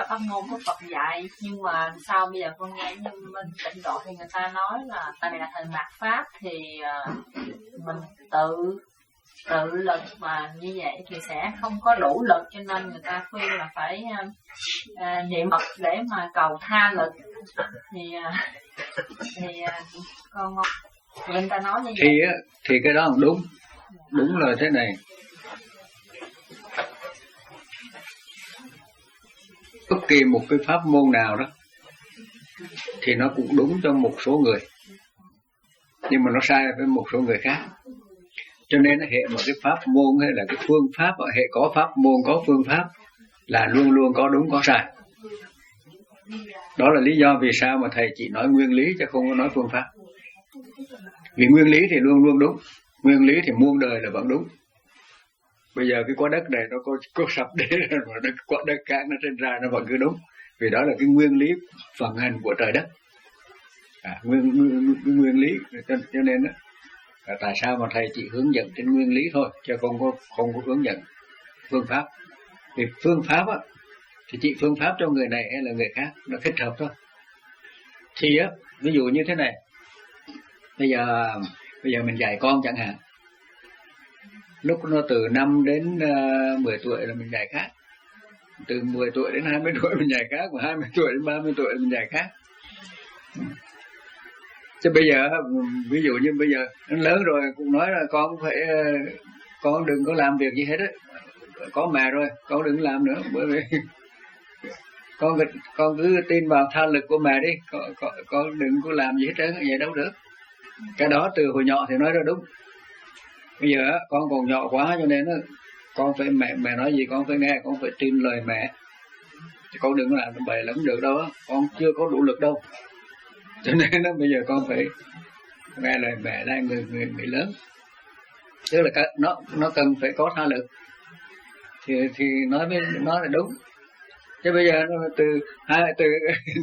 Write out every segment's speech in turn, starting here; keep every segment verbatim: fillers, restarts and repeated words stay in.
pháp môn của Phật dạy, nhưng mà sau bây giờ con nghe như bên Tịnh Độ thì người ta nói là tại vì là thời mạt pháp thì uh, mình tự tự lực mà như vậy thì sẽ không có đủ lực, cho nên người ta khuyên là phải uh, uh, niệm Phật để mà cầu tha lực. Thì uh, thì uh, con thì người ta nói như thì vậy. thì cái đó đúng đúng là thế này. Bất kỳ một cái pháp môn nào đó thì nó cũng đúng cho một số người, nhưng mà nó sai với một số người khác. Cho nên hệ một cái pháp môn hay là cái phương pháp, hệ có pháp môn có phương pháp là luôn luôn có đúng có sai. Đó là lý do vì sao mà thầy chỉ nói nguyên lý chứ không có nói phương pháp. Vì nguyên lý thì luôn luôn đúng, nguyên lý thì muôn đời là vẫn đúng. Bây giờ cái quả đất này nó có, có sập đế rồi mà cái quả đất khác nó trên ra nó vẫn cứ đúng, vì đó là cái nguyên lý vận hành của trời đất. À, nguyên, nguyên, nguyên lý cho, cho nên đó, à, tại sao mà thầy chỉ hướng dẫn trên nguyên lý thôi chứ không có không có hướng dẫn phương pháp. Vì phương pháp á thì chỉ phương pháp cho người này hay là người khác nó thích hợp thôi. Thì á ví dụ như thế này, bây giờ bây giờ mình dạy con chẳng hạn, lúc nó từ năm đến uh, mười tuổi là mình dạy khác, từ mười tuổi đến hai mươi tuổi mình dạy khác, và hai mươi tuổi đến ba mươi tuổi mình dạy khác. Chứ bây giờ ví dụ như bây giờ nó lớn rồi cũng nói là con phải con đừng có làm việc gì hết á, có mẹ rồi con đừng làm nữa, bởi vì con con cứ tin vào tha lực của mẹ đi, con, con, con đừng có làm gì hết trơn, vậy đâu được. Cái đó từ hồi nhỏ thì nói ra đúng. Bây giờ con còn nhỏ quá cho nên con phải mẹ mẹ nói gì con phải nghe, con phải tin lời mẹ. Chứ con đừng làm bậy lắm được đâu, con chưa có đủ lực đâu. Cho nên đó, bây giờ con phải nghe lời mẹ là người người người lớn. Tức là nó nó cần phải có tha lực. Thì thì nói với nó là đúng. Chứ bây giờ nó từ hai từ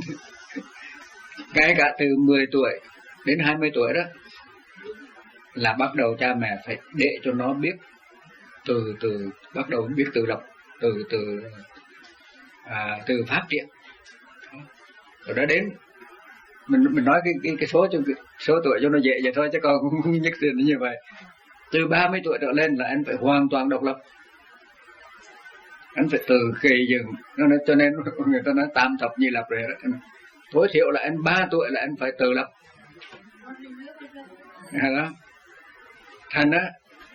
ngay cả từ mười tuổi đến hai mươi tuổi đó là bắt đầu cha mẹ phải để cho nó biết từ từ bắt đầu biết tự lập, từ từ à, từ phát triển. Rồi đó đến mình mình nói cái cái cái số cho số tuổi cho nó dễ vậy thôi, chứ còn không nhất định như vậy. Từ ba mươi tuổi trở lên là anh phải hoàn toàn độc lập, anh phải từ gây dựng. Cho nên người ta nói tam thập nhi lập rồi đó. Tối thiểu là anh ba tuổi là anh phải tự lập. Đó. Thành á,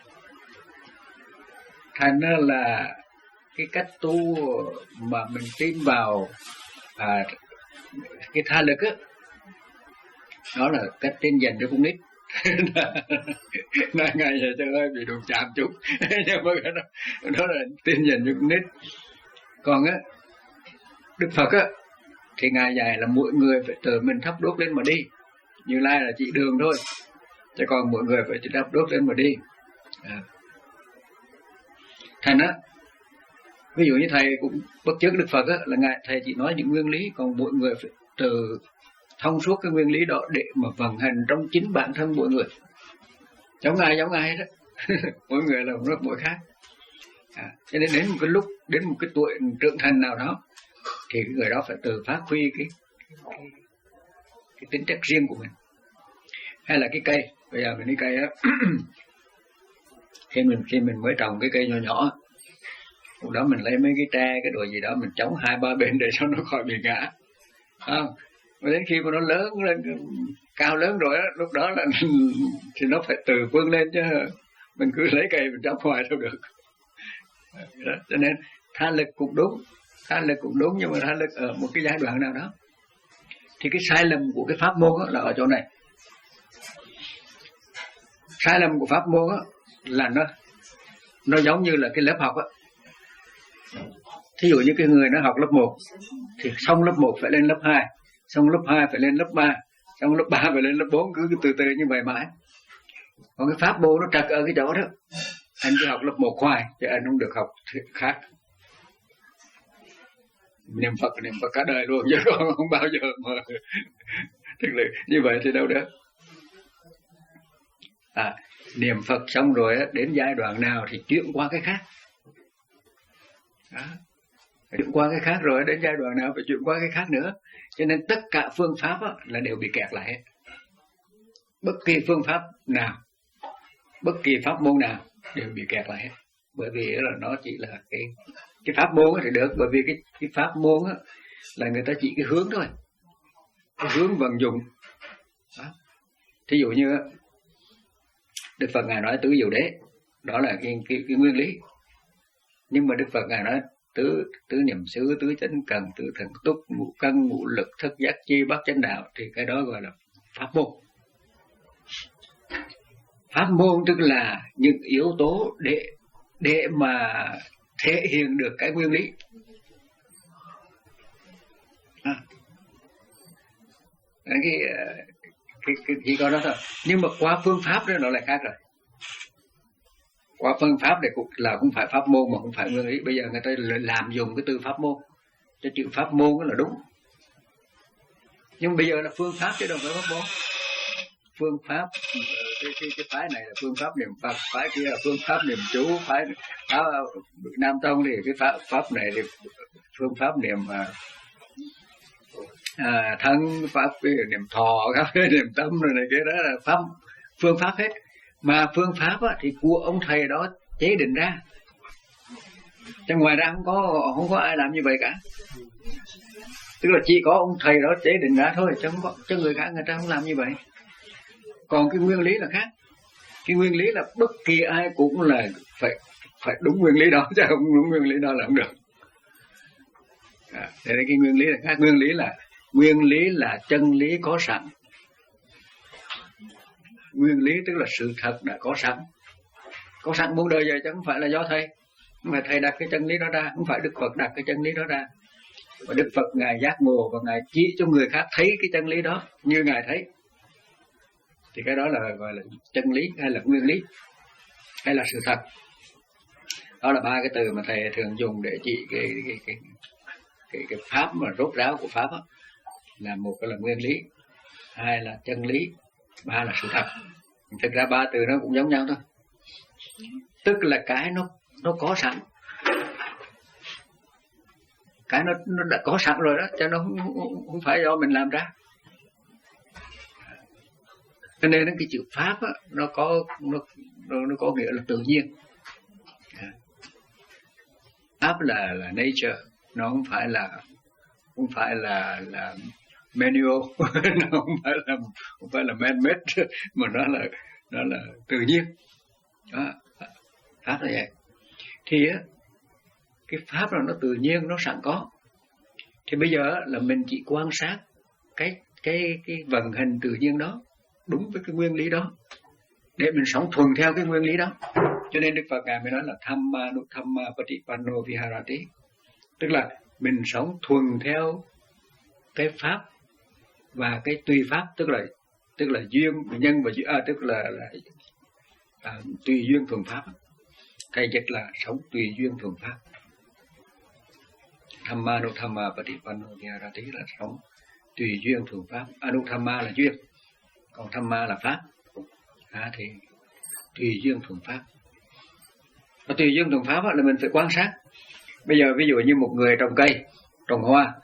thành á là cái cách tu mà mình tin vào à, cái tha lực á, đó là cách tin dành cho con nít. Nói ngay vậy cho ơi bị đụng chạm chút, nhưng mà đó, đó là tin dành cho con nít. Còn á, Đức Phật á thì ngài dạy là mỗi người phải tự mình thắp đuốc lên mà đi. Như Lai là chỉ đường thôi, chứ còn mỗi người phải thắp đuốc lên mà đi. À. Thành á, ví dụ như thầy cũng bất chước Đức Phật á, là ngài thầy chỉ nói những nguyên lý, còn mỗi người phải từ thông suốt cái nguyên lý đó để mà vận hành trong chính bản thân mỗi người. Giống ai giống ai đó. Mỗi người là một rất mỗi khác. À, cho nên đến một cái lúc, đến một cái tuổi trưởng thành nào đó thì cái người đó phải tự phát huy cái, cái, cái tính chất riêng của mình. Hay là cái cây, bây giờ mình đi cây á, khi mình khi mình mới trồng cái cây nhỏ nhỏ, lúc đó mình lấy mấy cái tre, cái đồ gì đó mình chống hai ba bên để cho nó khỏi bị ngã. Không? Và đến khi mà nó lớn lên, cao lớn rồi á, lúc đó là thì nó phải từ vươn lên, chứ mình cứ lấy cây mình chống hoài đâu được. Đó, cho nên tha lực cũng đúng, tha lực cũng đúng, nhưng mà tha lực ở một cái giai đoạn nào đó. Thì cái sai lầm của cái pháp môn đó là ở chỗ này. Sai lầm của pháp môn đó là nó nó giống như là cái lớp học á. Thí dụ như cái người nó học lớp một thì xong lớp một phải lên lớp hai, xong lớp hai phải lên lớp ba, xong lớp ba phải lên lớp bốn, cứ từ từ như vậy mãi. Còn cái pháp môn nó trật ở cái chỗ đó, anh chỉ học lớp một hoài chứ anh không được học khác. Niệm Phật niệm Phật cả đời luôn chứ con không bao giờ mà thực lực như vậy thì đâu được. À, niệm Phật xong rồi đến giai đoạn nào thì chuyển qua cái khác. Đó. chuyển qua cái khác rồi, đến giai đoạn nào phải chuyển qua cái khác nữa. Cho nên tất cả phương pháp á, là đều bị kẹt lại hết. Bất kỳ phương pháp nào, bất kỳ pháp môn nào đều bị kẹt lại hết. Bởi vì là nó chỉ là cái cái pháp môn thì được, bởi vì cái cái pháp môn á, là người ta chỉ cái hướng thôi, cái hướng vận dụng. Đó. Thí dụ như Đức Phật ngài nói tứ diệu đế, đó là cái, cái, cái nguyên lý. Nhưng mà Đức Phật ngài nói tứ tứ niệm xứ, tứ chánh cần, tứ thần túc, ngũ căn, ngũ lực, thất giác chi, bát chánh đạo, thì cái đó gọi là pháp môn. Pháp môn tức là những yếu tố để để mà thể hiện được cái nguyên lý. À. Cái, cái, cái chỉ có đó thôi. Nhưng mà qua phương pháp đó nó lại khác rồi. Qua phương pháp này cũng là không phải pháp môn mà không phải nguyên lý. Bây giờ người ta làm dùng cái từ pháp môn, cái chữ pháp môn đó là đúng. Nhưng bây giờ là phương pháp chứ đâu phải pháp môn. Phương pháp, cái, cái, cái phái này là phương pháp niệm Phật, phái kia là phương pháp niệm chú, phái đó, Nam Tông thì cái pháp, pháp này thì phương pháp niệm à, thân, pháp niệm thọ, pháp niệm tâm rồi này, cái đó là pháp, phương pháp hết. Mà phương pháp á, thì của ông thầy đó chế định ra, chứ ngoài ra không có không có ai làm như vậy cả. Tức là chỉ có ông thầy đó chế định ra thôi, chứ không có, chứ người khác người ta không làm như vậy. Còn cái nguyên lý là khác. Cái nguyên lý là bất kỳ ai cũng là phải phải đúng nguyên lý đó, chứ không đúng nguyên lý đó là không được. À, thế nên cái nguyên lý là khác. Nguyên lý là nguyên lý là chân lý có sẵn. Nguyên lý tức là sự thật đã có sẵn. Có sẵn muôn đời vậy, chứ không phải là do thầy. Không phải thầy đặt cái chân lý đó ra, không phải Đức Phật đặt cái chân lý đó ra. Và Đức Phật ngài giác ngộ và ngài chỉ cho người khác thấy cái chân lý đó như ngài thấy. Thì cái đó là gọi là chân lý hay là nguyên lý hay là sự thật. Đó là ba cái từ mà thầy thường dùng để chỉ cái cái cái cái, cái pháp mà rốt ráo của pháp đó. Là một là nguyên lý, hai là chân lý, ba là sự thật. Thực ra ba từ nó cũng giống nhau thôi. Tức là cái nó nó có sẵn, cái nó nó đã có sẵn rồi đó, cho nó không, không, không phải do mình làm ra. Cho nên cái chữ pháp á, nó có nó, nó nó có nghĩa là tự nhiên. Pháp là là nature, nó không phải là không phải là là manual, nó không phải là không phải là man made, mà nó là nó là tự nhiên. Đó, pháp là vậy. Thì á, cái pháp là nó tự nhiên, nó sẵn có. Thì bây giờ là mình chỉ quan sát cái cái cái vận hành tự nhiên đó đúng với cái nguyên lý đó để mình sống thuần theo cái nguyên lý đó. Cho nên Đức Phật ngài mới nói là Thamma Nuthamma Patipanno Viharati, tức là mình sống thuần theo cái pháp và cái tùy pháp, tức là tức là duyên nhân và duyên, à, tức là, là à, tùy duyên thuần pháp. Cái dịch là sống tùy duyên thuần pháp. Thamma Nuthamma Patipanno Viharati là sống tùy duyên thuần pháp. Anuthamma là duyên, còn Thamma là pháp. À, thì tùy duyên thuần pháp. Và tùy duyên thuần pháp là mình phải quan sát. Bây giờ ví dụ như một người trồng cây, trồng hoa,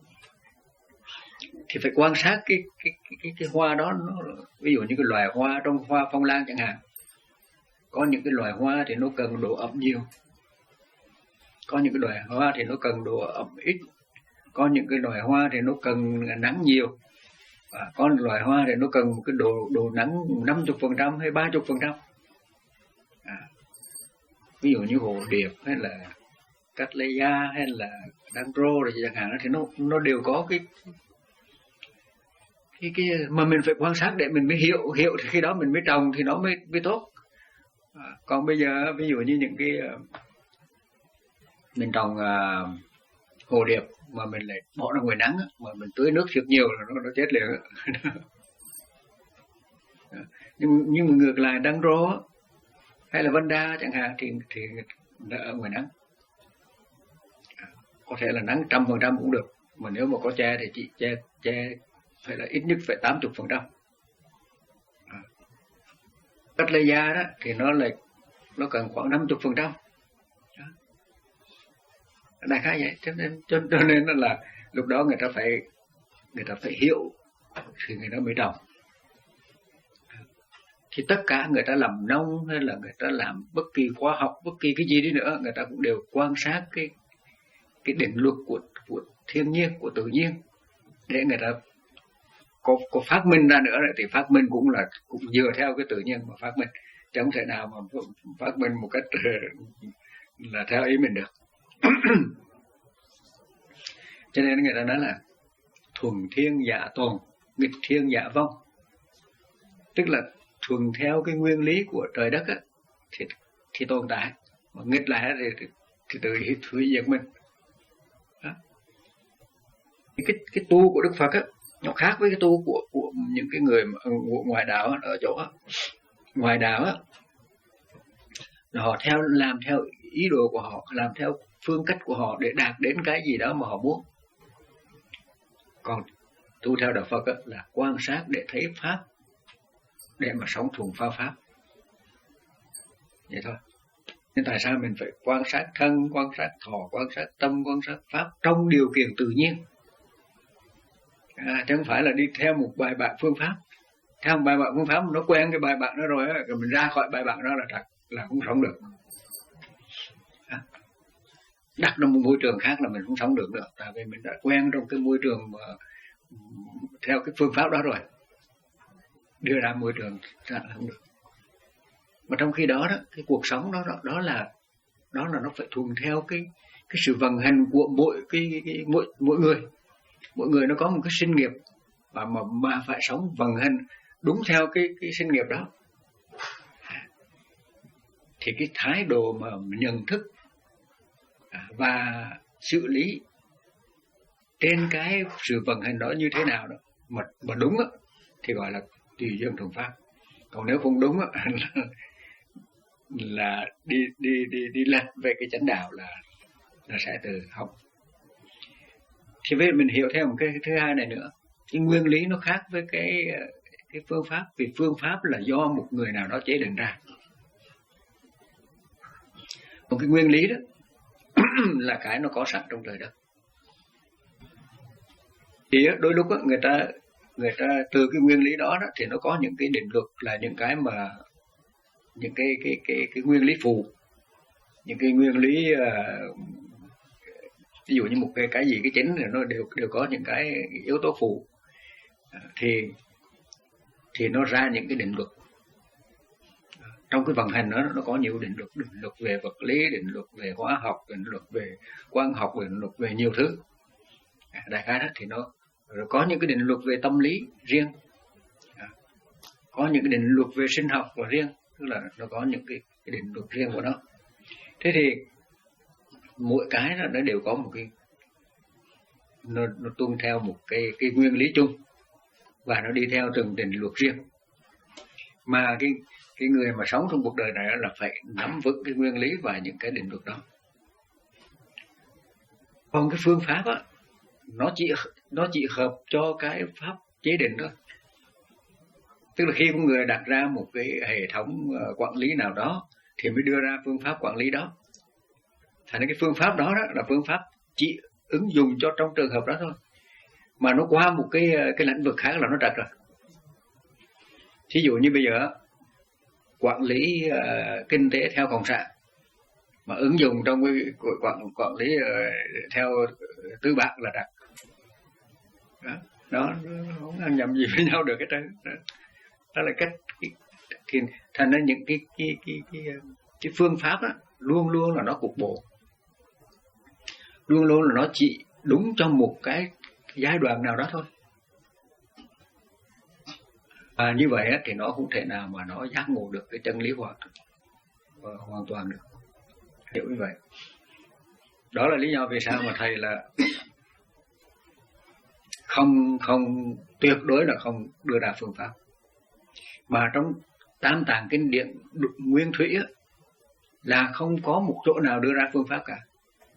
thì phải quan sát cái cái cái cái hoa đó. Nó, ví dụ như cái loài hoa trong hoa phong lan chẳng hạn, có những cái loài hoa thì nó cần độ ẩm nhiều, có những cái loài hoa thì nó cần độ ẩm ít, có những cái loài hoa thì nó cần nắng nhiều, và có loài hoa thì nó cần một cái độ độ nắng năm mươi phần trăm hay ba mươi phần trăm. À, ví dụ như hồ điệp hay là Cattleya hay là đăng rô rồi chẳng hạn, thì nó nó đều có cái cái cái mà mình phải quan sát để mình mới hiểu hiểu thì khi đó mình mới trồng thì nó mới mới tốt. À, còn bây giờ ví dụ như những cái mình trồng uh, hồ điệp mà mình lại bỏ ra ngoài nắng mà mình tưới nước thiệt nhiều là nó nó chết liền. nhưng nhưng mà ngược lại đăng rô hay là vân đa chẳng hạn thì thì đã ở ngoài nắng, có thể là nắng trăm phần trăm cũng được, mà nếu mà có che thì chỉ che che phải là ít nhất phải tám mươi phần trăm. Cattleya đó thì nó lại nó cần khoảng năm mươi phần trăm. đại khái vậy. Cho nên cho, cho nên là lúc đó người ta phải người ta phải hiểu thì người ta mới trồng. Thì tất cả người ta làm nông hay là người ta làm bất kỳ khoa học, bất kỳ cái gì đi nữa, người ta cũng đều quan sát cái cái định luật của của thiên nhiên, của tự nhiên để người ta có có phát minh ra nữa. Thì phát minh cũng là cũng dựa theo cái tự nhiên mà phát minh, chứ không thể nào mà phát minh một cách là theo ý mình được. Cho nên người ta nói là thuần thiên giả tồn, nghịch thiên giả vong. Tức là thuần theo cái nguyên lý của trời đất á, thì, thì tồn tại, mà nghịch lại thì, thì, thì tự hủy diệt mình. Đó. Cái, cái tu của Đức Phật á, nó khác với cái tu của, của những cái người mà, của ngoài đạo á, ở chỗ á. Ngoài đạo á, họ theo làm theo ý đồ của họ, làm theo phương cách của họ để đạt đến cái gì đó mà họ muốn. Còn tu theo đạo Phật á, là quan sát để thấy pháp, để mà sống thuần phao pháp. Vậy thôi. Nên tại sao mình phải quan sát thân, quan sát thọ, quan sát tâm, quan sát pháp trong điều kiện tự nhiên, à, chứ không phải là đi theo một bài bản phương pháp. Theo một bài bản phương pháp nó quen cái bài bản đó rồi á, rồi mình ra khỏi bài bản đó là thật là không sống được. À, đặt trong một môi trường khác là mình không sống được nữa, tại vì mình đã quen trong cái môi trường mà theo cái phương pháp đó rồi, đưa ra môi trường là không được. Mà trong khi đó, đó cái cuộc sống đó, đó đó là đó là nó phải thuận theo cái cái sự vận hành của mỗi cái, cái, cái mỗi mỗi người. Mỗi người nó có một cái sinh nghiệp và mà mà phải sống vận hành đúng theo cái cái sinh nghiệp đó. Thì cái thái độ mà nhận thức và xử lý trên cái sự vận hành đó như thế nào đó mà mà đúng á, thì gọi là tùy duyên thuần pháp. Còn nếu không đúng á, là, là đi đi đi đi lệch về cái chánh đạo là là sẽ từ học. Thì với mình hiểu theo một cái thứ hai này nữa, cái nguyên lý nó khác với cái cái phương pháp, vì phương pháp là do một người nào đó chế định ra. Còn cái nguyên lý đó là cái nó có sẵn trong trời đất. Thì đôi lúc đó, người ta người ta từ cái nguyên lý đó, đó thì nó có những cái định luật, là những cái mà những cái cái cái cái nguyên lý phù, những cái nguyên lý uh, ví dụ như một cái cái gì cái chính thì nó đều đều có những cái yếu tố phù, uh, thì thì nó ra những cái định luật. Trong cái vận hành đó nó có nhiều định luật, định luật về vật lý, định luật về hóa học, định luật về quang học, định luật về nhiều thứ. Đại khái đó thì nó rồi có những cái định luật về tâm lý riêng, có những cái định luật về sinh học là riêng, tức là nó có những cái, cái định luật riêng của nó. Thế thì mỗi cái nó đều có một cái nó, nó tuân theo một cái cái nguyên lý chung và nó đi theo từng định luật riêng. Mà cái cái người mà sống trong cuộc đời này là phải nắm vững cái nguyên lý và những cái định luật đó. Còn cái phương pháp á, nó chỉ nó chỉ hợp cho cái pháp chế định thôi. Tức là khi một người đặt ra một cái hệ thống quản lý nào đó thì mới đưa ra phương pháp quản lý đó. Thành ra cái phương pháp đó, đó là phương pháp chỉ ứng dụng cho trong trường hợp đó thôi. Mà nó qua một cái cái lĩnh vực khác là nó trật rồi. Thí dụ như bây giờ quản lý uh, kinh tế theo cộng sản mà ứng dụng trong cái quản quản lý uh, theo tứ bạc là trật. Đó, đó không ăn nhầm gì với nhau được hết trơn. Đó. Đó là cách cái, thì thành ra những cái cái cái cái, cái phương pháp đó, luôn luôn là nó cục bộ, luôn luôn là nó chỉ đúng trong một cái giai đoạn nào đó thôi. Và như vậy á, thì nó không thể nào mà nó giác ngộ được cái chân lý hoàn hoàn toàn được. Hiểu như vậy. Đó là lý do vì sao mà thầy là không không tuyệt đối là không đưa ra phương pháp. Mà trong Tam Tạng Kinh Điển Nguyên Thủy á, là không có một chỗ nào đưa ra phương pháp cả.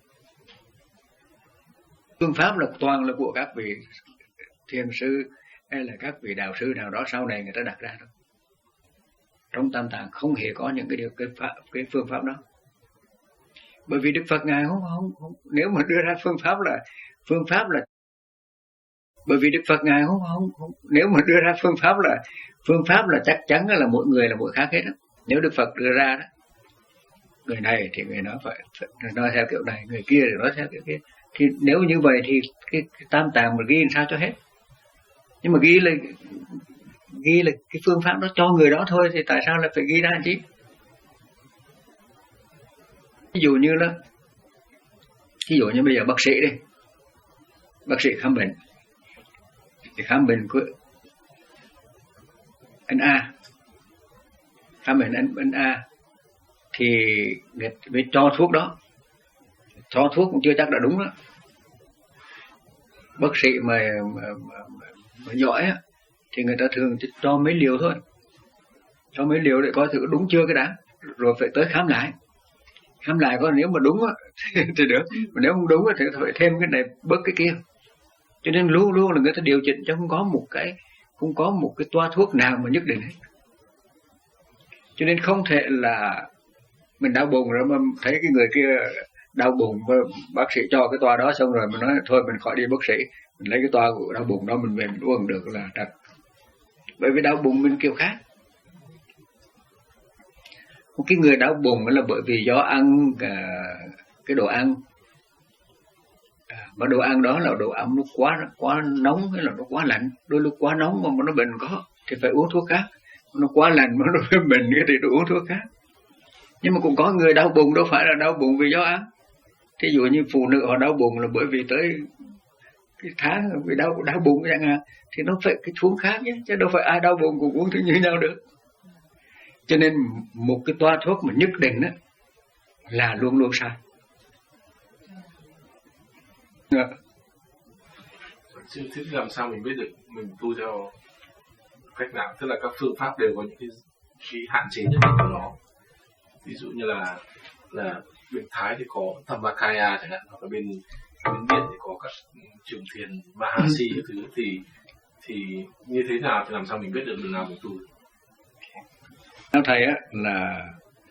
Phương pháp là toàn là của các vị thiền sư hay là các vị đạo sư nào đó sau này người ta đặt ra đó. Trong Tam Tạng không hề có những cái điều cái pháp cái phương pháp đó. Bởi vì Đức Phật ngài không, không, không nếu mà đưa ra phương pháp là phương pháp là bởi vì Đức Phật ngài không, không, không nếu mà đưa ra phương pháp là phương pháp là chắc chắn là mỗi người là mỗi khác hết đó. Nếu Đức Phật đưa ra đó, người này thì người nói phải, phải nói theo kiểu này, người kia thì nói theo kiểu kia, thì nếu như vậy thì cái, cái tam tạng mà ghi làm sao cho hết. Nhưng mà ghi là ghi là cái phương pháp đó cho người đó thôi, thì tại sao lại phải ghi ra chứ? Ví dụ như là ví dụ như bây giờ bác sĩ đi, bác sĩ khám bệnh thì khám bệnh của anh A, khám bệnh anh, anh A thì người mới cho thuốc đó, cho thuốc cũng chưa chắc đã đúng đó. Bác sĩ mà, mà, mà, mà giỏi á, thì người ta thường cho mấy liều thôi, cho mấy liều để coi thử đúng chưa cái đã, rồi phải tới khám lại, khám lại coi nếu mà đúng á thì được, mà nếu không đúng á thì phải thêm cái này bớt cái kia. Cho nên luôn luôn là người ta điều chỉnh, chứ không có một cái không có một cái toa thuốc nào mà nhất định hết. Cho nên không thể là mình đau bụng rồi mà thấy cái người kia đau bụng và bác sĩ cho cái toa đó xong rồi mình nói thôi mình khỏi đi bác sĩ, mình lấy cái toa của đau bụng đó mình về mình uống được là thật. Bởi vì đau bụng mình kiểu khác. Một cái người đau bụng là bởi vì do ăn cả cái đồ ăn, mà đồ ăn đó là đồ ăn nó quá nó quá nóng hay là nó quá lạnh, đôi lúc quá nóng mà nó bệnh có thì phải uống thuốc khác, nó quá lạnh mà nó bệnh thì uống thuốc khác. Nhưng mà cũng có người đau bụng đâu phải là đau bụng vì do ăn. Thí dụ như phụ nữ họ đau bụng là bởi vì tới cái tháng vì đau đau bụng chẳng hạn, thì nó phải cái thuốc khác nhé, chứ đâu phải ai đau bụng cũng uống thứ như nhau được. Cho nên một cái toa thuốc mà nhất định á là luôn luôn sai. Thế thì làm sao mình biết được mình tu theo cách nào? Tức là các phương pháp đều có những cái, cái hạn chế nhất định của nó. Ví dụ như là là bên Thái thì có Dhammakaya chẳng hạn, hoặc là bên bên Việt thì có các trường thiền Mahasi các thứ, thì thì như thế nào thì làm sao mình biết được mình nào mình tu? Theo thầy á là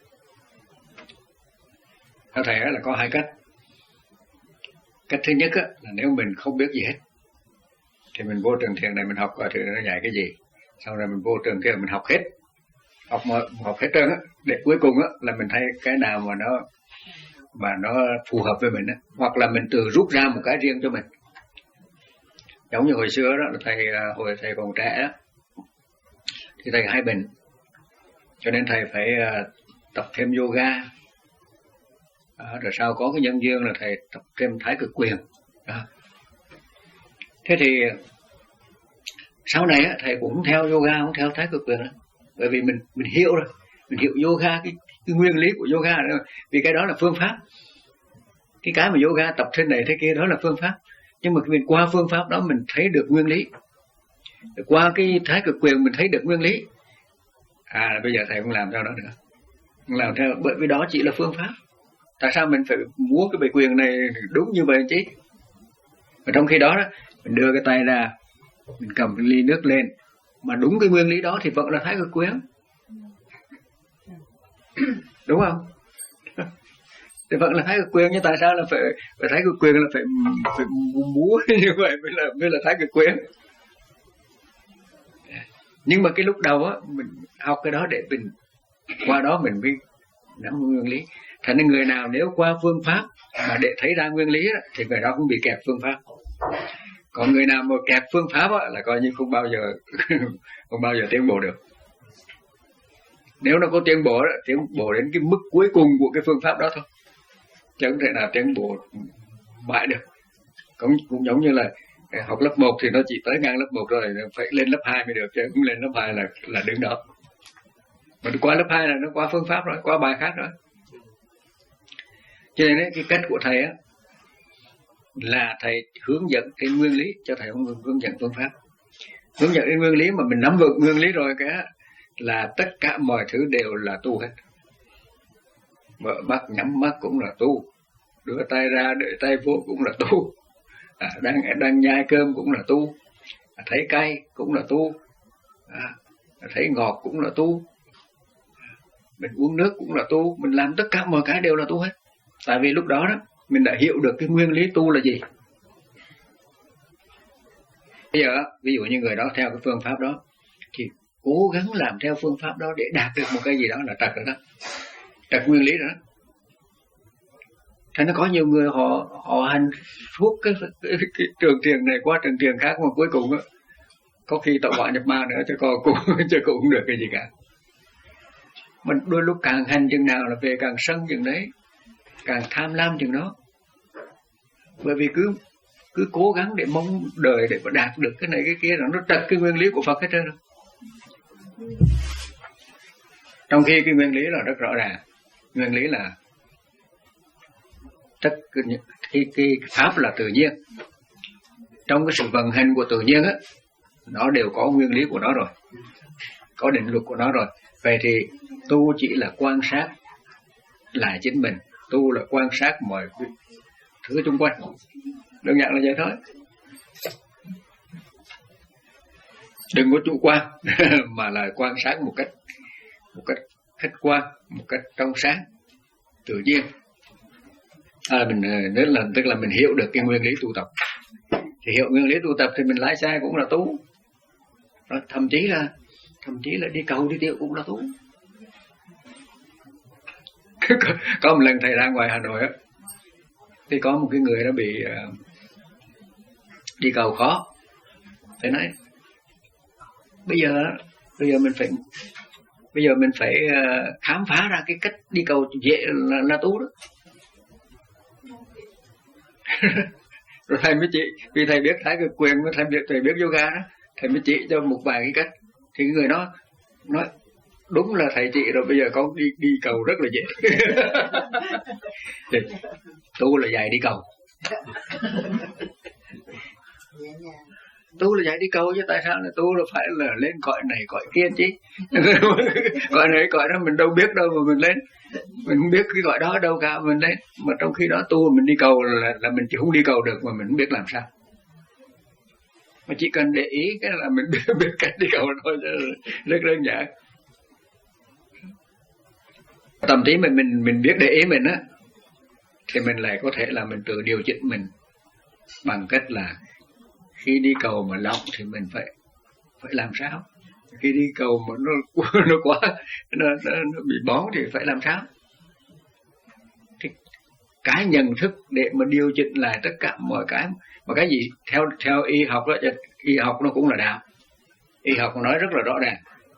theo thầy á là có hai cách. Cách thứ nhất á là nếu mình không biết gì hết thì mình vô trường thiền này mình học coi thử nó dạy cái gì, xong rồi mình vô trường kia mình học hết, học mà học hết trơn á, để cuối cùng á là mình thấy cái nào mà nó mà nó phù hợp với mình á, hoặc là mình tự rút ra một cái riêng cho mình. Giống như hồi xưa đó là thầy hồi thầy còn trẻ á, thì thầy hay bệnh, cho nên thầy phải tập thêm yoga. À, rồi sau có cái nhân duyên là thầy tập thêm thái cực quyền. À. Thế thì sau này á, thầy cũng không theo yoga, không theo thái cực quyền nữa. Bởi vì mình mình hiểu rồi, mình hiểu yoga, cái, cái nguyên lý của yoga rồi. Vì cái đó là phương pháp. Cái cái mà yoga tập thế này thế kia đó là phương pháp. Nhưng mà mình qua phương pháp đó mình thấy được nguyên lý. Rồi qua cái thái cực quyền mình thấy được nguyên lý. À bây giờ thầy không làm theo đó nữa. Không làm theo, bởi vì đó chỉ là phương pháp. Tại sao mình phải múa cái bài quyền này đúng như vậy chứ? Và trong khi đó, đó mình đưa cái tay ra, mình cầm cái ly nước lên, mà đúng cái nguyên lý đó thì vẫn là thái cực quyền. Đúng không? Thì vẫn là thái cực quyền, nhưng tại sao là phải, phải thái cực quyền là phải, phải múa như vậy mới là, mới là thái cực quyền? Nhưng mà cái lúc đầu á, mình học cái đó để mình qua đó mình mới nắm nguyên lý. Thành nên người nào nếu qua phương pháp mà để thấy ra nguyên lý đó, thì người đó cũng bị kẹt phương pháp. Còn người nào mà kẹt phương pháp đó, là coi như không bao giờ không bao giờ tiến bộ được. Nếu nó có tiến bộ đó, tiến bộ đến cái mức cuối cùng của cái phương pháp đó thôi, chứ không thể nào tiến bộ mãi được. Cũng, cũng giống như là học lớp một thì nó chỉ tới ngang lớp một rồi, phải lên lớp hai mới được, chứ không lên lớp hai là là đứng đó. Mà qua lớp hai là nó qua phương pháp rồi, qua bài khác rồi. Cho nên ấy, cái cách của thầy á là thầy hướng dẫn cái nguyên lý, cho thầy không hướng dẫn phương pháp. Hướng dẫn cái nguyên lý mà mình nắm vững nguyên lý rồi cái là tất cả mọi thứ đều là tu hết. Mở mắt nhắm mắt cũng là tu, đưa tay ra để tay vô cũng là tu, à, đang đang nhai cơm cũng là tu, à, thấy cay cũng là tu, à, thấy ngọt cũng là tu, mình uống nước cũng là tu, mình làm tất cả mọi cái đều là tu hết. Tại vì lúc đó đó mình đã hiểu được cái nguyên lý tu là gì. Bây giờ ví dụ như người đó theo cái phương pháp đó thì cố gắng làm theo phương pháp đó để đạt được một cái gì đó là trật rồi đó, trật nguyên lý rồi đó. Thế nó có nhiều người họ họ hành suốt cái, cái, cái trường thiền này qua trường thiền khác, mà cuối cùng đó, có khi tạo quả nhập ma nữa chứ còn cũng chứ cũng không được cái gì cả. Mình đôi lúc càng hành chừng nào là về càng sân chừng đấy, càng tham lam chừng đó. Bởi vì cứ cứ cố gắng để mong đời để mà đạt được cái này cái kia, nó trật cái nguyên lý của Phật hết trơn rồi. Trong khi cái nguyên lý là rất rõ ràng, nguyên lý là tất cái, cái, cái pháp là tự nhiên. Trong cái sự vận hành của tự nhiên á, nó đều có nguyên lý của nó rồi, có định luật của nó rồi. Vậy thì tu chỉ là quan sát là chính mình, tu là quan sát mọi thứ xung quanh, đơn giản là vậy thôi. Đừng có chủ quan mà là quan sát một cách một cách khách quan, một cách trong sáng, tự nhiên. À, mình tức là tức là mình hiểu được cái nguyên lý tu tập. Thì hiểu nguyên lý tu tập thì mình lái xe cũng là tu. Rồi, thậm chí là thậm chí là đi cầu đi tiêu cũng là tu. Có một lần thầy ra ngoài Hà Nội á, thì có một cái người đã bị uh, đi cầu khó. Thầy nói bây giờ bây giờ mình phải bây giờ mình phải uh, khám phá ra cái cách đi cầu dễ là, là tu đó. Rồi thầy mới chỉ, vì thầy biết thái cực quyền, thầy biết thầy biết yoga đó, thầy mới chỉ cho một vài cái cách. Thì người đó nói đúng là thầy chị rồi, bây giờ con đi đi cầu rất là dễ. Thì, tu là dạy đi cầu, tu là dạy đi cầu chứ tại sao là tu là phải là lên cõi này cõi kia chứ. Cõi này cõi đó mình đâu biết đâu mà mình lên, mình không biết cái cõi đó ở đâu cả mình lên. Mà trong khi đó tu mình đi cầu là, là mình chỉ không đi cầu được mà mình không biết làm sao. Mà chỉ cần để ý cái là mình biết, biết cách đi cầu thôi, rất đơn giản. Tầm tí mình mình mình biết để ý mình á, thì mình lại có thể là mình tự điều chỉnh mình bằng cách là khi đi cầu mà lỏng thì mình phải phải làm sao, khi đi cầu mà nó nó quá nó, nó, nó bị bón thì phải làm sao. Thì cái nhận thức để mà điều chỉnh lại tất cả mọi cái, mà cái gì theo theo y học đó, y học nó cũng là đạo. Y học nói rất là rõ ràng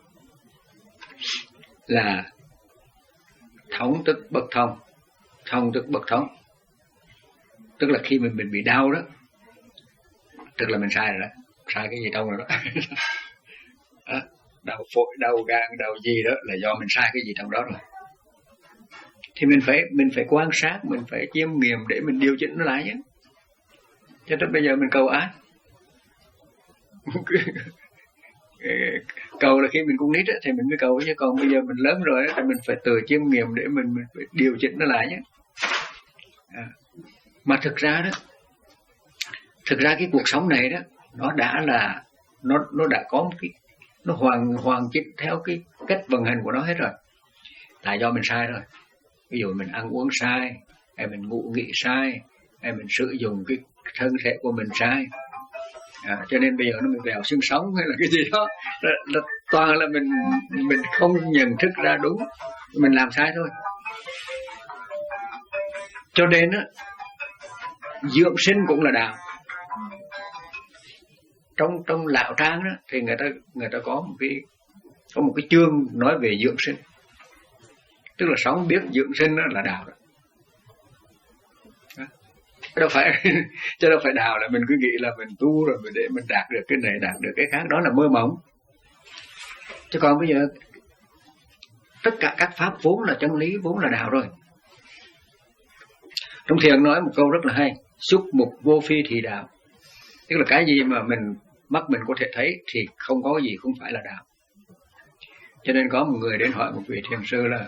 là thống tức bất thông, thông tức bất thống. Tức là khi mình mình bị đau đó, tức là mình sai rồi đó, sai cái gì trong rồi đó. Đó, đau phổi, đau gan, đau gì đó là do mình sai cái gì trong đó rồi. Thì mình phải mình phải quan sát, mình phải chiêm nghiệm để mình điều chỉnh nó lại nhé. Cho tới bây giờ mình cầu ai? Cầu là khi mình cũng nít á, thì mình mới cầu, chứ còn bây giờ mình lớn rồi á, thì mình phải tự chiêm nghiệm để mình, mình phải điều chỉnh nó lại nhé. À, mà thực ra đó, thực ra cái cuộc sống này đó, nó đã là nó nó đã có một cái nó hoàn hoàn chỉnh theo cái cách vận hành của nó hết rồi. Là do mình sai rồi. Ví dụ mình ăn uống sai, hay mình ngủ nghỉ sai, hay mình sử dụng cái thân thể của mình sai. À, cho nên bây giờ nó bị vèo xương sống hay là cái gì đó là, là toàn là mình mình không nhận thức ra đúng, mình làm sai thôi. Cho nên á, dưỡng sinh cũng là đạo. Trong trong Lão Trang đó thì người ta người ta có một cái có một cái chương nói về dưỡng sinh, tức là sống biết dưỡng sinh đó là đạo đó. Đâu phải chứ đâu phải đạo là mình cứ nghĩ là mình tu rồi mình để mình đạt được cái này đạt được cái khác, đó là mơ mộng. Chứ còn bây giờ tất cả các pháp vốn là chân lý, vốn là đạo rồi. Trong thiền nói một câu rất là hay: xúc mục vô phi thì đạo. Tức là cái gì mà mình mắt mình có thể thấy thì không có gì không phải là đạo. Cho nên có một người đến hỏi một vị thiền sư là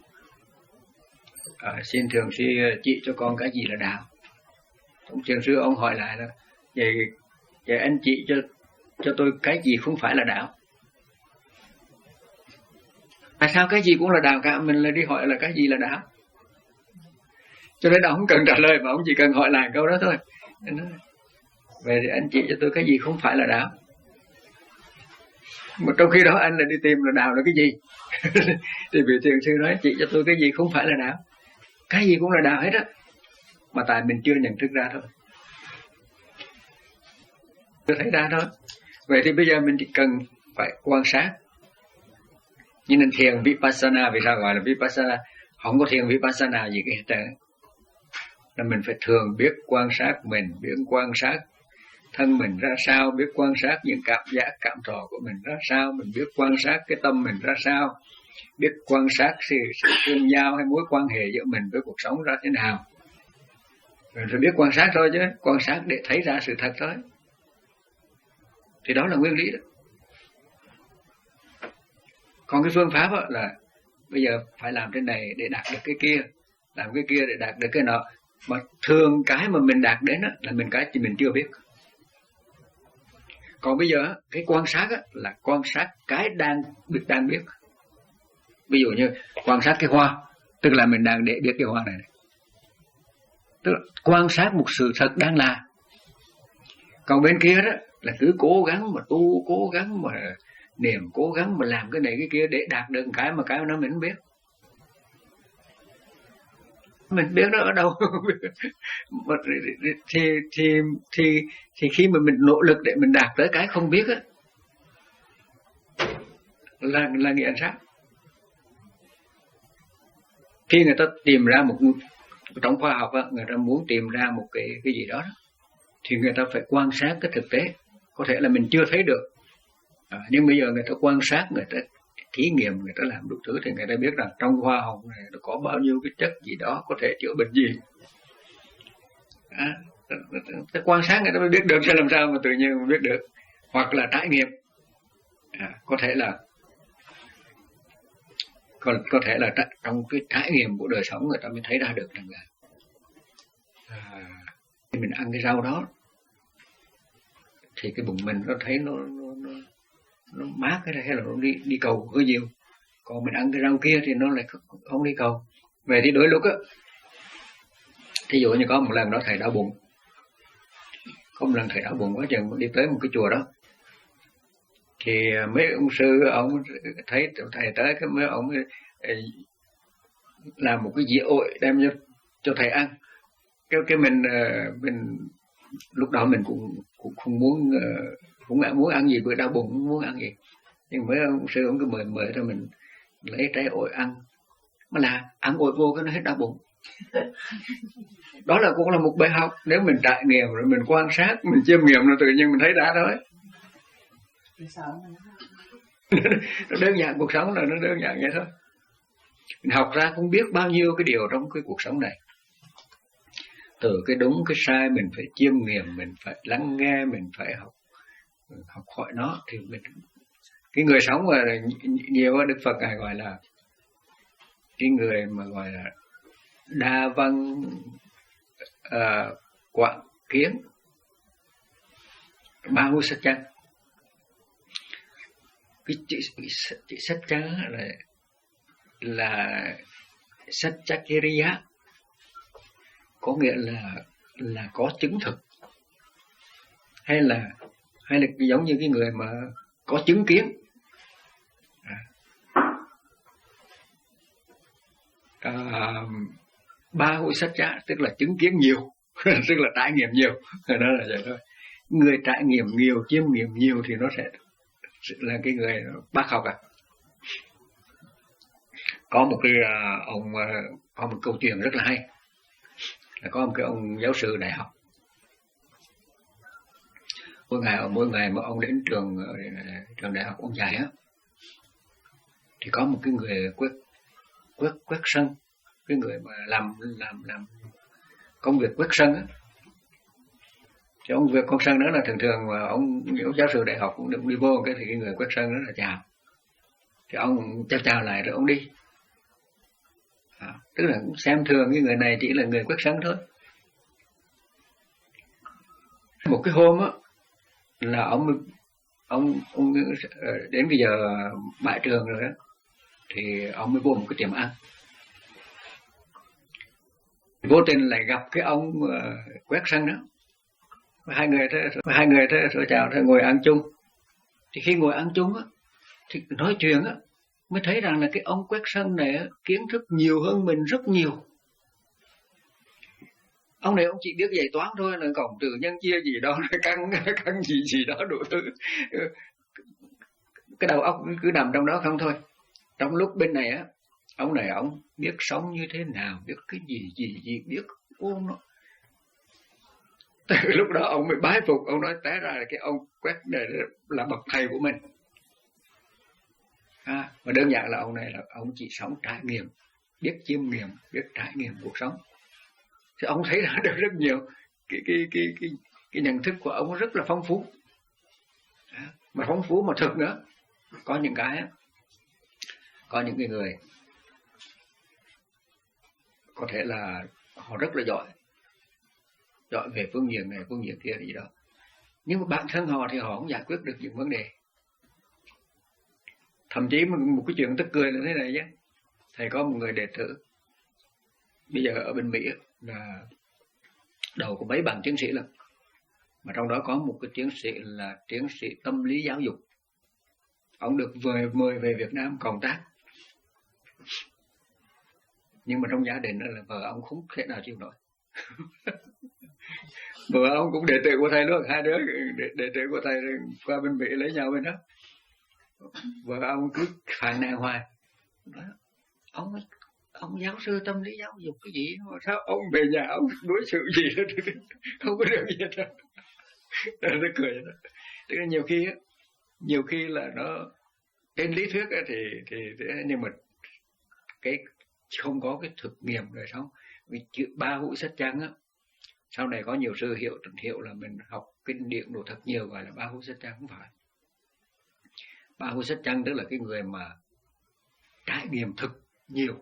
à, xin thiền sư chỉ cho con cái gì là đạo. Ông thiền sư ông hỏi lại là vậy, vậy anh chỉ cho cho tôi cái gì không phải là đạo. Tại sao cái gì cũng là đạo cả, mình lại đi hỏi là cái gì là đạo? Cho nên ông không cần trả lời mà ông chỉ cần hỏi lại câu đó thôi. Vậy thì anh chỉ cho tôi cái gì không phải là đạo. Mà trong khi đó anh lại đi tìm là đạo là cái gì. Thì vị thiền sư nói chỉ cho tôi cái gì không phải là đạo. Cái gì cũng là đạo hết á, mà tại mình chưa nhận thức ra thôi, chưa thấy ra thôi. Vậy thì bây giờ mình chỉ cần phải quan sát. Như nên thiền Vipassana, vì sao gọi là Vipassana? Không có thiền Vipassana gì hết trơn. Là mình phải thường biết quan sát mình, biết quan sát thân mình ra sao, biết quan sát những cảm giác cảm thọ của mình ra sao, mình biết quan sát cái tâm mình ra sao, biết quan sát sự, sự tương giao hay mối quan hệ giữa mình với cuộc sống ra thế nào. Mình phải biết quan sát thôi chứ, quan sát để thấy ra sự thật thôi. Thì đó là nguyên lý đó. Còn cái phương pháp là bây giờ phải làm cái này để đạt được cái kia, làm cái kia để đạt được cái nọ. Mà thường cái mà mình đạt đến là mình cái thì mình chưa biết. Còn bây giờ cái quan sát là quan sát cái đang biết đang biết. Ví dụ như quan sát cái hoa, tức là mình đang để biết cái hoa này, này. Tức là quan sát một sự thật đang là. Còn bên kia đó là cứ cố gắng mà tu, cố gắng mà niệm, cố gắng mà làm cái này cái kia để đạt được cái mà cái nó mình không biết. Mình biết nó ở đâu. thì, thì, thì, thì khi mà mình nỗ lực để mình đạt tới cái không biết á, là, là nghiện sát. Khi người ta tìm ra một, trong khoa học á, người ta muốn tìm ra một cái, cái gì đó, thì người ta phải quan sát cái thực tế. Có thể là mình chưa thấy được, à, nhưng bây giờ người ta quan sát, người ta thí nghiệm, người ta làm đủ thứ thì người ta biết rằng trong hoa hồng này nó có bao nhiêu cái chất gì đó có thể chữa bệnh gì. À, ta quan sát người ta mới biết được, sẽ làm sao mà tự nhiên mà biết được. Hoặc là trải nghiệm, à, có thể là có, có thể là trong cái trải nghiệm của đời sống người ta mới thấy ra được rằng là à, khi mình ăn cái rau đó thì cái bụng mình nó thấy nó nó, nó, nó mát cái hay là nó đi đi cầu hơi nhiều. Còn mình ăn cái rau kia thì nó lại không đi cầu. Về thì đôi lúc á, thí dụ như có một lần đó thầy đau bụng, có một lần thầy đau bụng quá chừng đi tới một cái chùa đó, thì mấy ông sư ông thấy thầy tới cái mấy ông làm một cái dĩa ổi đem cho cho thầy ăn. Cái cái mình mình lúc đó mình cũng cũng không muốn cũng muốn ăn gì, bữa đau bụng không muốn ăn gì, nhưng mấy ông sư ông cứ mời mời cho mình lấy trái ổi ăn, mà là ăn ổi vô cái nó hết đau bụng. Đó là cũng là một bài học. Nếu mình trải nghiệm rồi mình quan sát, mình chiêm nghiệm rồi tự nhiên mình thấy đã thôi. Nó đơn giản, cuộc sống là nó đơn giản vậy thôi. Mình học ra cũng biết bao nhiêu cái điều trong cái cuộc sống này. Từ cái đúng cái sai mình phải chiêm nghiệm, mình phải lắng nghe, mình phải học học hỏi nó. Thì mình, cái người sống mà nhiều Đức Phật ngài gọi là cái người mà gọi là đa văn uh, quảng kiến Bahu Satchang. Cái chữ, chữ Satchang là là Satchakiriya, có nghĩa là là có chứng thực, hay là hay là giống như cái người mà có chứng kiến. À. À, ba hội sát chá tức là chứng kiến nhiều, tức là trải nghiệm nhiều, đó là vậy thôi. Người trải nghiệm nhiều, chiêm nghiệm nhiều thì nó sẽ là cái người bác học. À, có một cái ông có một câu chuyện rất là hay, là có một cái ông giáo sư đại học, mỗi ngày mỗi ngày mà ông đến trường trường đại học ông dạy á, thì có một cái người quét quét quét sân, cái người mà làm làm làm công việc quét sân á. Thì ông việc con sân đó là thường thường mà ông những giáo sư đại học cũng được đi vô cái thì cái người quét sân đó là chào, thì ông chào chào lại rồi ông đi. À, tức là cũng xem thường cái người này chỉ là người quét sân thôi. Một cái hôm á là ông ông ông đến bây giờ bãi trường rồi đó, thì ông mới vô một cái tiệm ăn. Vô tình lại gặp cái ông uh, quét sân đó, hai người thế, hai người thế rồi chào thế ngồi ăn chung. Thì khi ngồi ăn chung á, thì nói chuyện á, mới thấy rằng là cái ông quét sân này á, kiến thức nhiều hơn mình rất nhiều. Ông này ông chỉ biết dạy toán thôi, là cộng trừ nhân chia gì đó, căn căn gì gì đó đủ thứ. Cái đầu óc cứ nằm trong đó không thôi. Trong lúc bên này á, ông này ông biết sống như thế nào, biết cái gì gì gì biết ôn nó. Từ lúc đó ông mới bái phục, ông nói té ra là cái ông quét này là bậc thầy của mình. À, và đơn giản là ông này là ông chỉ sống trải nghiệm, biết chiêm nghiệm, biết trải nghiệm cuộc sống. Thì ông thấy ra được rất nhiều, cái cái cái cái cái nhận thức của ông rất là phong phú, à, mà phong phú mà thực nữa. Có những cái, có những cái người có thể là họ rất là giỏi, giỏi về phương diện này, phương diện kia gì đó, nhưng mà bản thân họ thì họ không giải quyết được những vấn đề. Thậm chí một cái chuyện tức cười là thế này nhé. Thầy có một người đệ tử bây giờ ở bên Mỹ là đầu có mấy bằng tiến sĩ lận, mà trong đó có một cái tiến sĩ là tiến sĩ tâm lý giáo dục. Ông được mời mời về Việt Nam công tác, nhưng mà trong gia đình là vợ ông không thể nào chịu nổi. Vợ ông cũng đệ tử của thầy luôn, hai đứa đệ, đệ tử của thầy qua bên Mỹ lấy nhau bên đó. Vợ ông cứ phàn nàn hoài, ông ông giáo sư tâm lý giáo dục cái gì mà sao ông về nhà ông đối xử gì đó không có được gì hết. Nó cười đó. Tức là nhiều khi nhiều khi là nó trên lý thuyết thì thì nhưng mà cái không có cái thực nghiệm đời sống. Vì chữ ba hữu sách chăng á, sau này có nhiều sư hiệu hiệu là mình học kinh điển đồ thật nhiều, gọi là ba hữu sách chăng. Không phải. Ba hữu sách chăng tức là cái người mà trải nghiệm thực nhiều.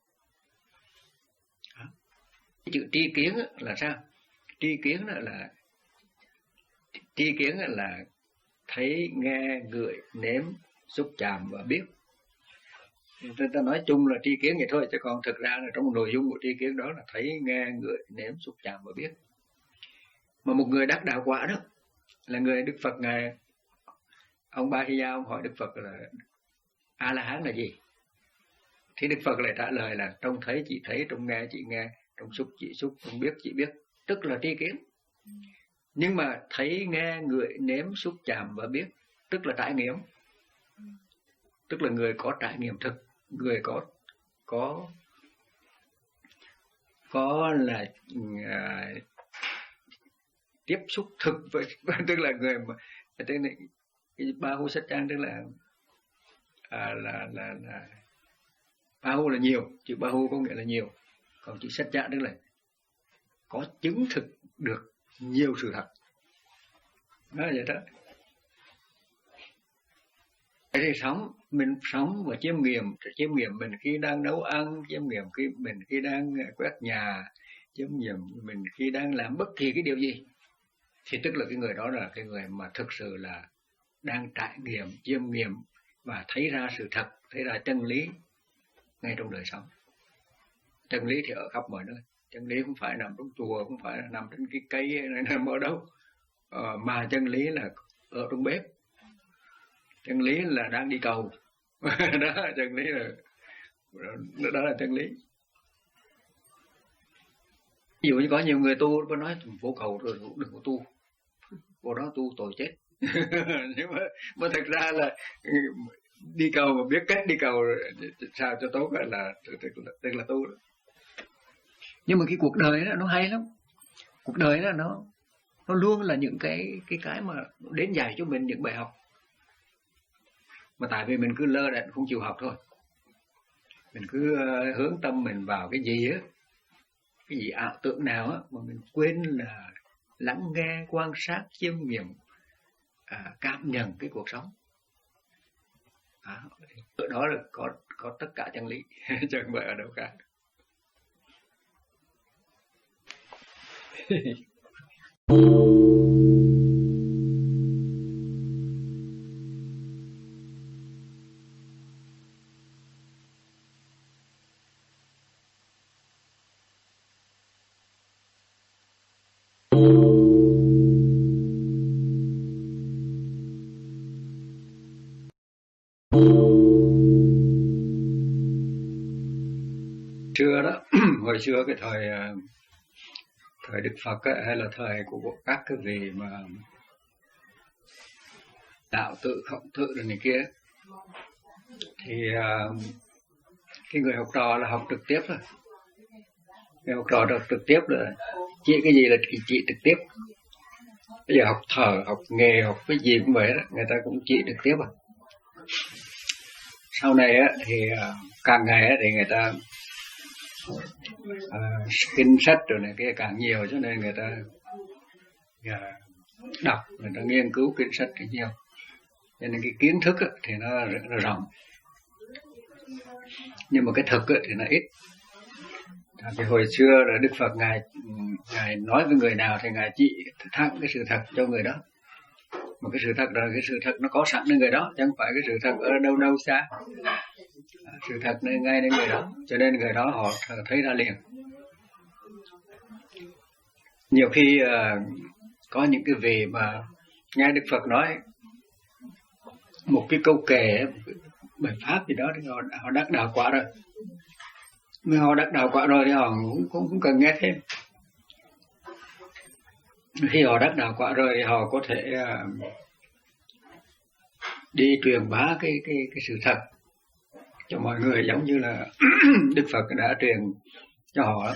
Cái chữ tri kiến là sao? Tri kiến là tri kiến là thấy, nghe, ngửi, nếm, xúc chạm và biết. Ta, ta nói chung là tri kiến vậy thôi, chứ còn thực ra là trong nội dung của tri kiến đó là thấy, nghe, ngửi, nếm, xúc chạm và biết. Mà một người đắc đạo quả đó là người Đức Phật ngài ông Ba Hy Gia ông hỏi Đức Phật là A La Hán là gì? Thì Đức Phật lại trả lời là trong thấy chỉ thấy, trong nghe chỉ nghe, trong xúc chỉ xúc, trong biết chỉ biết, tức là tri kiến. Nhưng mà thấy, nghe, ngửi, nếm, xúc chạm và biết, tức là trải nghiệm. Tức là người có trải nghiệm thực, người có có có là à, tiếp xúc thực với, tức là người mà tức là cái ba hữu sách trang, tức là à, là là là ba hữu là nhiều, chữ ba hữu có nghĩa là nhiều, còn chữ sách trang tức là có chứng thực được nhiều sự thật. Đó là vậy đó. Thế thì sống, mình sống và chiêm nghiệm, chiêm nghiệm mình khi đang nấu ăn, chiêm nghiệm khi mình khi đang quét nhà, chiêm nghiệm mình khi đang làm bất kỳ cái điều gì, thì tức là cái người đó là cái người mà thực sự là đang trải nghiệm, chiêm nghiệm và thấy ra sự thật, thấy ra chân lý ngay trong đời sống. Chân lý thì ở khắp mọi nơi. Chân lý không phải nằm trong chùa, không phải là nằm trên cái cây này nằm ở đâu, ờ, mà chân lý là ở trong bếp. Chân lý là đang đi cầu. Đó, chân lý là đó là chân lý. Ví dụ như có nhiều người tu có nói vô cầu rồi đừng có tu, vô đó tu tội chết. Nhưng mà, mà thật ra là đi cầu mà biết cách đi cầu sao cho tốt là tức là, tức là tu đó. Nhưng mà cái cuộc đời đó nó hay lắm. Cuộc đời đó nó nó luôn là những cái cái cái mà đến dạy cho mình những bài học. Mà tại vì mình cứ lơ đễnh không chịu học thôi. Mình cứ uh, hướng tâm mình vào cái gì á, cái gì ảo tưởng nào á, mà mình quên là lắng nghe, quan sát, chiêm nghiệm, à, cảm nhận cái cuộc sống. À, ở đó là có có tất cả chân lý, chứ không phải ở đâu cả. xưa đó, hồi xưa cái thời thời Đức Phật ấy, hay là thời của các cái vị mà đạo tự khổng tự rồi này kia, thì uh, cái người học trò là học trực tiếp thôi. Người học trò được trực tiếp là chỉ cái gì là chỉ trực tiếp. Bây giờ học thờ, học nghề, học cái gì cũng vậy đó, người ta cũng chỉ trực tiếp à. Sau này á, thì uh, càng ngày á, thì người ta uh, kinh sách rồi này kia càng nhiều, cho nên người ta uh, đọc, người ta nghiên cứu kinh sách càng nhiều, cho nên cái kiến thức á, thì nó rất là rộng, nhưng mà cái thực á, thì nó ít. Thì hồi xưa là Đức Phật ngài ngài nói với người nào thì ngài chỉ thẳng cái sự thật cho người đó, mà cái sự thật là cái sự thật nó có sẵnในngười đó, chứ không phải cái sự thật ở đâu đâu xa. Sự thật nơi ngay đến người đó, cho nên người đó họ thấy ra liền. Nhiều khi uh, có những cái vị mà nghe Đức Phật nói một cái câu kệ, bài pháp gì đó thì họ, họ đắc đạo quả rồi. Nếu họ đắc đạo quả rồi thì họ cũng, cũng, cũng cần nghe thêm. Khi họ đắc đạo quả rồi thì họ có thể uh, đi truyền bá cái, cái, cái sự thật cho mọi người, giống như là Đức Phật đã truyền cho họ.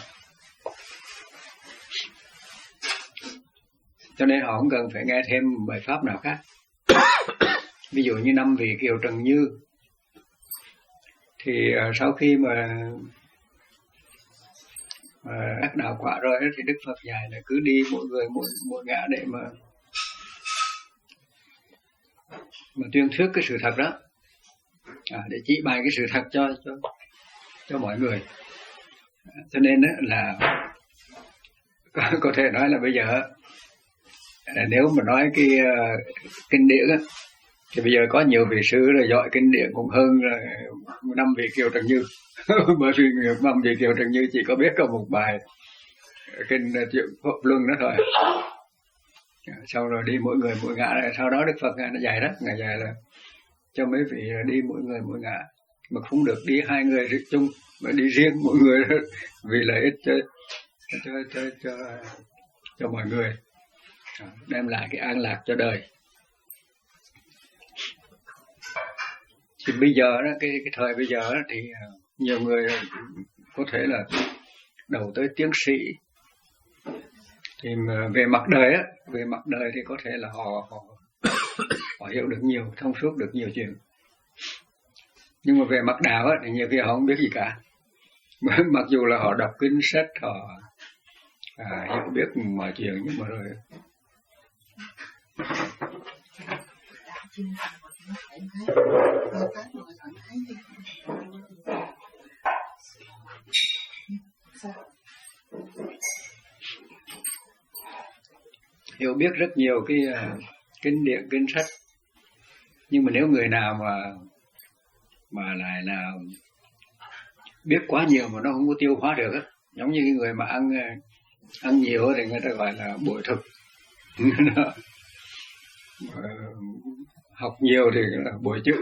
Cho nên họ không cần phải nghe thêm bài pháp nào khác. Ví dụ như năm vị Kiều Trần Như, thì uh, sau khi mà uh, đắc đạo quả rồi thì Đức Phật dạy là cứ đi mỗi người mỗi, mỗi ngã để mà mà tuyên thuyết cái sự thật đó, à, để chỉ bày cái sự thật cho cho cho mọi người. À, cho nên đó là có, có thể nói là bây giờ à, nếu mà nói cái uh, kinh điển á, thì bây giờ có nhiều vị sư là giỏi kinh điển cũng hơn uh, năm vị Kiều Trần Như. Bởi vì năm vị Kiều Trần Như chỉ có biết có một bài kinh Triệu Pháp Luân đó thôi. Sau rồi đi mỗi người mỗi ngã, sau đó Đức Phật ngài đã dạy đó, ngài dạy là cho mấy vị đi mỗi người mỗi ngã, mà không được đi hai người chung, mà đi riêng mỗi người vì lợi ích cho cho cho cho, cho mọi người, đem lại cái an lạc cho đời. Thì bây giờ đó, cái cái thời bây giờ đó, thì nhiều người có thể là đầu tới tiến sĩ. Thì về mặt đời á, về mặt đời thì có thể là họ họ, họ hiểu được nhiều, thông suốt được nhiều chuyện. Nhưng mà về mặt đạo á, thì nhiều khi họ không biết gì cả. Mặc dù là họ đọc kinh sách, họ à, hiểu biết mọi chuyện, nhưng mà rồi hiểu biết rất nhiều cái uh, kinh điển, kinh sách, nhưng mà nếu người nào mà mà lại là biết quá nhiều mà nó không có tiêu hóa được á, giống như cái người mà ăn ăn nhiều thì người ta gọi là bội thực. Học nhiều thì là bội chữ.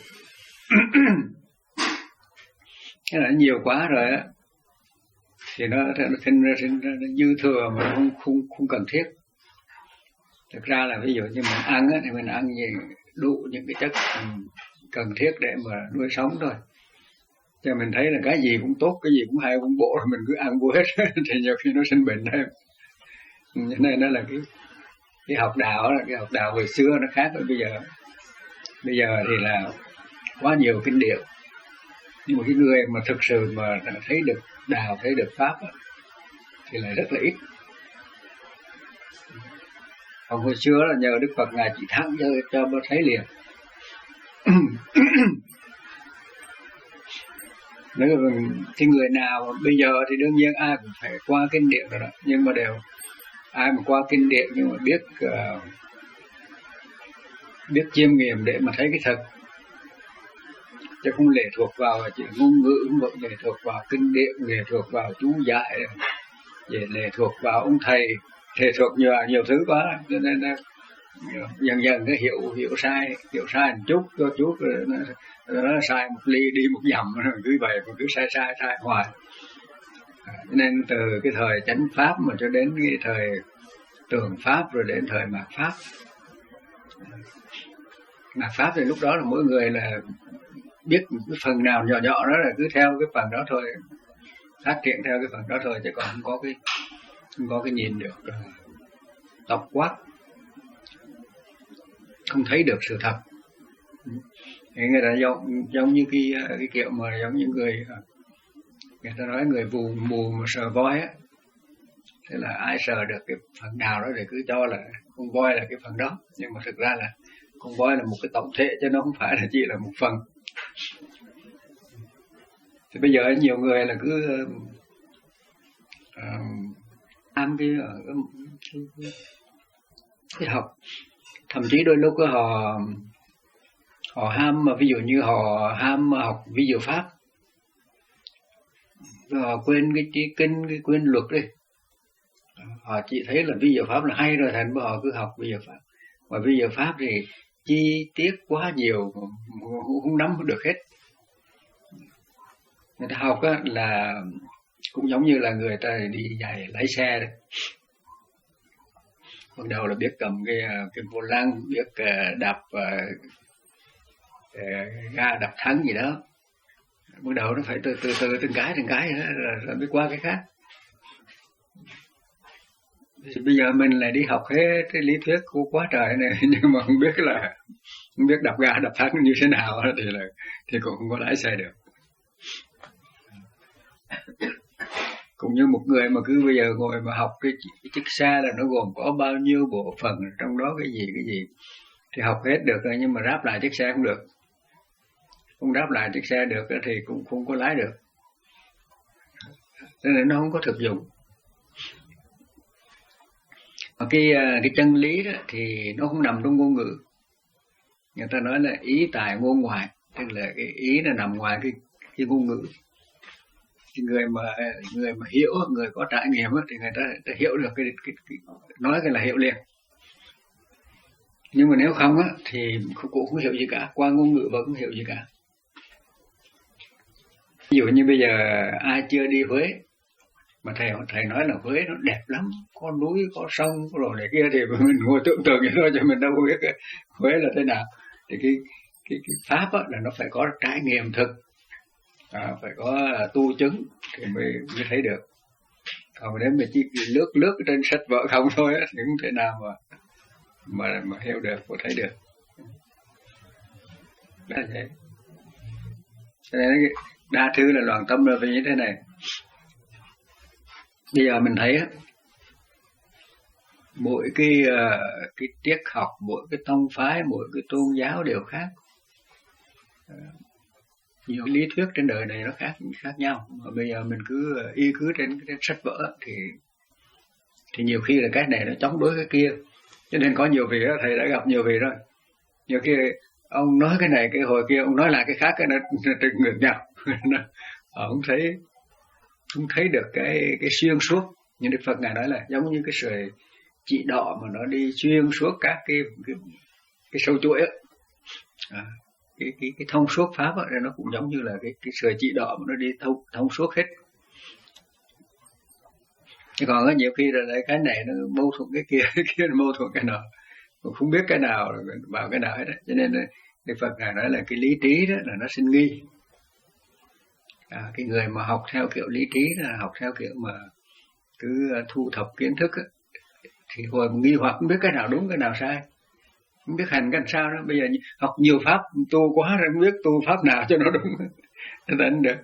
Cái là nhiều quá rồi á, thì nó sinh ra dư thừa mà không không không cần thiết. Thực ra là ví dụ như mình ăn á, thì mình ăn gì đủ những cái chất cần thiết để mà nuôi sống thôi. Cho mình thấy là cái gì cũng tốt, cái gì cũng hay, cũng bổ, rồi mình cứ ăn vô hết thì nhiều khi nó sinh bệnh thêm. Nên đó là cái cái học đạo đó, cái học đạo hồi xưa nó khác với bây giờ. Bây giờ thì là quá nhiều kinh điển, nhưng mà cái người mà thực sự mà thấy được đạo, thấy được pháp đó, thì lại rất là ít. Còn hồi xưa là nhờ Đức Phật ngài chỉ thẳng cho cho nó thấy liền. Nếu mà cái người nào bây giờ thì đương nhiên ai cũng phải qua kinh điển rồi đó, nhưng mà đều ai mà qua kinh điển nhưng mà biết uh, biết chiêm nghiệm để mà thấy cái thật, chứ không lệ thuộc vào chỉ ngôn ngữ, không lệ thuộc vào kinh điển, lệ thuộc vào chú giải, để lệ thuộc vào ông thầy, lệ thuộc nhiều nhiều thứ quá, cho nên là dần dần cái hiểu hiểu sai, hiểu sai một chút, cho chút rồi nó, nó sai một ly đi một dặm, rồi cứ vậy mà cứ sai sai sai hoài. Nên từ cái thời chánh pháp mà cho đến cái thời tường pháp rồi đến thời mạt pháp. Mạt pháp thì lúc đó là mỗi người là biết cái phần nào nhỏ nhỏ đó là cứ theo cái phần đó thôi, phát triển theo cái phần đó thôi, chứ còn không có cái không có cái nhìn được tổng quát, không thấy được sự thật. Thì người ta giống giống như cái cái kiểu mà giống như người người ta nói người mù mù mà sờ voi á, thế là ai sờ được cái phần nào đó thì cứ cho là con voi là cái phần đó, nhưng mà thực ra là con voi là một cái tổng thể chứ nó không phải là chỉ là một phần. Thì bây giờ nhiều người là cứ tham uh, cái, cái, cái, cái học, thậm chí đôi lúc họ họ ham mà ví dụ như họ ham học vi diệu pháp, họ quên cái trí kinh, cái quên luật đi, họ chỉ thấy là vi diệu pháp là hay rồi, thành họ cứ học vi diệu pháp, mà vi diệu pháp thì chi tiết quá nhiều, không nắm được hết. Người ta học á, là cũng giống như là người ta đi dạy lái xe đấy. Ban đầu là biết cầm cái cái vô lăng, biết đạp ga, đạp thắng gì đó. Ban đầu nó phải từ từ từ từng cái từng cái đó, rồi, rồi mới qua cái khác. Thì bây giờ mình lại đi học hết cái lý thuyết của quá trời này, nhưng mà không biết là không biết đạp ga đạp thắng như thế nào thì là thì cũng không có lái xe được. Cũng như một người mà cứ bây giờ ngồi mà học cái, cái chiếc xe là nó gồm có bao nhiêu bộ phận, trong đó cái gì cái gì thì học hết được rồi, nhưng mà ráp lại chiếc xe không được, không ráp lại chiếc xe được thì cũng không có lái được, cho nên nó không có thực dụng. Mà cái cái chân lý đó thì nó không nằm trong ngôn ngữ. Người ta nói là ý tài ngôn ngoại, tức là cái ý nó nằm ngoài cái cái ngôn ngữ. Thì người mà người mà hiểu, người có trải nghiệm thì người ta, ta hiểu được cái, cái, cái nói cái là hiểu liền. Nhưng mà nếu không á thì cũng không hiểu gì cả, qua ngôn ngữ vẫn không hiểu gì cả. Ví dụ như bây giờ ai chưa đi Huế mà thầy thầy nói là Huế nó đẹp lắm, có núi, có sông, có đồ này kia, thì mình ngồi tưởng tượng vậy thôi, cho mình đâu biết Huế là thế nào. Thì cái cái, cái pháp á, là nó phải có trải nghiệm thực, à, phải có tu chứng thì mới, mới thấy được. Còn nếu mà chỉ lướt lướt trên sách vở không thôi á, thì không thể nào mà mà mà hiểu được, mà thấy được. Đó là vậy. Cho nên đa thứ là loạn tâm là vì như thế này. Bây giờ mình thấy á, mỗi cái cái triết học, mỗi cái tông phái, mỗi cái tôn giáo đều khác. Nhiều lý thuyết trên đời này nó khác khác nhau, mà bây giờ mình cứ y cứ trên, trên sách vở thì thì nhiều khi là cái này nó chống đối cái kia, cho nên có nhiều vị đó, thầy đã gặp nhiều vị rồi, nhiều khi ông nói cái này cái hồi kia ông nói lại cái khác, cái nó trật ngược nhau. Họ không thấy không thấy được cái cái xuyên suốt. Nhưng Đức Phật ngài nói là giống như cái sợi chỉ đỏ mà nó đi xuyên suốt các cái cái, cái sâu chuỗi ấy. À, cái cái cái thông suốt pháp ấy, nó cũng giống như là cái cái sợi chỉ đỏ mà nó đi thông thông suốt hết. Chứ còn có nhiều khi là cái này nó mâu thuẫn cái kia, cái kia nó mâu thuẫn cái nào, cũng không biết cái nào vào cái nào hết. Cho nên Đức Phật ngài nói là cái lý trí đó là nó sinh nghi. À, cái người mà học theo kiểu lý trí là học theo kiểu mà cứ thu thập kiến thức ấy, thì hồi nghi hoặc không biết cái nào đúng cái nào sai, không biết hành cái sao đó. Bây giờ học nhiều pháp tu quá rồi không biết tu pháp nào cho nó đúng nó đánh được.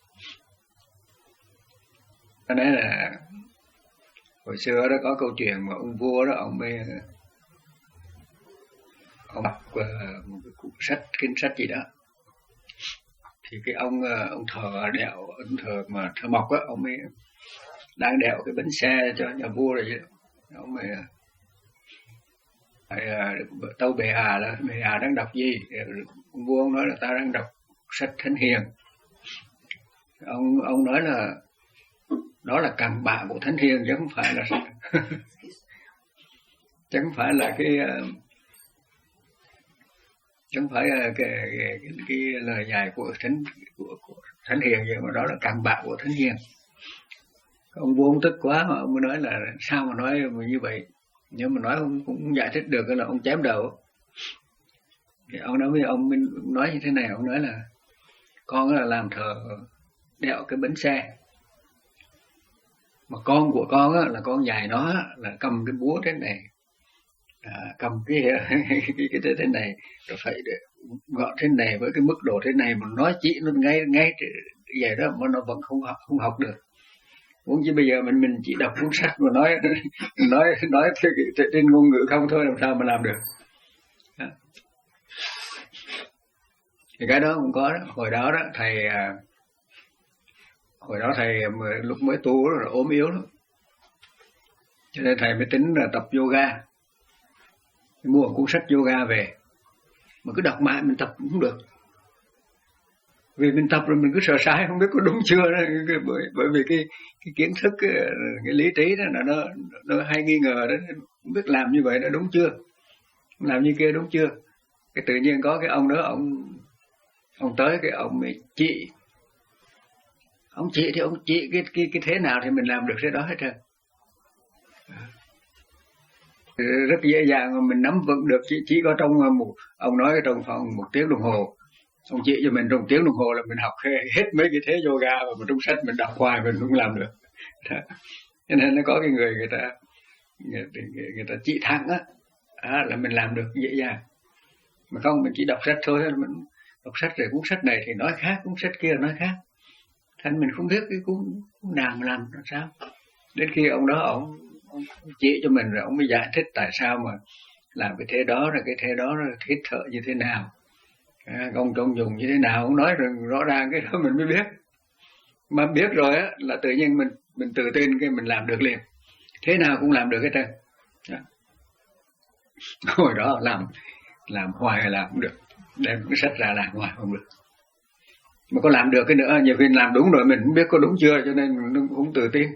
Cho nên là hồi xưa đó có câu chuyện mà ông vua đó, ông mới ông đọc uh, một cái cuốn sách, kinh sách gì đó, thì cái ông ông thợ đẽo, ông thợ mà thợ mộc á, ông mới đang đẽo cái bánh xe cho nhà vua rồi vậy. Ông mới uh, tâu bệ hạ là bệ hạ đang đọc gì? Ông vua ông nói là ta đang đọc sách Thánh Hiền. Ông ông nói là đó là cặn bã của Thánh Hiền chứ không phải là chứ không phải là cái chứ không phải là cái, cái, cái, cái lời dạy của Thánh của, của Thánh Hiền gì, mà đó là cặn bã của Thánh Hiền. Ông vua ông tức quá mà ông mới nói là sao mà nói như vậy, nếu mà nói ông cũng giải thích được là ông chém đầu. Thì ông nói với ông nói như thế này, ông nói là con là làm thợ đẽo cái bánh xe, mà con của con á, là con dài nó là cầm cái búa thế này, à, cầm cái cái cái thế, thế này, rồi phải gọn thế này với cái mức độ thế này, mà nói chỉ nó ngay ngay vậy đó mà nó vẫn không học không học được. Muốn chứ bây giờ mình mình chỉ đọc cuốn sách mà nói nói nói trên, trên ngôn ngữ không thôi, làm sao mà làm được. Đó. Thì cái đó cũng có đó. Hồi đó đó thầy hồi đó thầy lúc mới tu là ốm yếu lắm, cho nên thầy mới tính là tập yoga, mua một cuốn sách yoga về mà cứ đọc mãi mình tập cũng không được, vì mình tập rồi mình cứ sợ sai không biết có đúng chưa đó. bởi bởi vì cái cái kiến thức cái, cái lý trí đó là nó nó hay nghi ngờ đó, không biết làm như vậy đã đúng chưa, làm như kia đúng chưa. Cái tự nhiên có cái ông đó ông ông tới cái ông mới chỉ ông chỉ thì ông chỉ cái cái cái thế nào thì mình làm được thế đó hết trơn, rất dễ dàng mà mình nắm vững được. Chỉ chỉ có trong một ông nói trong phòng một tiếng đồng hồ, ông chỉ cho mình trong tiếng đồng hồ là mình học hết mấy cái thế yoga mà trong sách mình đọc hoài mình cũng làm được. Đó. Cho nên nó có cái người người ta người, người, người ta chỉ thẳng á, à, là mình làm được dễ dàng. Mà không mình chỉ đọc sách thôi, mình đọc sách rồi cuốn sách này thì nói khác, cuốn sách kia nói khác, thành mình không biết cái cuốn, cuốn nào mà làm làm sao. Đến khi ông đó ông, ông chỉ cho mình rồi ông mới giải thích tại sao mà làm cái thế đó rồi cái thế đó rồi hít thở như thế nào, à, công trong dùng như thế nào, ông nói rồi rõ ràng cái đó mình mới biết. Mà biết rồi á là tự nhiên mình mình tự tin cái mình làm được liền, thế nào cũng làm được hết trơn. Hồi đó làm làm hoài làm không được, đem cái sách ra làm hoài không được. Mà có làm được cái nữa, nhiều khi làm đúng rồi mình không biết có đúng chưa, cho nên mình cũng tự tin.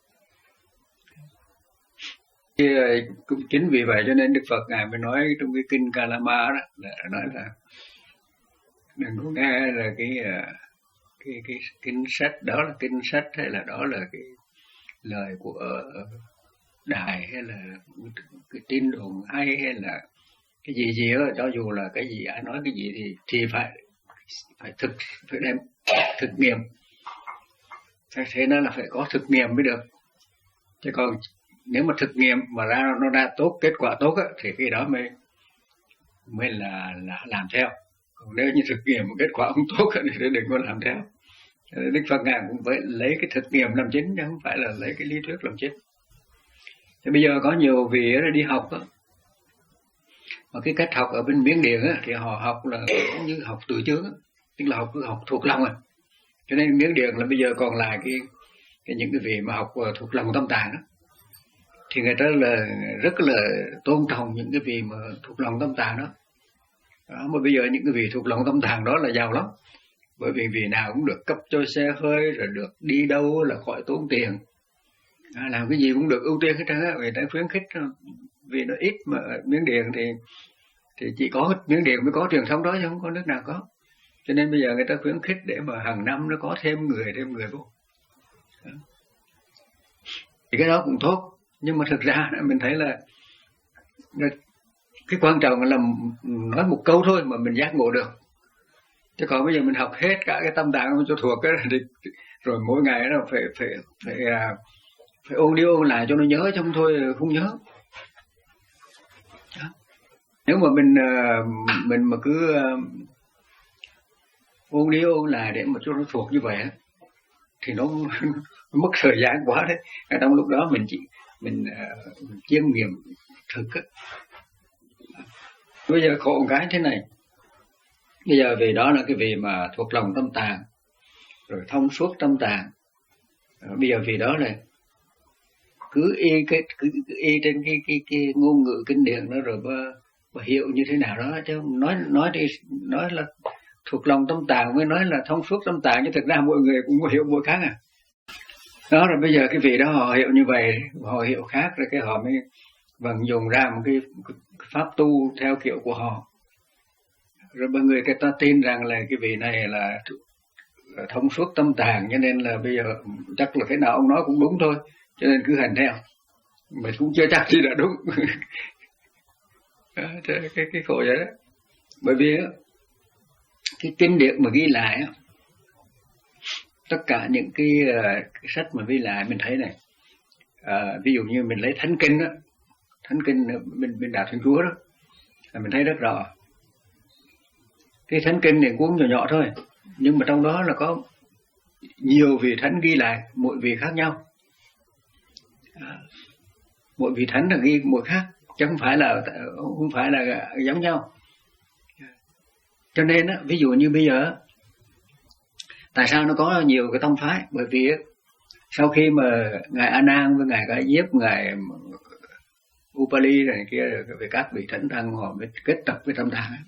Cũng chính vì vậy cho nên Đức Phật ngài mới nói trong cái kinh Kalama đó, là nói là đừng có nghe là cái cái cái kinh sách đó là kinh sách, hay là đó là cái lời của đài, hay là cái tin đồn hay, hay là cái gì gì đó, cho dù là cái gì ai nói cái gì thì thì phải phải thực phải đem thực nghiệm. Thế nên là phải có thực nghiệm mới được, chứ còn nếu mà thực nghiệm mà ra nó ra tốt, kết quả tốt á, thì cái đó mới mới là là làm theo. Còn nếu như thực nghiệm mà kết quả không tốt thì đừng có làm theo. Đức Phật ngài cũng phải lấy cái thực nghiệm làm chính, chứ không phải là lấy cái lý thuyết làm chính. Thì bây giờ có nhiều vị đi học á, mà cái cách học ở bên Miến Điện á, thì họ học là cũng như học từ trước á, tức là học cứ học thuộc lòng à. Cho nên Miến Điện là bây giờ còn lại cái, cái những cái vị mà học thuộc lòng tâm tạng á, thì người ta là rất là tôn trọng những cái vị mà thuộc lòng tâm tạng đó. Đó, mà bây giờ những cái vị thuộc lòng tâm tạng đó là giàu lắm, bởi vì vị nào cũng được cấp cho xe hơi, rồi được đi đâu là khỏi tốn tiền, à, làm cái gì cũng được ưu tiên hết trơn á. Người ta khuyến khích, vì nó ít mà Miến Điện thì thì chỉ có Miến Điện mới có truyền thống đó, chứ không có nước nào có. Cho nên bây giờ người ta khuyến khích để mà hàng năm nó có thêm người thêm người vô. Đó. Thì cái đó cũng tốt, nhưng mà thực ra mình thấy là cái quan trọng là nói một câu thôi mà mình giác ngộ được. Chứ còn bây giờ mình học hết cả cái tâm tạng cho thuộc cái rồi, rồi mỗi ngày nó phải phải phải phải ôn đi ôn lại cho nó nhớ, chứ không thôi không nhớ. Đó. Nếu mà mình mình mà cứ ôn đi ôn lại để mà cho nó thuộc như vậy thì nó, nó mất thời gian quá đấy. Trong lúc đó mình chỉ mình, mình chiêm nghiệm thực á. Bây giờ khổ một cái thế này, bây giờ vì đó là cái vị mà thuộc lòng tâm tạng, rồi thông suốt tâm tạng. Bây giờ vì đó là cứ y cái cứ, cứ y trên cái cái cái ngôn ngữ kinh điển đó, rồi mà, mà hiểu như thế nào đó, chứ nói nói đi nói là thuộc lòng tâm tạng mới nói là thông suốt tâm tạng, chứ thực ra mọi người cũng hiểu mỗi khác à. Đó, rồi bây giờ cái vị đó họ hiểu như vậy, họ hiểu khác, rồi cái họ mới vận dụng ra một cái, cái pháp tu theo kiểu của họ. Rồi mọi người người ta tin rằng là cái vị này là thông suốt tâm tàng, cho nên là bây giờ chắc là thế nào ông nói cũng đúng thôi, cho nên cứ hành theo. Mình cũng chưa chắc gì là đúng. cái, cái, cái khổ vậy đó. Bởi vì cái kinh điển mà ghi lại, tất cả những cái, cái sách mà ghi lại mình thấy này, à, ví dụ như mình lấy Thánh Kinh đó, Thánh Kinh bên, bên Đạo Thiên Chúa đó, là mình thấy rất rõ. Cái Thánh Kinh này cuốn nhỏ nhỏ thôi, nhưng mà trong đó là có nhiều vị thánh ghi lại, mỗi vị khác nhau. À, mỗi vị thánh là ghi mỗi khác, chứ không phải là không phải là giống nhau. Cho nên á, ví dụ như bây giờ, tại sao nó có nhiều cái tông phái? Bởi vì sau khi mà ngài A Nan với ngài Ca Diếp, ngài Upali này kia, về các vị thánh tăng họ mới kết tập với tâm tạng,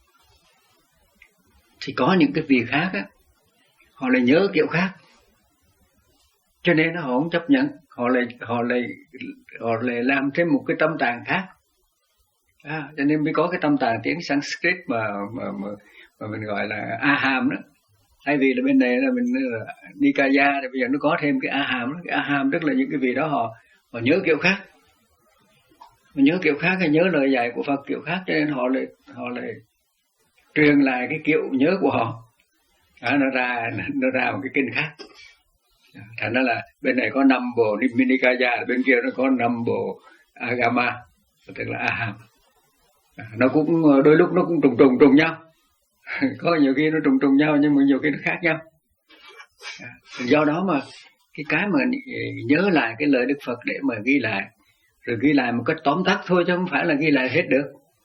thì có những cái vị khác á, họ lại nhớ kiểu khác, cho nên họ không chấp nhận, họ lại họ lại họ lại làm thêm một cái tâm tạng khác. À, cho nên mới có cái tâm tạng tiếng Sanskrit mà mà mà, mà mình gọi là Aham đó. Thay vì là bên này là mình là Nikaya, thì bây giờ nó có thêm cái Aham đó. Cái Aham tức là những cái vị đó họ họ nhớ kiểu khác, họ nhớ kiểu khác hay nhớ lời dạy của Phật kiểu khác, cho nên họ lại họ lại truyền lại cái kiểu nhớ của họ. À, nó ra nó ra một cái kinh khác. Thành ra là bên này có năm bộ Nikaya, bên kia nó có năm bộ Agama, tức là Aham. Nó cũng đôi lúc nó cũng trùng trùng trùng nhau. Có nhiều khi nó trùng trùng nhau, nhưng mà nhiều khi nó khác nhau. Do đó mà cái cái mà nhớ lại cái lời Đức Phật để mà ghi lại, rồi ghi lại một cách tóm tắt thôi, chứ không phải là ghi lại hết được.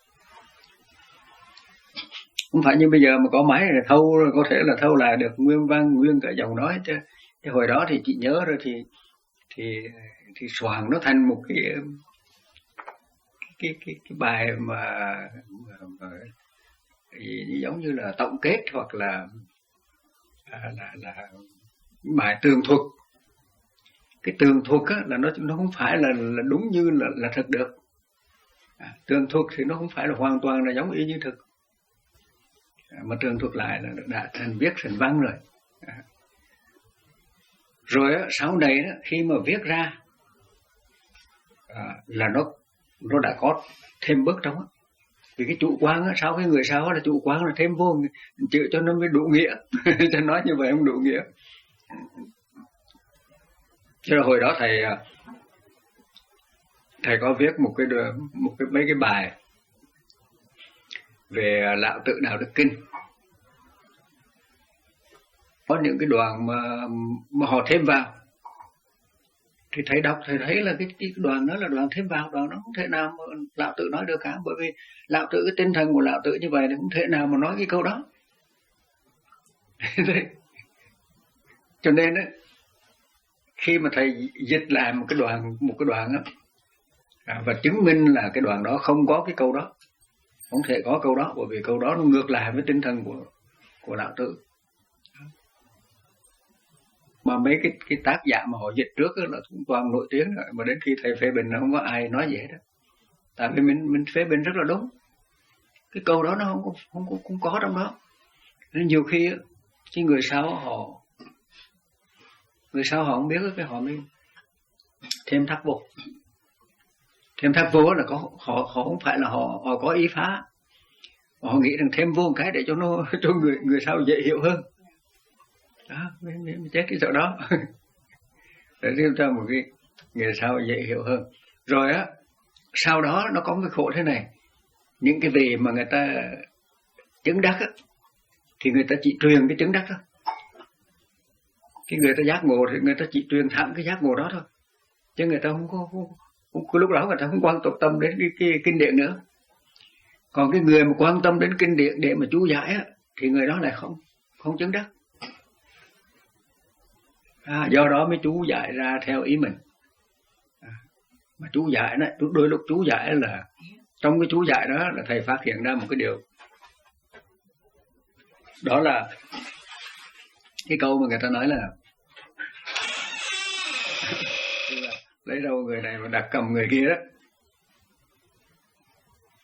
Không phải như bây giờ mà có máy là thâu, có thể là thâu lại được nguyên văn, nguyên cả dòng nói chứ. Cái hồi đó thì chị nhớ rồi thì thì thì soạn nó thành một cái cái cái cái bài mà, mà, mà giống như là tổng kết, hoặc là là là, là bài tường thuật. Cái tường thuật á, là nó nó không phải là, là đúng như là là thật được. À, tường thuật thì nó không phải là hoàn toàn là giống y như thực. À, mà tường thuật lại là đã thành viết thành văn rồi. À. Rồi á, sau này đó, khi mà viết ra à, là nó nó đã có thêm bước trong á. Vì cái chủ quan á, sau cái người sau là chủ quan là thêm vô chữ cho nó mới đủ nghĩa. Cho nói như vậy không đủ nghĩa. Cho hồi đó thầy thầy có viết một cái một cái mấy cái bài về Lão Tự Đạo Đức Kinh. Có những cái đoạn mà mà họ thêm vào, thì thầy đọc thầy thấy là cái, cái đoạn đó là đoạn thêm vào, đoạn nó không thể nào mà Lão Tự nói được cả, bởi vì Lão Tự, cái tinh thần của Lão Tự như vậy thì không thể nào mà nói cái câu đó. Cho nên ấy, khi mà thầy dịch lại một cái đoạn một cái đoạn đó, à, và chứng minh là cái đoạn đó không có cái câu đó, không thể có câu đó, bởi vì câu đó nó ngược lại với tinh thần của của Lão Tự. Mà mấy cái cái tác giả mà họ dịch trước là cũng toàn nổi tiếng rồi, mà đến khi thầy phê bình không có ai nói gì hết đó. Tại vì mình mình phê bình rất là đúng, cái câu đó nó không có không có không có trong đó. Nên nhiều khi cái người sau họ người sau họ không biết cái họ mới thêm thắt vô, thêm thắt vô là có họ họ không phải là họ họ có ý phá, họ nghĩ rằng thêm vô một cái để cho nó cho người người sau dễ hiểu hơn. Đó, mình, mình chết cái chỗ đó để thêm cho một cái người sau dễ hiểu hơn. Rồi á, sau đó nó có cái khổ thế này, những cái vị mà người ta chứng đắc á, thì người ta chỉ truyền cái chứng đắc đó. Cái người ta giác ngộ thì người ta chỉ truyền thẳng cái giác ngộ đó thôi, chứ người ta không có không, không, không lúc đó người ta không quan tâm đến cái, cái kinh điển nữa. Còn cái người mà quan tâm đến kinh điển để mà chú giải á, thì người đó lại không không chứng đắc. À, do đó mới chú giải ra theo ý mình. À, mà chú giải đó, đôi lúc chú giải là trong cái chú giải đó là thầy phát hiện ra một cái điều, đó là cái câu mà người ta nói là lấy đâu người này mà đặt cầm người kia đó.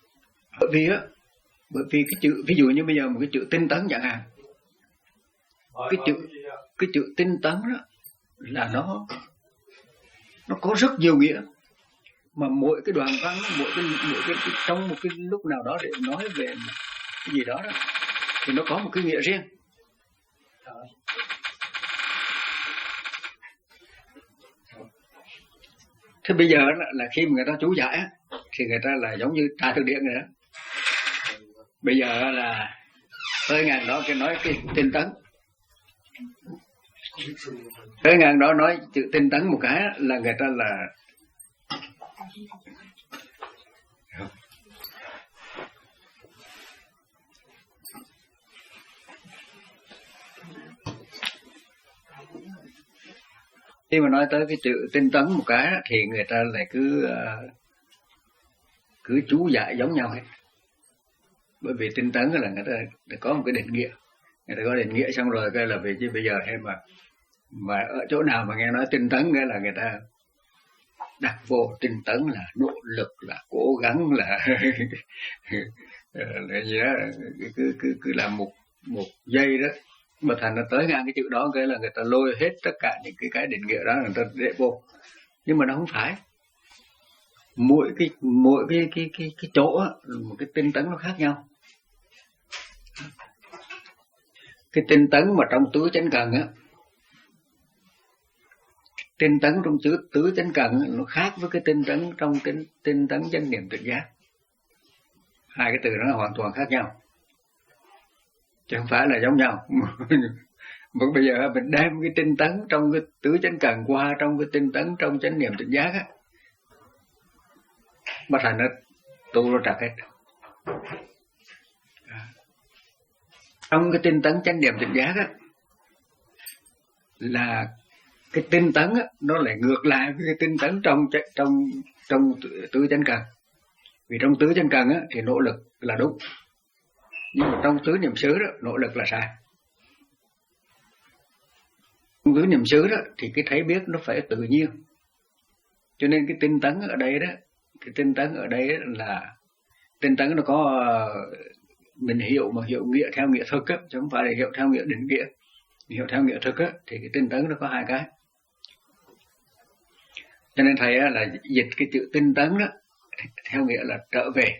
Bởi vì á, bởi vì cái chữ, ví dụ như bây giờ một cái chữ tinh tấn chẳng hạn, cái chữ cái chữ tinh tấn đó là nó nó có rất nhiều nghĩa, mà mỗi cái đoạn văn mỗi cái mỗi cái, cái trong một cái lúc nào đó để nói về cái gì đó đó thì nó có một cái nghĩa riêng. Thế bây giờ là, là khi mà người ta chú giải thì người ta là giống như tra từ điển rồi đó. Bây giờ là tới ngàn đó cái nói cái tinh tấn, tới ngàn đó nói chữ tinh tấn một cái là người ta là khi mà nói tới cái chữ tinh tấn một cái thì người ta lại cứ cứ chú giải giống nhau hết. Bởi vì tinh tấn là người ta có một cái định nghĩa, người ta có định nghĩa xong rồi cái là vì chứ bây giờ em mà mà ở chỗ nào mà nghe nói tinh tấn cái là người ta đặt vô tinh tấn là nỗ lực, là cố gắng, là là gì đó, cứ cứ cứ làm một một giây đó mà thành nó tới ngang cái chữ đó cái là người ta lôi hết tất cả những cái cái định nghĩa đó người ta để vô. Nhưng mà nó không phải, mỗi cái mỗi cái cái cái cái chỗ á, một cái tinh tấn nó khác nhau. Cái tinh tấn mà trong tứ chánh cần á, tinh tấn trong tứ tứ chánh cần á, nó khác với cái tinh tấn trong tinh tinh tấn chánh niệm tỉnh giác. Hai cái từ đó là hoàn toàn khác nhau, chứ không phải là giống nhau. Mà bây giờ mình đem cái tinh tấn trong cái tứ chánh cần qua trong cái tinh tấn trong chánh niệm tỉnh giác á, mà thành nó tu nó trật hết. Trong cái tinh tấn chánh niệm tỉnh giác á, là cái tinh tấn á, nó lại ngược lại với cái tinh tấn trong trong trong tứ chánh cần. Vì trong tứ chánh cần á, thì nỗ lực là đúng, nhưng mà trong tứ niệm xứ đó nỗ lực là sai. Trong tứ niệm xứ đó thì cái thấy biết nó phải tự nhiên. Cho nên cái tinh tấn ở đây đó, cái tinh tấn ở đây là tinh tấn nó có mình hiểu mà hiểu nghĩa theo nghĩa thực á, chứ không phải là hiểu theo nghĩa định nghĩa. Hiểu theo nghĩa thực á thì cái tinh tấn nó có hai cái. Cho nên thầy á, là dịch cái chữ tinh tấn đó theo nghĩa là trở về.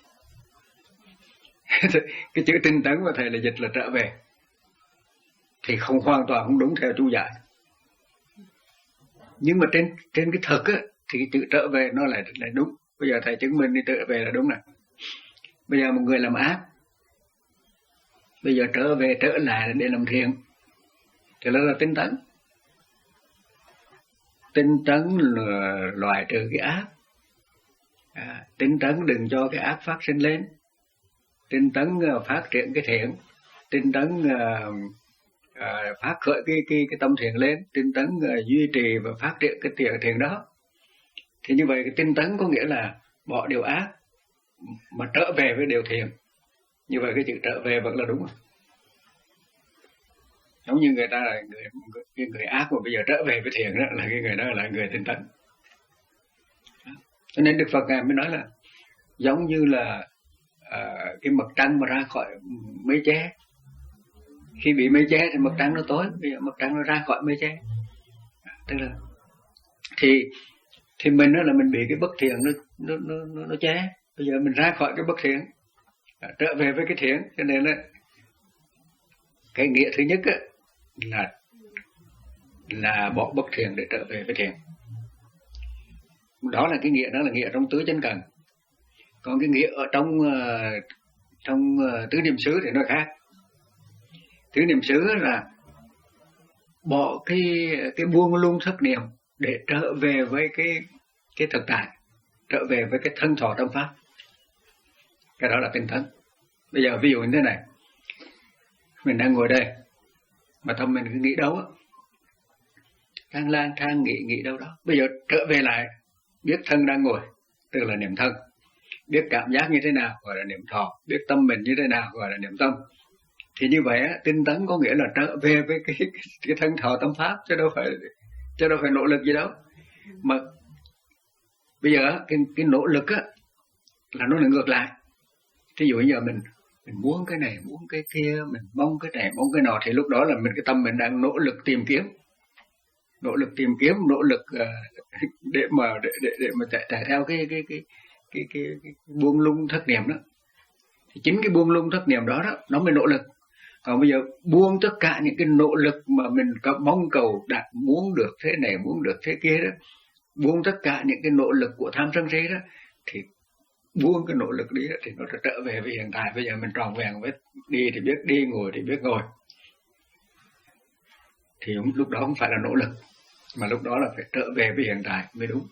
Cái chữ tinh tấn mà thầy là dịch là trở về thì không hoàn toàn không đúng theo chú giải. Nhưng mà trên trên cái thực á thì cái chữ trở về nó lại lại đúng. Bây giờ thầy chứng minh đi, trở về là đúng này. Bây giờ một người làm ác, bây giờ trở về trở lại để làm thiện thì đó là tinh tấn. Tinh tấn là loại trừ cái ác, à, tinh tấn đừng cho cái ác phát sinh lên, tinh tấn phát triển cái thiện, tinh tấn uh, uh, phát khởi cái cái cái tâm thiện lên, tinh tấn uh, duy trì và phát triển cái thiện thiện đó. Thì như vậy cái tinh tấn có nghĩa là bỏ điều ác mà trở về với điều thiện. Như vậy cái chữ trở về vẫn là đúng. Giống như người ta là người, người, người ác mà bây giờ trở về với thiện đó là cái người đó là người tinh tấn. Cho nên Đức Phật Ngài mới nói là giống như là uh, cái mặt trăng mà ra khỏi mây che. Khi bị mây che thì mặt trăng nó tối, bây giờ mặt trăng nó ra khỏi mây che. Tức là thì thì mình đó là mình bị cái bất thiện nó nó nó nó che. Bây giờ mình ra khỏi cái bất thiện, trở về với cái thiện. Cho nên là cái nghĩa thứ nhất á, là là bỏ bất thiện để trở về với thiện. Đó là cái nghĩa, đó là nghĩa trong tứ chánh cần. Còn cái nghĩa ở trong uh, trong uh, tứ niệm xứ thì nó khác. Tứ niệm xứ là bỏ cái cái buông lung thất niệm để trở về với cái cái thực tại, trở về với cái thân thọ tâm pháp. Cái đó là tinh tấn. Bây giờ ví dụ như thế này, mình đang ngồi đây mà tâm mình cứ nghĩ đâu á, đang lang thang nghĩ nghĩ đâu đó. Bây giờ trở về lại biết thân đang ngồi, tức là niệm thân. Biết cảm giác như thế nào gọi là niệm thọ, biết tâm mình như thế nào gọi là niệm tâm. Thì như vậy á, tinh tấn có nghĩa là trở về với cái cái, cái thân thọ tâm pháp, chứ đâu phải chứ đâu phải nỗ lực gì đâu. Mà bây giờ cái cái nỗ lực á là nó là ngược lại. Thí dụ như giờ mình mình muốn cái này, muốn cái kia, mình mong cái này, mong cái nọ, thì lúc đó là mình cái tâm mình đang nỗ lực tìm kiếm, nỗ lực tìm kiếm, nỗ lực uh, để mà để để, để mà chạy, chạy theo cái cái cái cái cái, cái buông lung thất niệm đó. Thì chính cái buông lung thất niệm đó đó nó mới nỗ lực. Còn bây giờ buông tất cả những cái nỗ lực mà mình mong cầu đạt, muốn được thế này, muốn được thế kia đó, buông tất cả những cái nỗ lực của tham sân si đó, thì buông cái nỗ lực đi đó, thì nó sẽ trở về với hiện tại. Bây giờ mình tròn vẹn với đi thì biết đi, ngồi thì biết ngồi, thì lúc đó không phải là nỗ lực, mà lúc đó là phải trở về với hiện tại mới đúng.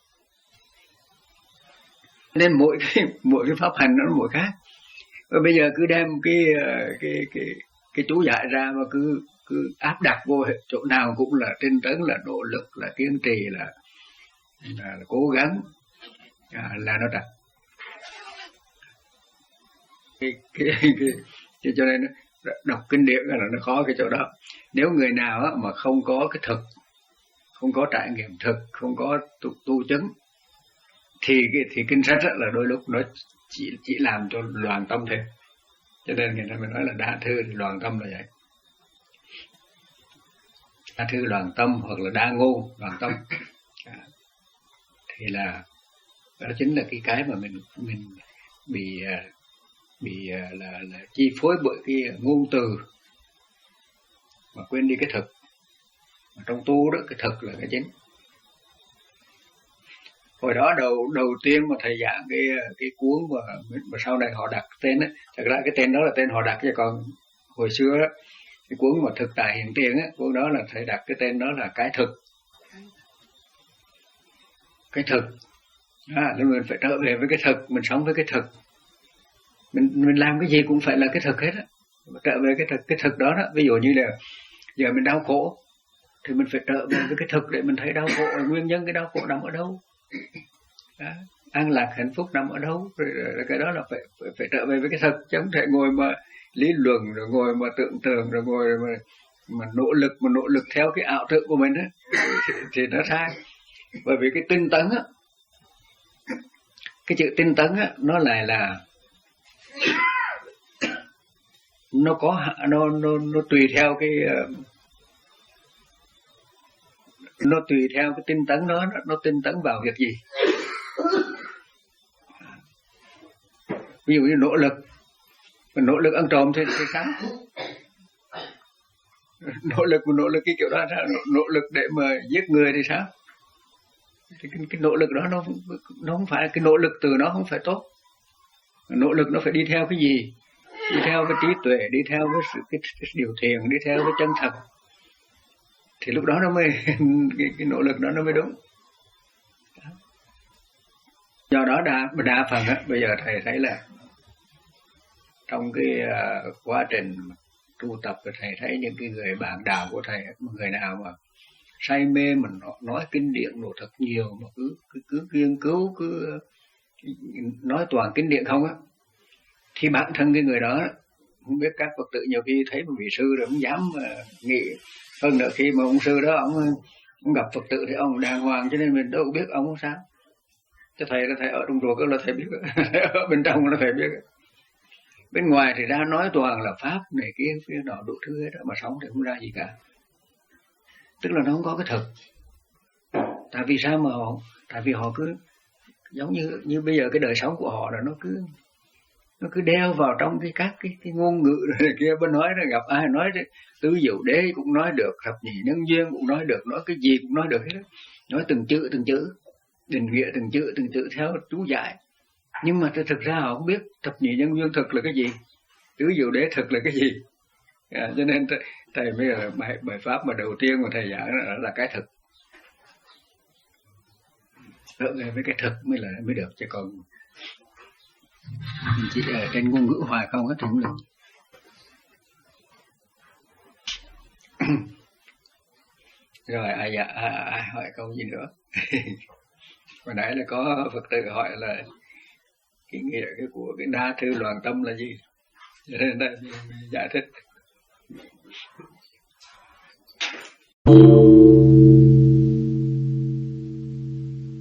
Nên mỗi cái mỗi cái pháp hành nó mỗi khác. Và bây giờ cứ đem cái cái cái cái chú giải ra mà cứ cứ áp đặt vô chỗ nào cũng là tinh tấn, là nỗ lực, là kiên trì, là là, là cố gắng, à, là nó đặt cái cái cái, cái cho nên đọc kinh điển là nó khó cái chỗ đó. Nếu người nào á, mà không có cái thực, không có trải nghiệm thực, không có tu, tu chứng, thì cái thì kinh sách là đôi lúc nó chỉ chỉ làm cho loạn tâm thêm. Cho nên người ta mới nói là đa thư thì loạn tâm là vậy. Đa thư loạn tâm hoặc là đa ngôn loạn tâm, à, thì là đó chính là cái cái mà mình mình bị bị là, là chi phối bởi cái ngôn từ mà quên đi cái thực. Mà trong tu đó cái thực là cái chính. Hồi đó đầu đầu tiên mà thầy giảng cái cái cuốn mà, mà sau này họ đặt tên á, thật ra cái tên đó là tên họ đặt, chứ còn hồi xưa đó, cái cuốn mà thực tại hiện tiền á, cuốn đó là thầy đặt cái tên đó là cái thực. Cái thực. À, nên mình phải trở về với cái thực, mình sống với cái thực. Mình mình làm cái gì cũng phải là cái thực hết á. Trở về cái thực, cái thực đó đó. Ví dụ như là giờ mình đau khổ thì mình phải trở về với cái thực để mình thấy đau khổ, nguyên nhân cái đau khổ nằm ở đâu. Đó. An lạc hạnh phúc nằm ở đâu, rồi, rồi cái đó là phải, phải phải trở về với cái thực, chứ không thể ngồi mà lý luận, rồi ngồi mà tưởng tượng, rồi ngồi mà mà nỗ lực mà nỗ lực theo cái ảo tưởng của mình á, thì, thì nó sai. Bởi vì cái tinh tấn á, cái chữ tinh tấn á, nó lại là nó có nó nó nó tùy theo cái nó tùy theo cái tinh tấn đó, nó tinh tấn vào việc gì. Ví dụ như nỗ lực, mình nỗ lực ăn trộm thì, thì sao? Nỗ lực mà nỗ lực cái kiểu đó sao? Nỗ lực để mà giết người thì sao? Thì cái, cái nỗ lực đó nó nó không phải, cái nỗ lực từ nó không phải tốt. Nỗ lực nó phải đi theo cái gì? Đi theo cái trí tuệ, đi theo cái sự cái, cái điều thiền, đi theo cái chân thật. Thì lúc đó nó mới cái, cái nỗ lực đó nó mới đúng. Do đó đa đa phần á, bây giờ thầy thấy là trong cái uh, quá trình tu tập của thầy, thấy những cái người bạn đạo của thầy, người nào mà say mê mình nói kinh điển đồ thật nhiều, mà cứ cứ cứ nghiên cứu, cứ nói toàn kinh điển không á, thì bản thân cái người đó không biết các Phật tử nhiều khi thấy một vị sư rồi không dám uh, nghĩ. Hơn nữa khi mà ông sư đó ông, ông gặp Phật tử thì ông đàng hoàng, cho nên mình đâu biết ông sao. Cho thầy là thầy ở trong ruột là thầy biết, ở bên trong là thầy biết. Bên ngoài thì ra nói toàn là pháp này kia phía nọ đủ thứ hết đó, mà sống thì không ra gì cả. Tức là nó không có cái thực. Tại vì sao mà họ, tại vì họ cứ giống như như bây giờ cái đời sống của họ là nó cứ nó cứ đeo vào trong cái các cái, cái ngôn ngữ này kia, bên nói là gặp ai nói tứ diệu đế cũng nói được, thập nhị nhân duyên cũng nói được, nói cái gì cũng nói được hết, nói từng chữ từng chữ, định nghĩa từng chữ từng chữ theo chú giải. Nhưng mà thực ra họ không biết thập nhị nhân duyên thực là cái gì, tứ diệu đế thực là cái gì. À, cho nên thầy, thầy mới là bài, bài pháp mà đầu tiên mà thầy giảng là, là cái thực. Trở về với cái thực mới là mới được, chứ còn chỉ ở trên ngôn ngữ hoài không hết thì không được. Rồi ai, dạ, ai, ai hỏi câu gì nữa? Hồi nãy là có Phật tử hỏi là cái nghĩa cái của cái đa thư loạn tâm là gì, cho nên đây giải thích.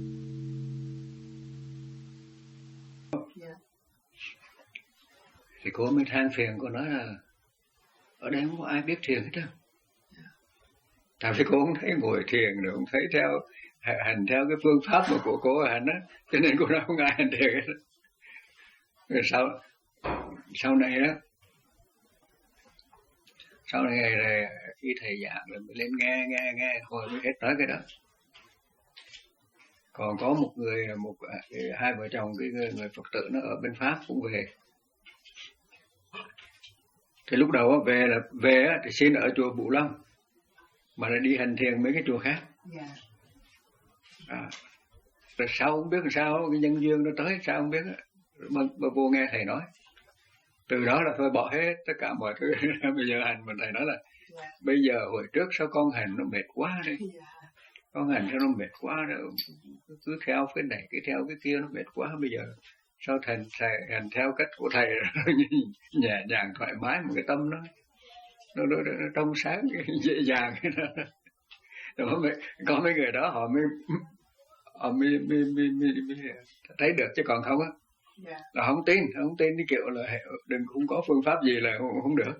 Thì cô mới than phiền, cô nói là ở đây không có ai biết thiền hết trơn. Tại vì cô không thấy ngồi thiền rồi, không thấy theo hành theo cái phương pháp mà của cô hành á, cho nên cô nói không ai hành thiền hết. Rồi sau sau này đó, sau này rồi khi thầy giảng rồi mới lên nghe nghe nghe hồi mới hết nói cái đó. Còn có một người một hai vợ chồng cái người, người Phật tử nó ở bên Pháp cũng về. Thì lúc đầu về là về thì xin ở chùa Bửu Long, mà là đi hành thiền mấy cái chùa khác. Yeah. À, rồi sao không biết làm sao cái nhân duyên nó tới sao không biết, mà, mà vô nghe thầy nói, từ đó là thôi bỏ hết tất cả mọi thứ. Bây giờ hành mình thầy nói là yeah. Bây giờ hồi trước sao con hành nó mệt quá đi, yeah. Con hành sao nó mệt quá đó, cứ theo cái này cái theo cái kia nó mệt quá. Bây giờ sao thành thầy hành theo cách của thầy nhẹ nhàng thoải mái, một cái tâm nó nó, nó, nó trong sáng dễ dàng. Đó, có mấy người đó họ mới họ mới, mới, mới, mới, mới thấy được, chứ còn không á yeah. Là không tin, không tin cái kiểu là đừng không có phương pháp gì là không, không được.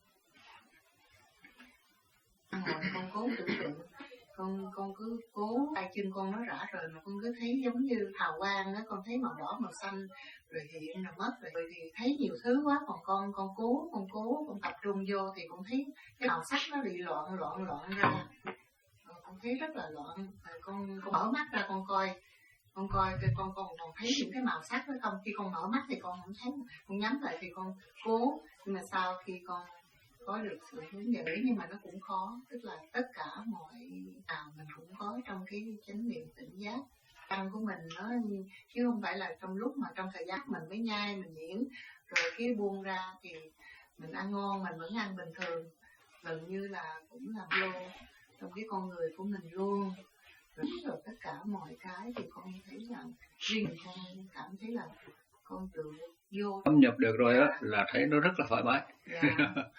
À, con cố tưởng tượng, con con cứ cố tay chân con nó rõ rồi mà con cứ thấy giống như hào quang đó, con thấy màu đỏ màu xanh rồi hiện rồi mất rồi, rồi thì thấy nhiều thứ quá, còn con con cố con cố con tập trung vô thì con thấy cái màu sắc nó bị loạn loạn loạn ra, rồi con thấy rất là loạn. Rồi con con mở mắt ra con coi con coi cái con con còn thấy những cái màu sắc đó không. Khi con mở mắt thì con không thấy, con nhắm lại thì con cố, nhưng mà sau khi con có được sự hướng dẫn nhưng mà nó cũng khó, tức là tất cả mọi nào mình cũng có trong cái chánh niệm tỉnh giác căn của mình nó, chứ không phải là trong lúc mà trong thời gian mình mới nhai mình diễn rồi cái buông ra thì mình ăn ngon mình vẫn ăn bình thường, gần như là cũng là vô trong cái con người của mình luôn. Rồi tất cả mọi cái thì con thấy rằng riêng con cảm thấy là con tự vô thâm nhập được rồi á là thấy nó rất là thoải mái. Yeah.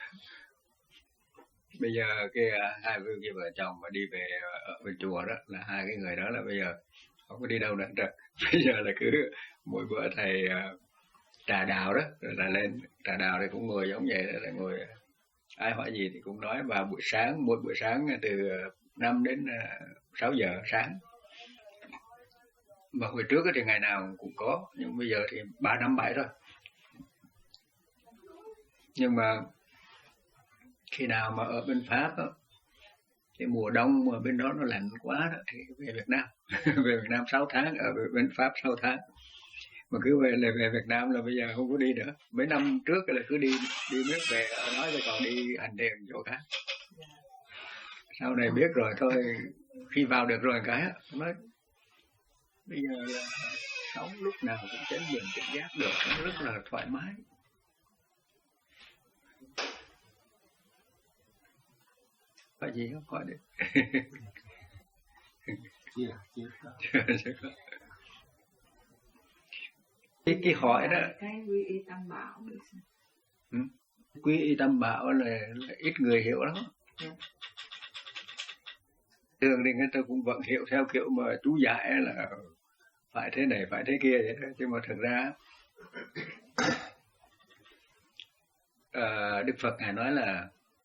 Bây giờ cái hai cái vợ chồng mà đi về ở bên chùa đó là hai cái người đó là bây giờ không có đi đâu nữa rồi. Bây giờ là cứ mỗi bữa thầy trà đào đó rồi là lên trà đào thì cũng ngồi giống vậy, là ngồi ai hỏi gì thì cũng nói. Và buổi sáng mỗi buổi sáng từ năm đến sáu giờ sáng, mà hồi trước thì ngày nào cũng có, nhưng bây giờ thì ba năm bảy rồi. Nhưng mà khi nào mà ở bên Pháp đó, cái mùa đông mà bên đó nó lạnh quá đó, thì về Việt Nam về Việt Nam sáu tháng, ở bên Pháp sáu tháng, mà cứ về là về Việt Nam là bây giờ không có đi nữa. Mấy năm trước là cứ đi đi mới về, nói là còn đi hành thiền chỗ khác. Sau này biết rồi thôi, khi vào được rồi cái nói bây giờ là sống lúc nào cũng chánh niệm tỉnh giác được, nó rất là thoải mái. Có gì không có được. Chưa, chưa. cái cái hỏi đó, cái quy y tam bảo. Ừ? Quy y tam bảo là, là ít người hiểu lắm. Yeah. Thường thì người ta cũng vẫn hiểu theo kiểu mà chú giải là phải thế này phải thế kia vậy đó, nhưng mà thực ra uh, Đức Phật ngài nói là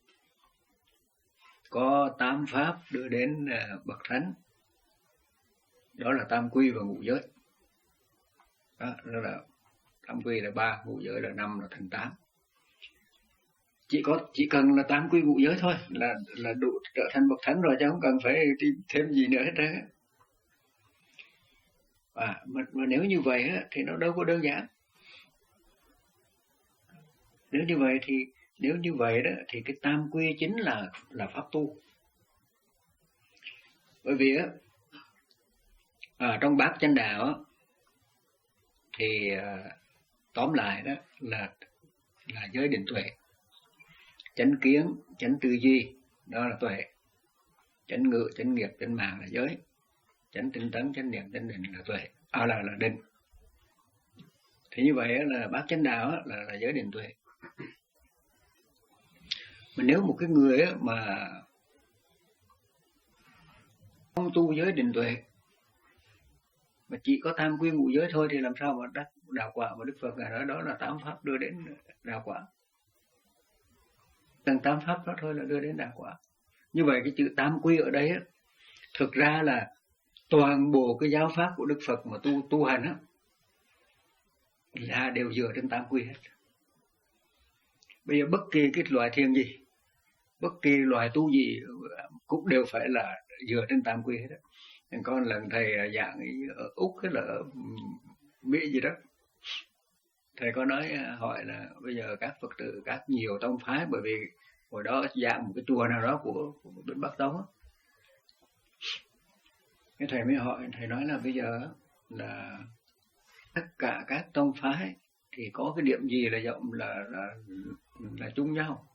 có tám pháp đưa đến uh, bậc thánh, đó là tam quy và ngũ giới. Đó, đó là tam quy là ba, ngũ giới là năm, là thành tám. Chỉ có chỉ cần là tám quy ngũ giới thôi là là đủ trở thành bậc thánh rồi, chứ không cần phải thêm gì nữa hết trơn. Và mà, mà nếu như vậy á, thì nó đâu có đơn giản. Nếu như vậy thì nếu như vậy đó thì cái tam quy chính là là pháp tu. Bởi vì á, à, trong bát chánh đạo á, thì à, tóm lại đó là là giới định tuệ, chánh kiến, chánh tư duy, đó là tuệ, chánh ngữ, chánh nghiệp, chánh mạng là giới, chánh tinh tấn, chánh niệm, chánh định là tuệ, à là là định. Thì như vậy là bát chánh đạo là là giới định tuệ. Mà nếu một cái người mà không tu giới định tuệ Mà chỉ có tam quy ngũ giới thôi thì làm sao mà đắc đạo quả? Mà Đức Phật nói đó là tám pháp đưa đến đạo quả. Từng tám pháp đó thôi là đưa đến đạo quả. Như vậy cái chữ tam quy ở đây á, thực ra là toàn bộ cái giáo pháp của Đức Phật mà tu tu hành á là đều dựa trên tam quy hết. Bây giờ bất kỳ cái loại thiền gì, bất kỳ loại tu gì cũng đều phải là dựa trên tam quy hết. Con lần thầy giảng ở Úc hay là ở Mỹ gì đó, thầy có nói hỏi là bây giờ các Phật tử các nhiều tông phái, bởi vì hồi đó dạng một cái chùa nào đó của, của bên Bắc Tông á, cái thầy mới hỏi, thầy nói là bây giờ là tất cả các tông phái thì có cái điểm gì là rộng là là là chung nhau.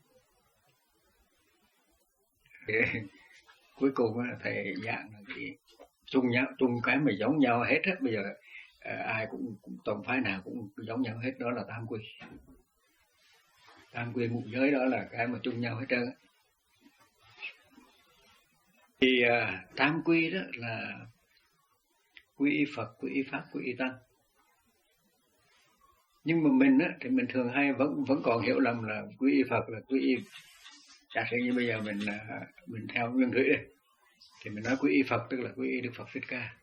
Thì cuối cùng là thầy dạng là cái chung nhau, chung cái mà giống nhau hết á. Bây giờ à, ai cũng, cũng tông phái nào cũng giống nhau hết, đó là tam quy. Tam quy ngũ giới đó là cái mà chung nhau hết trơn á. Thì à, tam quy đó là quy y Phật, quy y Pháp, quy y Tăng. Nhưng mà mình á thì mình thường hay vẫn vẫn còn hiểu lầm là quy y Phật là quy y. Giả sử như bây giờ mình mình theo nguyên thủy đây, thì mình nói quy y Phật tức là quy y Đức Phật Thích Ca.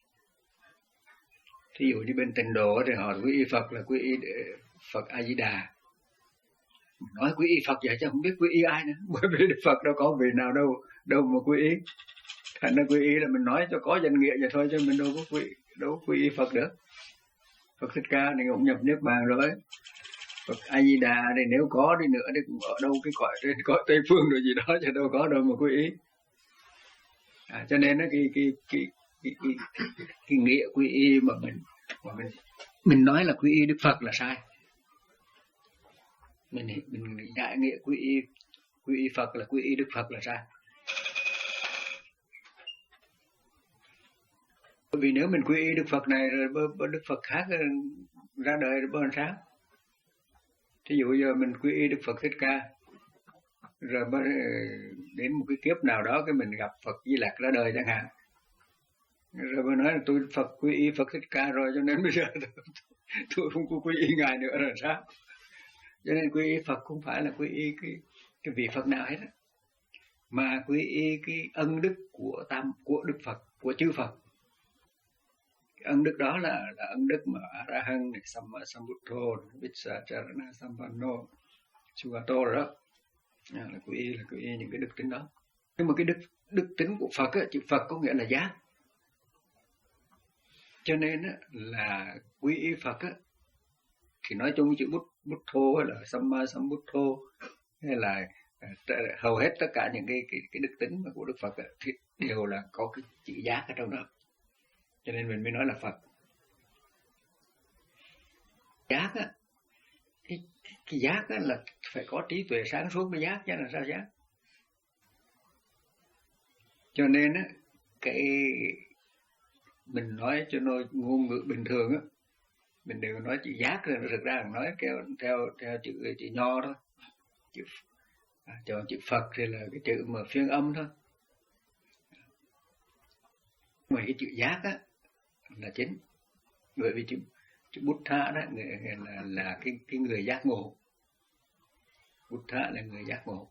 Thí dụ như bên Tịnh Độ thì họ quy y Phật là quy y Phật A Di Đà. Nói quy y Phật vậy chứ không biết quy y ai nữa, bởi vì Đức Phật đâu có vị nào đâu đâu mà quy y. Thành ra quy y là mình nói cho có danh nghĩa vậy thôi, chứ mình đâu có quy đâu có quy y Phật được. Phật Thích Ca thì cũng nhập niết bàn rồi. Phật A Di Đà thì nếu có đi nữa thì cũng ở đâu cái cõi trên cõi Tây Phương rồi gì đó, chứ đâu có đâu mà quy y. À, cho nên nó cái cái cái cái cái, cái, cái nghĩa quy y mà mình mà mình mình nói là quy y Đức Phật là sai. Mình mình đại nghĩa quy y quy y Phật là quy y Đức Phật là sai. Bởi vì nếu mình quy y Đức Phật này rồi bơ Đức Phật khác ra đời rồi bơ làm sao? Thí dụ giờ mình quy y Đức Phật Thích Ca, rồi đến một cái kiếp nào đó cái mình gặp Phật Di Lặc ra đời chẳng hạn, rồi mới nói là tôi Phật quy y Phật Thích Ca rồi, cho nên bây giờ tôi, tôi không có quy y ngài nữa rồi sao? Cho nên quy y Phật không phải là quy y cái cái vị Phật nào hết, mà quy y cái ân đức của tam của Đức Phật, của chư Phật. Cái ân đức đó là, là ân đức mà A-ra-hân này, Samma Sambuddho, Vissacharana Sampanno, Sugato đó, là quy y là quy y những cái đức tính đó. Nhưng mà cái đức đức tính của Phật á, chữ Phật có nghĩa là giác. Cho nên á, là quy y Phật á, thì nói chung chữ bút bút thô hay là Samma Sambuddho hay là hầu hết tất cả những cái cái, cái đức tính của Đức Phật á, thì đều là có cái chữ giác ở trong đó. Cho nên mình mới nói là Phật. Giác á, cái, cái giác á là phải có trí tuệ sáng suốt mới giác, chứ là sao giác. Cho nên á, cái mình nói cho nó ngôn ngữ bình thường á, mình đều nói chữ giác rồi, thực ra là nói theo theo theo chữ chữ nho thôi. Chữ à, cho chữ Phật thì là cái chữ mà phiên âm thôi. Mà cái chữ giác á là chính, bởi vì chữ chữ Buddha đó là là cái cái người giác ngộ. Buddha là người giác ngộ.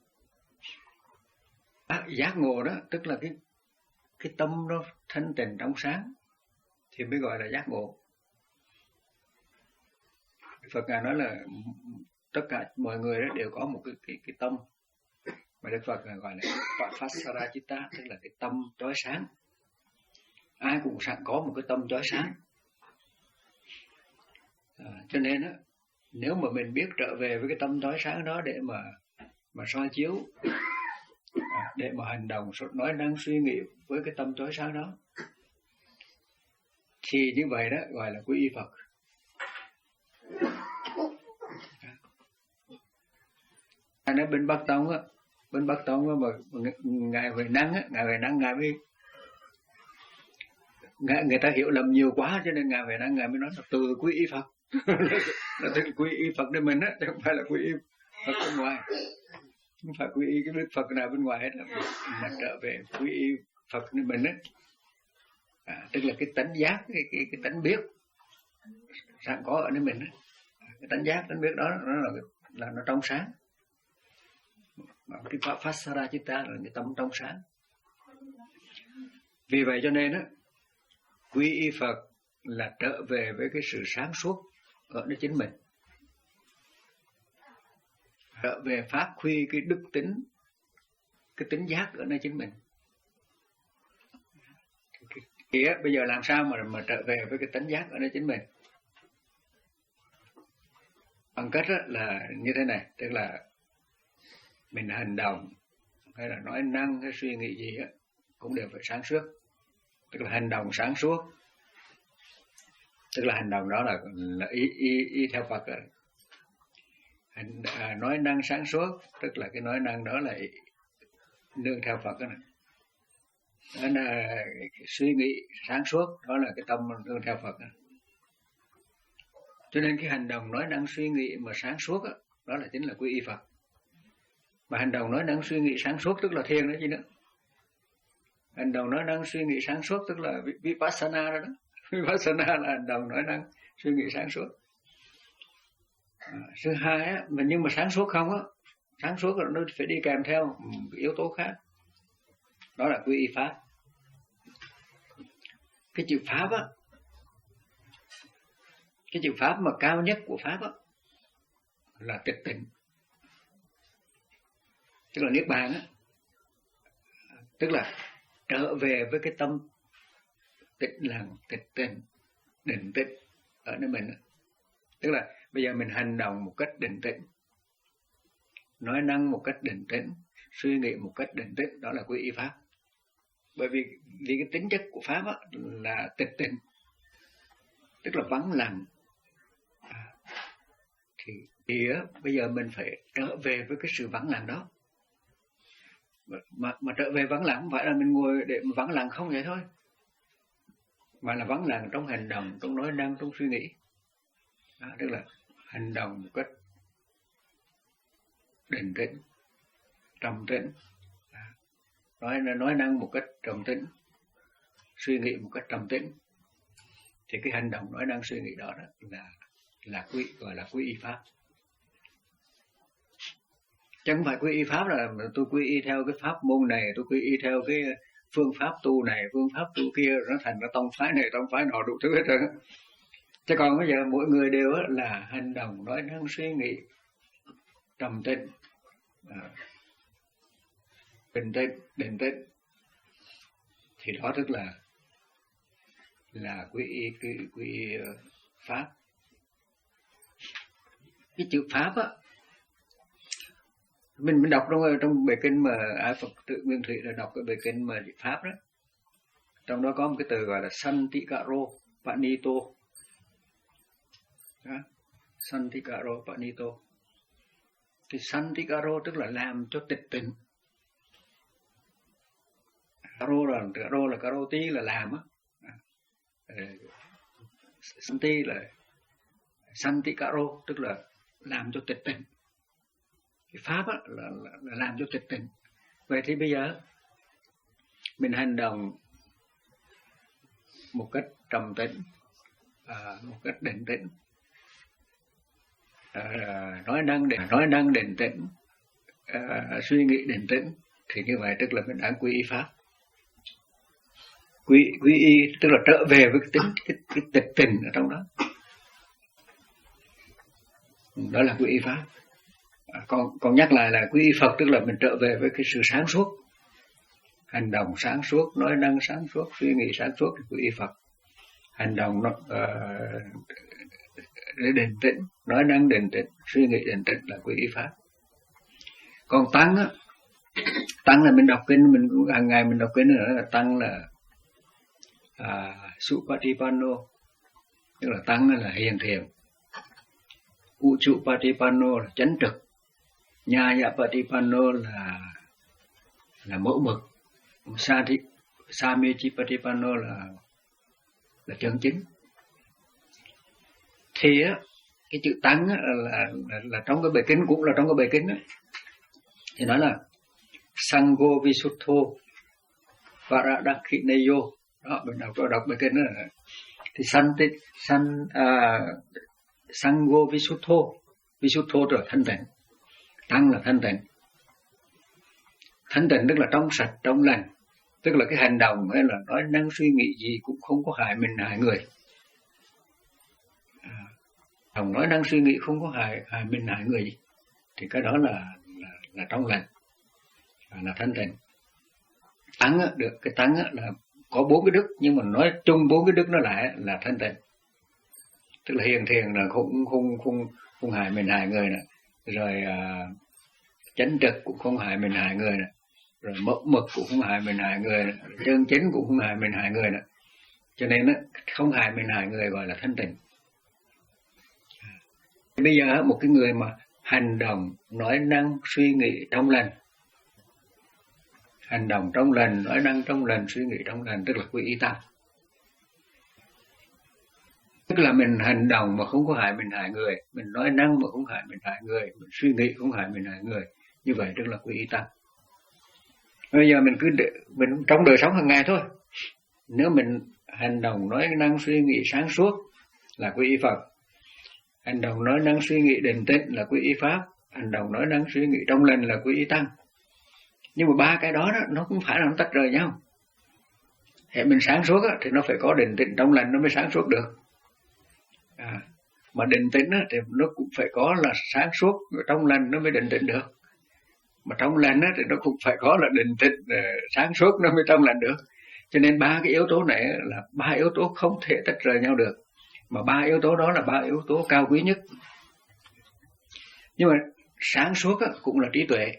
À, giác ngộ đó tức là cái cái tâm nó thanh tịnh trong sáng thì mới gọi là giác ngộ. Phật ngài nói là tất cả mọi người đó đều có một cái cái cái tâm mà Đức Phật ngài gọi là Pasarajita, tức là cái tâm chói sáng. Ai cũng sẵn có một cái tâm chói sáng. À, cho nên á, nếu mà mình biết trở về với cái tâm chói sáng đó để mà mà soi chiếu, à, để mà hành động, nói năng, suy nghĩ với cái tâm chói sáng đó, thì như vậy đó gọi là quy y Phật. Anh ở bên Bắc Tông á, bên Bắc Tông á, mà ngài về năng á, ngài về năng ngài mới ngài, người ta hiểu lầm nhiều quá, cho nên ngài về năng ngài mới nói là từ quy y Phật. Là từ quy y Phật để mình á, chứ không phải là quy y Phật bên ngoài, không phải quy y cái Đức Phật nào bên ngoài hết, mà trở về quy y Phật để mình á. À, tức là cái tánh giác, cái cái, cái tánh biết sẵn có ở nơi mình đó. Cái tánh giác, tánh biết đó nó là là nó trong sáng. Cái pháp Pasarajita là cái tâm trong sáng. Vì vậy cho nên á, quy y Phật là trở về với cái sự sáng suốt ở nơi chính mình, trở về phát huy cái đức tính, cái tính giác ở nơi chính mình. Thì á, bây giờ làm sao mà mà trở về với cái tính giác ở nơi chính mình? Bằng cách á, là như thế này, tức là mình hành động hay là nói năng hay suy nghĩ gì á cũng đều phải sáng suốt, tức là hành động sáng suốt, tức là hành động đó là, là y, y, y theo Phật rồi. Hành, à, nói năng sáng suốt, tức là cái nói năng đó là nương theo Phật đó này. Đó là suy nghĩ sáng suốt, đó là cái tâm nương theo Phật đó. Cho nên cái hành động nói năng suy nghĩ mà sáng suốt đó, đó là chính là quy y Phật. Mà hành động nói năng suy nghĩ sáng suốt tức là thiền đó chứ nữa. Hành động nói năng suy nghĩ sáng suốt tức là Vipassana đó đó. Vipassana là hành động nói năng suy nghĩ sáng suốt. À, thứ hai á, mà nhưng mà sáng suốt không á, sáng suốt là nó phải đi kèm theo một yếu tố khác. Đó là quy y Pháp. Cái chữ Pháp á, cái chữ Pháp mà cao nhất của Pháp á là tịch tịnh, tức là niết bàn á, tức là trở về với cái tâm tịnh lặng, tịch tịnh, định tĩnh ở nơi mình. Tức là bây giờ mình hành động một cách định tĩnh, nói năng một cách định tĩnh, suy nghĩ một cách định tĩnh, đó là quy y Pháp. Bởi vì vì cái tính chất của Pháp á, là tịch tịnh, tức là vắng lặng. À, thì, thì á, bây giờ mình phải trở về với cái sự vắng lặng đó. Mà, mà trở về vắng lặng không phải là mình ngồi để mà vắng lặng không vậy thôi, mà là vắng lặng trong hành động, trong nói năng, trong suy nghĩ. Đó, tức là hành động một cách định tĩnh, trầm tĩnh, nói nói năng một cách trầm tĩnh, suy nghĩ một cách trầm tĩnh. Thì cái hành động nói năng suy nghĩ đó, đó là là quy gọi là quy y Pháp. Chẳng phải quy y Pháp là tôi quy y theo cái pháp môn này, tôi quy y theo cái phương pháp tu này, phương pháp tu kia, nó thành ra tông phái này, tông phái nọ đủ thứ hết trơn. Chứ còn bây giờ mỗi người đều là hành động, nói năng, suy nghĩ trầm tĩnh, à, bình tĩnh, định tĩnh, thì đó tức là là quy y quy, quy y Pháp. Cái chữ Pháp á, mình mình đọc trong trong bài kinh mà Ai Phật tự Nguyên Thủy là đọc cái bài kinh mà Pháp đó, trong đó có một cái từ gọi là Santikaro Panito. Đó, Santikaro Panito. Thì Santikaro tức là làm cho tịch tịnh. Karo là Karo là Karoti là làm á. Santi là Santikaro tức là làm cho tịch tịnh. Cái Pháp á, là, là, là làm cho tịch tịnh. Vậy thì bây giờ mình hành động một cách trầm tĩnh, à, một cách định tĩnh, à, nói năng định nói năng định tĩnh, à, suy nghĩ định tĩnh, thì như vậy tức là mình đang quy y Pháp. Quy quy y tức là trở về với cái tính cái, cái tịch tịnh ở trong đó. Đó là quy y Pháp. À, còn còn nhắc lại là quy y Phật tức là mình trở về với cái sự sáng suốt, hành động sáng suốt, nói năng sáng suốt, suy nghĩ sáng suốt thì quy y Phật. Hành động nó uh, để định tĩnh, nói năng định tĩnh, suy nghĩ định tĩnh là quy y Pháp. Còn tăng á, tăng là mình đọc kinh, mình cũng hàng ngày mình đọc kinh nữa là tăng là à, Supatipanno, tức là tăng là hiền thiện. Uchupatipanno là chánh trực. Nyayapatipanno là là mẫu mực. Sati Samechipatipanno là là chân chính. Thì á, cái chữ tăng á, là, là là trong cái bài kinh, cũng là trong cái bài kinh á, thì nói là Sangho Visuddho Varadakhineyo, đó mình đọc đọc bài kinh đó là thì san san à, Sangho Visuddho, Visuddho là thanh tịnh, tăng là thanh tịnh. Thanh tịnh tức là trong sạch, trong lành, tức là cái hành động hay là nói năng suy nghĩ gì cũng không có hại mình hại người. À, đồng nói năng suy nghĩ không có hại hại mình hại người gì, thì cái đó là là, là trong lành, là, là thanh tịnh. Tăng á, được cái tăng á, là có bốn cái đức, nhưng mà nói chung bốn cái đức nó lại là thanh tịnh. Tức là hiền thiền là không không không không hại mình hại người nè, rồi à, chánh trực cũng không hại mình hại người nè, rồi mẫu mực cũng không hại mình hại người nè, chân chính cũng không hại mình hại người nè. Cho nên á, không hại mình hại người gọi là thanh tịnh. Bây giờ một cái người mà hành động, nói năng, suy nghĩ trong lành, hành động trong lành, nói năng trong lành, suy nghĩ trong lành, tức là quy y tăng. Tức là mình hành động mà không có hại mình hại người, mình nói năng mà không hại mình hại người, mình suy nghĩ không hại mình hại người, như vậy tức là quy y tăng. Bây giờ mình cứ để, mình trong đời sống hàng ngày thôi, nếu mình hành động nói năng suy nghĩ sáng suốt là quy y Phật, hành động nói năng suy nghĩ định tĩnh là quy y Pháp, hành động nói năng suy nghĩ trong lành là quy y Tăng. Nhưng mà ba cái đó, đó nó cũng phải là nó tách rời nhau. Hệ mình sáng suốt á, thì nó phải có định tĩnh trong lành nó mới sáng suốt được. À, mà định tĩnh á, thì nó cũng phải có là sáng suốt trong lành nó mới định tĩnh được. Mà trong lành á, thì nó cũng phải có là định tĩnh sáng suốt nó mới trong lành được. Cho nên ba cái yếu tố này là ba yếu tố không thể tách rời nhau được. Mà ba yếu tố đó là ba yếu tố cao quý nhất. Nhưng mà sáng suốt á, cũng là trí tuệ.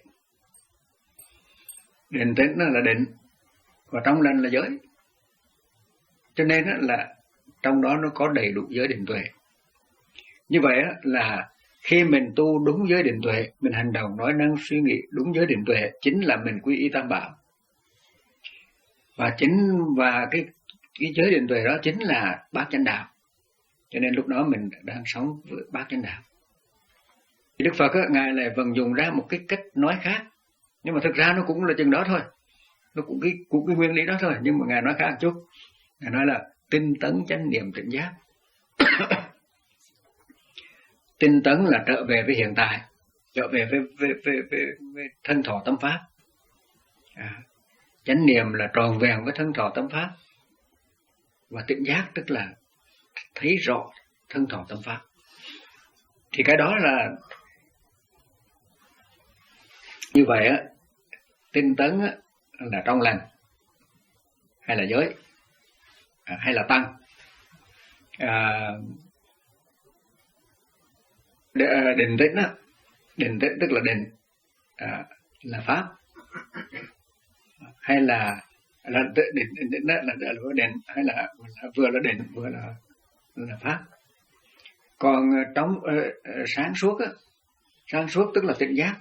Định tĩnh là định, và trong lành là giới. Cho nên là trong đó nó có đầy đủ giới định tuệ. Như vậy là khi mình tu đúng giới định tuệ, mình hành động nói năng suy nghĩ đúng giới định tuệ, chính là mình quy y Tam Bảo. Và chính và cái cái giới định tuệ đó chính là bát chánh đạo. Cho nên lúc đó mình đang sống với bát chánh đạo. Đức Phật á, ngài lại vận dụng ra một cái cách nói khác, nhưng mà thực ra nó cũng là chừng đó thôi, nó cũng cái cũng cái nguyên lý đó thôi, nhưng mà ngài nói khác một chút. Ngài nói là tinh tấn chánh niệm tỉnh giác. Tinh tấn là trở về với hiện tại, trở về với, với, với, với, với thân thọ tâm pháp. À, chánh niệm là tròn vẹn với thân thọ tâm pháp. Và tỉnh giác tức là thấy rõ thân thọ tâm pháp. Thì cái đó là như vậy á, tinh tấn á, là trong lành, hay là giới, à, hay là tăng. À, định tĩnh á, định tĩnh tức là định, à, là pháp, hay là là định định đó là là định, hay là, là vừa là định vừa là là pháp. Còn trong uh, sáng suốt á, sáng suốt tức là tỉnh giác.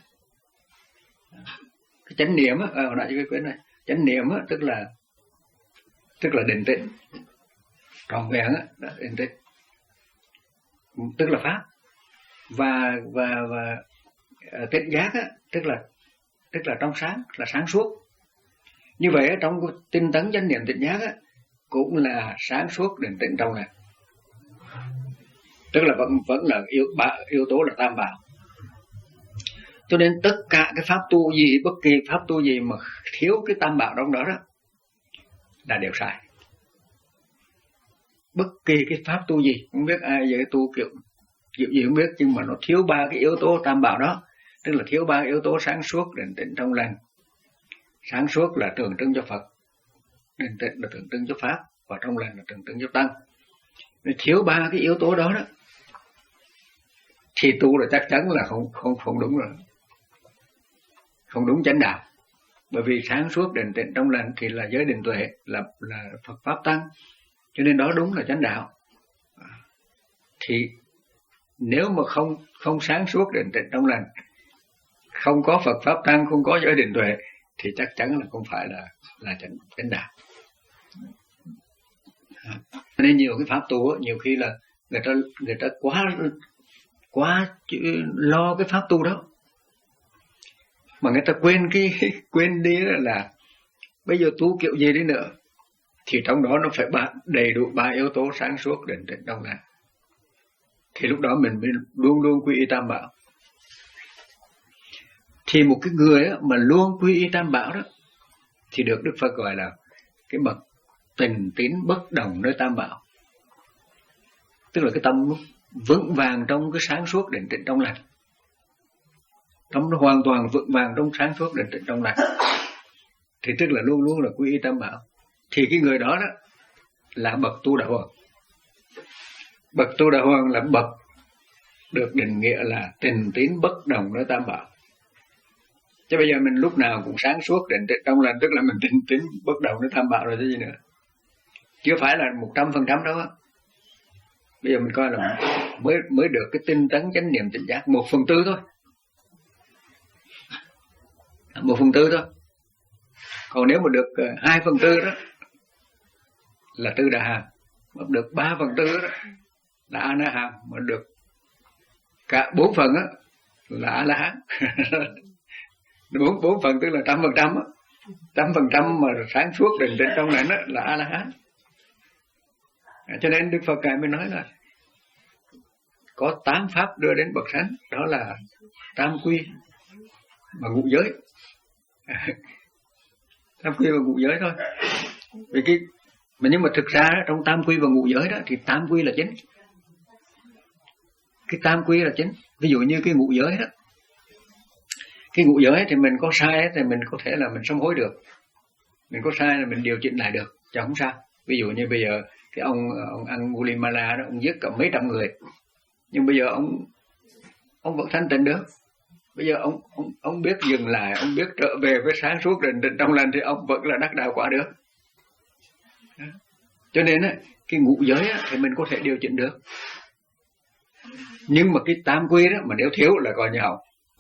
Cái chánh niệm á, hồi nãy cái quyển này, chánh niệm á tức là tức là định tĩnh, tròn vẹn á, đó, định tĩnh, tức là pháp. Và và và uh, tỉnh giác á, tức là tức là trong sáng, là sáng suốt. Như vậy á, trong tinh tấn chánh niệm tỉnh giác á, cũng là sáng suốt định tĩnh trong này. Tức là vẫn vẫn là yếu ba yếu tố là tam bảo. Cho nên tất cả cái pháp tu gì, bất kỳ pháp tu gì mà thiếu cái tam bảo trong đó đó là đều sai. Bất kỳ cái pháp tu gì, không biết ai vậy tu kiểu kiểu gì không biết, nhưng mà nó thiếu ba cái yếu tố tam bảo đó, tức là thiếu ba yếu tố sáng suốt, định tĩnh, trong lành. Sáng suốt là tượng trưng cho Phật, định tĩnh là tượng trưng cho Pháp, và trong lành là tượng trưng cho Tăng. Nếu thiếu ba cái yếu tố đó đó thì tu là chắc chắn là không không không đúng rồi, không đúng chánh đạo. Bởi vì sáng suốt định tĩnh trong lành thì là giới định tuệ, là là Phật Pháp Tăng, cho nên đó đúng là chánh đạo. Thì nếu mà không không sáng suốt định tĩnh trong lành, không có Phật Pháp Tăng, không có giới định tuệ, thì chắc chắn là không phải là là chánh, chánh đạo. Nên nhiều cái pháp tu á, nhiều khi là người ta người ta quá quá lo cái pháp tu đó, mà người ta quên cái quên đi là bây giờ tu kiểu gì đi nữa, thì trong đó nó phải ba, đầy đủ ba yếu tố sáng suốt, định tĩnh, trong lành. Thì lúc đó mình mới luôn luôn quy y tam bảo. Thì một cái người á, mà luôn quy y tam bảo đó thì được Đức Phật gọi là cái bậc tình tín bất đồng nơi tam bảo. Tức là cái tâm vững vàng trong cái sáng suốt, định tĩnh, trong lành. Tâm nó hoàn toàn vững vàng trong sáng suốt, định tĩnh, trong lành. Thì tức là luôn luôn là quy y tam bảo. Thì cái người đó đó là bậc tu đạo hoàng. Bậc tu đạo hoàng là bậc được định nghĩa là tình tín bất đồng nơi tam bảo. Chứ bây giờ mình lúc nào cũng sáng suốt, định tĩnh, trong lành, tức là mình tình tín bất đồng nơi tam bảo rồi chứ gì nữa. Chưa phải là một trăm phần trăm đâu á. Bây giờ mình coi là mới mới được cái tinh tấn chánh niệm tỉnh giác một phần tư thôi, một phần tư thôi. Còn nếu mà được hai phần tư đó là tư đà hàm, mà được ba phần tư đó là a na hàm, mà được cả bốn phần á là a la hán. bốn bốn phần tức là trăm phần trăm á, trăm phần trăm mà sáng suốt định tĩnh trong lành đó là a la hán. Cho nên Đức Phật Ngài mới nói là có tám pháp đưa đến bậc thánh, đó là tam quy và ngũ giới. Tam quy và ngũ giới thôi. Vì cái mà nhưng mà thực ra trong tam quy và ngũ giới đó thì tam quy là chính. Cái tam quy là chính. Ví dụ như cái ngũ giới đó, cái ngũ giới thì mình có sai thì mình có thể là mình sám hối được, mình có sai là mình điều chỉnh lại được, chẳng không sao. Ví dụ như bây giờ cái ông ông Angulimala đó, ông giết cả mấy trăm người, nhưng bây giờ ông ông vẫn thanh tịnh được. Bây giờ ông ông ông biết dừng lại, ông biết trở về với sáng suốt định tĩnh trong lành thì ông vẫn là đắc đạo quả được. Cho nên á, cái ngũ giới á, thì mình có thể điều chỉnh được, nhưng mà cái tam quy đó mà nếu thiếu là coi như hỏng.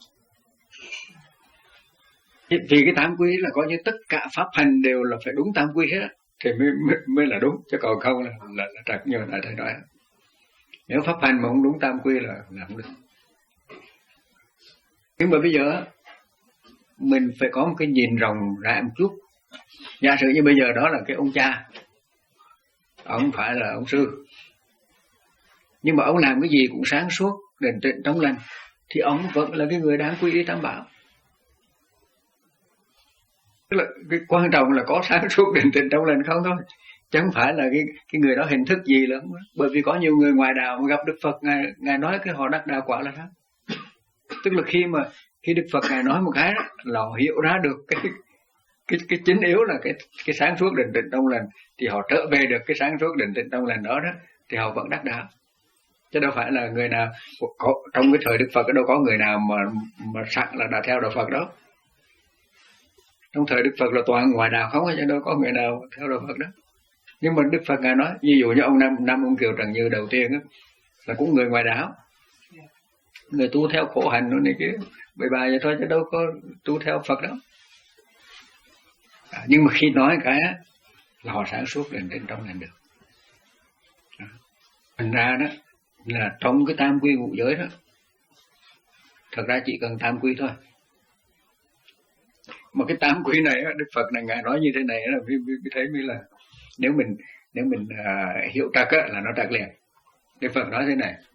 Vì cái tam quy là coi như tất cả pháp hành đều là phải đúng tam quy hết thì mới, mới, mới là đúng, chứ còn không là là, là trật như là thầy nói. Nếu pháp hành mà không đúng tam quy là là không được. Nhưng mà bây giờ mình phải có một cái nhìn rộng rãi một chút. Giả sử như bây giờ đó là cái ông cha, ông phải là ông sư, nhưng mà ông làm cái gì cũng sáng suốt, định tĩnh, trong lành, thì ông vẫn là cái người đáng quy y tam bảo. Tức là cái quan trọng là có sáng suốt, định tĩnh, trong lành không thôi, chứ không phải là cái cái người đó hình thức gì lắm. Bởi vì có nhiều người ngoài đạo mà gặp Đức Phật, ngài ngài nói cái họ đắc đạo quả là đó. Tức là khi mà khi Đức Phật ngài nói một cái đó, là họ hiểu ra được cái cái cái chính yếu là cái cái sáng suốt, định tĩnh, trong lành, thì họ trở về được cái sáng suốt, định tĩnh, trong lành đó đó, thì họ vẫn đắc đạo. Chứ đâu phải là người nào có, trong cái thời Đức Phật đâu có người nào mà mà sẵn là đã theo đạo Phật đó. Trong thời Đức Phật là toàn ngoài đạo không, chứ đâu có người nào theo đạo Phật đó. Nhưng mà Đức Phật ngài nói, ví dụ như ông Nam Nam ông Kiều Trần Như đầu tiên á, là cũng người ngoài đạo, người tu theo khổ hạnh nó này kia, bậy bạ vậy thôi chứ đâu có tu theo Phật đâu. À, nhưng mà khi nói cái á, là họ sáng suốt định tĩnh trong lành được. À, thành ra đó là trong cái tam quy ngũ giới đó, thật ra chỉ cần tam quy thôi. Mà cái tam quy này Đức Phật này ngài nói như thế này là vì, vì, vì thấy mới là nếu mình nếu mình uh, hiểu trật á, là nó trật liền. Đức Phật nói thế này: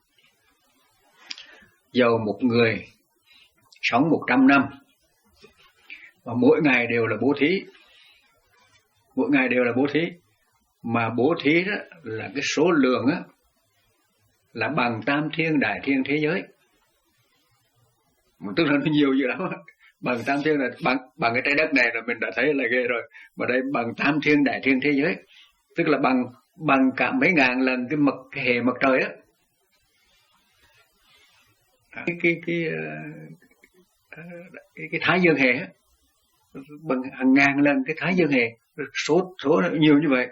dầu một người sống một trăm năm và mỗi ngày đều là bố thí, mỗi ngày đều là bố thí, mà bố thí đó là cái số lượng á là bằng tam thiên đại thiên thế giới, tức là nó nhiều dữ lắm. Bằng tam thiên là bằng bằng cái trái đất này là mình đã thấy là ghê rồi, mà đây bằng tam thiên đại thiên thế giới, tức là bằng bằng cả mấy ngàn lần cái mặt cái hệ mặt trời á, cái cái cái cái, cái thái dương hệ á, bằng hàng ngàn lần cái thái dương hệ, số số nhiều như vậy.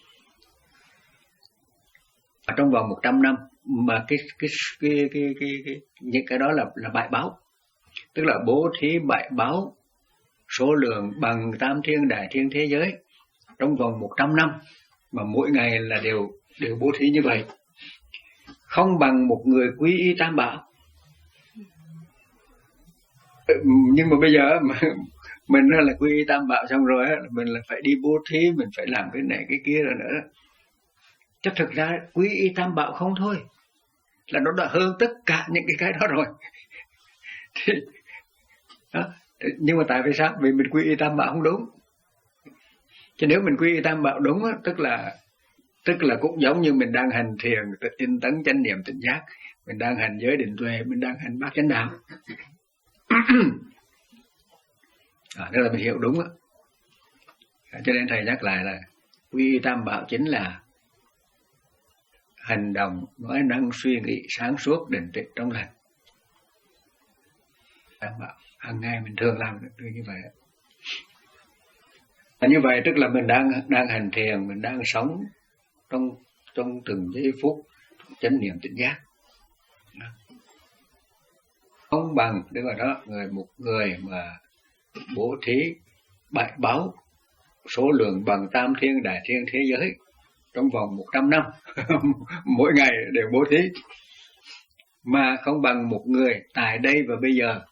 Ở trong vòng một trăm năm mà cái cái cái cái cái, cái những cái đó là là bại báo, tức là bố thí bại báo số lượng bằng tam thiên đại thiên thế giới trong vòng một trăm năm, mà mỗi ngày là đều đều bố thí như vậy, không bằng một người quy y tam bảo. Nhưng mà bây giờ mà Mình là quy y tam bảo xong rồi á, mình là phải đi bố thí, mình phải làm cái này cái kia rồi nữa đó. Chứ thực ra quy y tam bảo không thôi là nó đã hơn tất cả những cái cái đó rồi. Thì, đó. Nhưng mà tại vì sao? Vì mình quy y tam bảo không đúng. Chứ nếu mình quy y tam bảo đúng á, tức là tức là cũng giống như mình đang hành thiền, tinh tấn chánh niệm tỉnh giác, mình đang hành giới định tuệ, mình đang hành bát chánh đạo. À, đó là mình hiểu đúng á. À, cho nên thầy nhắc lại là quy y tam bảo chính là hành động, nói năng, suy nghĩ sáng suốt, định tĩnh trong lành. Tam bảo hàng ngày mình thường làm được như vậy. À, như vậy tức là mình đang đang hành thiền, mình đang sống trong trong từng giây phút chánh niệm tỉnh giác. Không bằng đứng ở đó người một người mà bố thí bảy báu số lượng bằng tam thiên đại thiên thế giới trong vòng một trăm năm mỗi ngày đều bố thí, mà không bằng một người tại đây và bây giờ,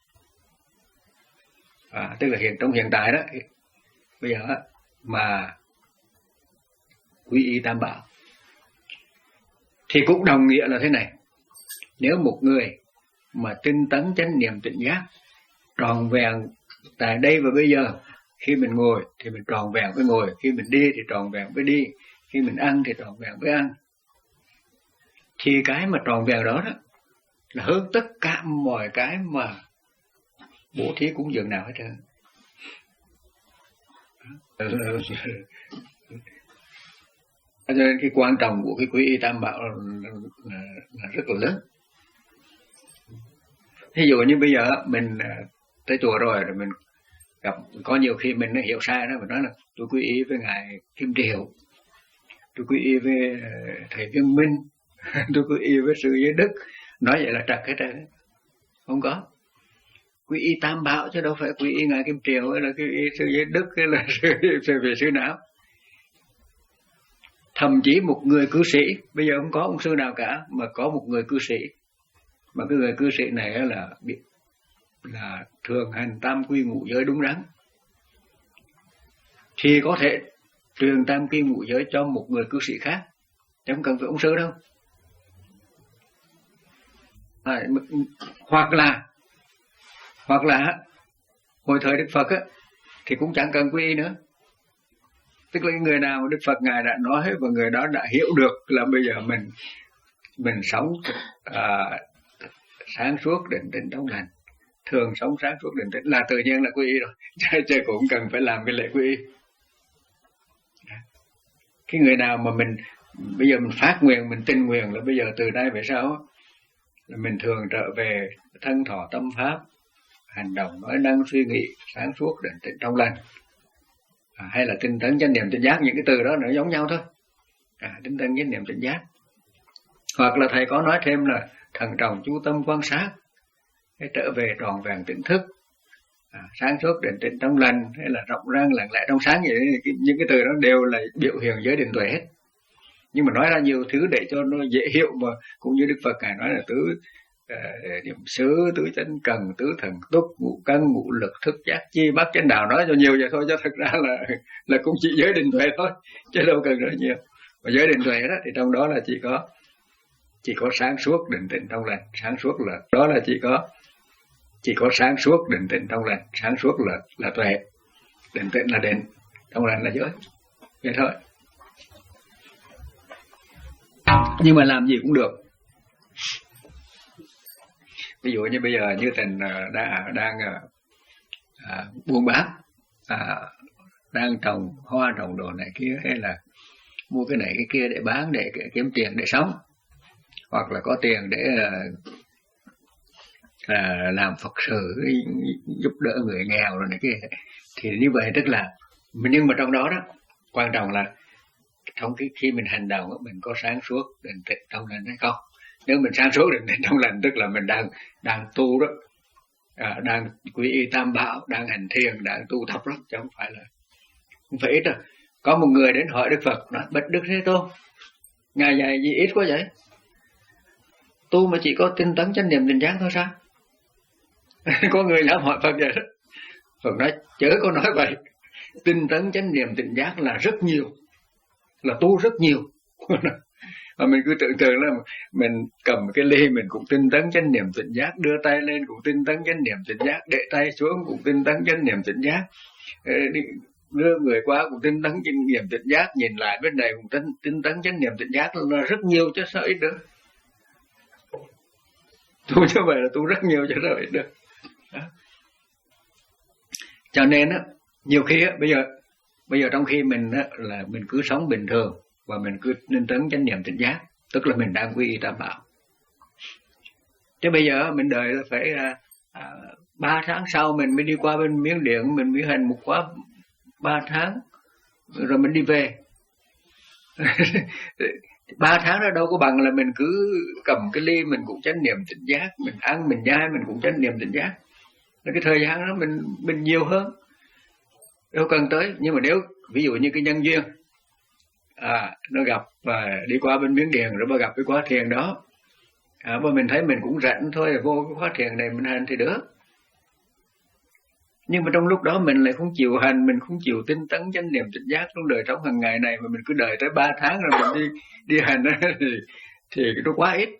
à, tức là hiện trong hiện tại đó bây giờ mà quy y tam bảo. Thì cũng đồng nghĩa là thế này: nếu một người mà tinh tấn chánh niệm tỉnh giác tròn vẹn tại đây và bây giờ, khi mình ngồi thì mình tròn vẹn với ngồi, khi mình đi thì tròn vẹn với đi, khi mình ăn thì tròn vẹn với ăn, thì cái mà tròn vẹn đó đó là hơn tất cả mọi cái mà bố thí cúng dường nào hết trơn. Cho nên cái quan trọng của cái quy y tam bảo là, là, là rất là lớn. Ví dụ như bây giờ mình tới chùa rồi rồi mình gặp, có nhiều khi mình nó hiểu sai đó, mình nói là tôi quy y với ngài Kim Triều, tôi quy y với thầy Viên Minh, tôi quy y với sư Giới Đức, nói vậy là trật hết trơn. Không có. Quy y tam bảo chứ đâu phải quy y ngài Kim Triều hay là quy y sư Giới Đức hay là sư, sư về sư nào. Thậm chí một người cư sĩ, bây giờ không có ông sư nào cả, mà có một người cư sĩ, mà cái người cư sĩ này là là thường hành tam quy ngũ giới đúng đắn, thì có thể truyền tam quy ngũ giới cho một người cư sĩ khác, chứ không cần phải ông sư đâu. À, hoặc là hoặc là hồi thời Đức Phật á, thì cũng chẳng cần quy y nữa. Tức là người nào Đức Phật Ngài đã nói và người đó đã hiểu được là bây giờ mình mình sống à, sáng suốt định tĩnh trong lành, thường sống sáng suốt định tĩnh là tự nhiên là quy y rồi, chứ, chứ cũng cần phải làm cái lễ quy y. Cái người nào mà mình bây giờ mình phát nguyện, mình tin nguyện là bây giờ từ đây về sau là mình thường trở về thân thọ tâm pháp, hành động nói năng suy nghĩ sáng suốt định tĩnh trong lành, à, hay là tinh tấn chánh niệm tỉnh giác, những cái từ đó nó giống nhau thôi. À, tinh tấn chánh niệm tỉnh giác. Hoặc là thầy có nói thêm là thần trọng chú tâm quan sát, hay trở về tròn vẹn tỉnh thức, à, sáng suốt định tĩnh trong lành, hay là rộng rang lặng lẽ trong sáng, vậy những cái từ đó đều là biểu hiện giới định tuệ hết. Nhưng mà nói ra nhiều thứ để cho nó dễ hiểu, mà cũng như Đức Phật Ngài nói là tứ uh, niệm xứ, tứ chánh cần, tứ thần túc, ngũ căn, ngũ lực, thức giác chi, bát chánh đạo, nói cho nhiều vậy thôi, chứ thật ra là là cũng chỉ giới định tuệ thôi, chứ đâu cần nói nhiều. Và giới định tuệ đó thì trong đó là chỉ có chỉ có sáng suốt định tĩnh trong lành, sáng suốt là đó là chỉ có chỉ có sáng suốt định tĩnh trong lành, sáng suốt là là tuệ, định tĩnh là định, trong lành là giới, vậy thôi. Nhưng mà làm gì cũng được. Ví dụ như bây giờ như Thành đang đang à, buôn bán, à, đang trồng hoa trồng đồ này kia, hay là mua cái này cái kia để bán để kiếm tiền để sống, hoặc là có tiền để à, làm Phật sự giúp đỡ người nghèo rồi này kia, thì như vậy tức là, nhưng mà trong đó đó quan trọng là trong cái khi mình hành động mình có sáng suốt định tĩnh trong lành hay không. Nếu mình sáng suốt định tĩnh trong lành tức là mình đang đang tu đó, à, đang quy y tam bảo, đang hành thiền, đang tu tập đó, chứ không phải là không phải ít đâu. Có một người đến hỏi Đức Phật nói: Bạch Đức Thế Tôn, ngài dạy gì ít quá vậy? Tu mà chỉ có tinh tấn chánh niệm tỉnh giác thôi sao? Có người dám hỏi Phật vậy đó. Phật nói chớ có nói vậy. Tinh tấn chánh niệm tỉnh giác là rất nhiều, là tu rất nhiều. Và mình cứ tưởng tượng là mình cầm cái ly mình cũng tinh tấn chánh niệm tỉnh giác, đưa tay lên cũng tinh tấn chánh niệm tỉnh giác, để tay xuống cũng tinh tấn chánh niệm tỉnh giác, đưa người qua cũng tinh tấn chánh niệm tỉnh giác, nhìn lại bên này cũng tinh, tinh tấn chánh niệm tỉnh giác, là rất nhiều chứ sao ít được. Tu như vậy là tu rất nhiều chứ sao ít được. Đó. Cho nên á, nhiều khi á, bây giờ bây giờ trong khi mình á, là mình cứ sống bình thường và mình cứ tinh tấn chánh niệm tỉnh giác, tức là mình đang quy y tam bảo. Chứ bây giờ mình đợi là phải à, à, ba tháng sau mình mới đi qua bên Miến Điện, mình mới hành một khóa ba tháng rồi mình đi về. Ba tháng đó đâu có bằng là mình cứ cầm cái ly mình cũng chánh niệm tỉnh giác, mình ăn mình nhai mình cũng chánh niệm tỉnh giác. Cái thời gian đó mình mình nhiều hơn, đâu cần tới. Nhưng mà nếu ví dụ như cái nhân duyên à, nó gặp và đi qua bên Miến Điện rồi mà gặp cái khóa thiền đó, à, mà mình thấy mình cũng rảnh thôi, vô cái khóa thiền này mình hành thì được. Nhưng mà trong lúc đó mình lại không chịu hành, mình không chịu tinh tấn chánh niệm tỉnh giác trong đời sống hàng ngày này, mà mình cứ đợi tới ba tháng rồi mình đi đi hành thì thì nó quá ít.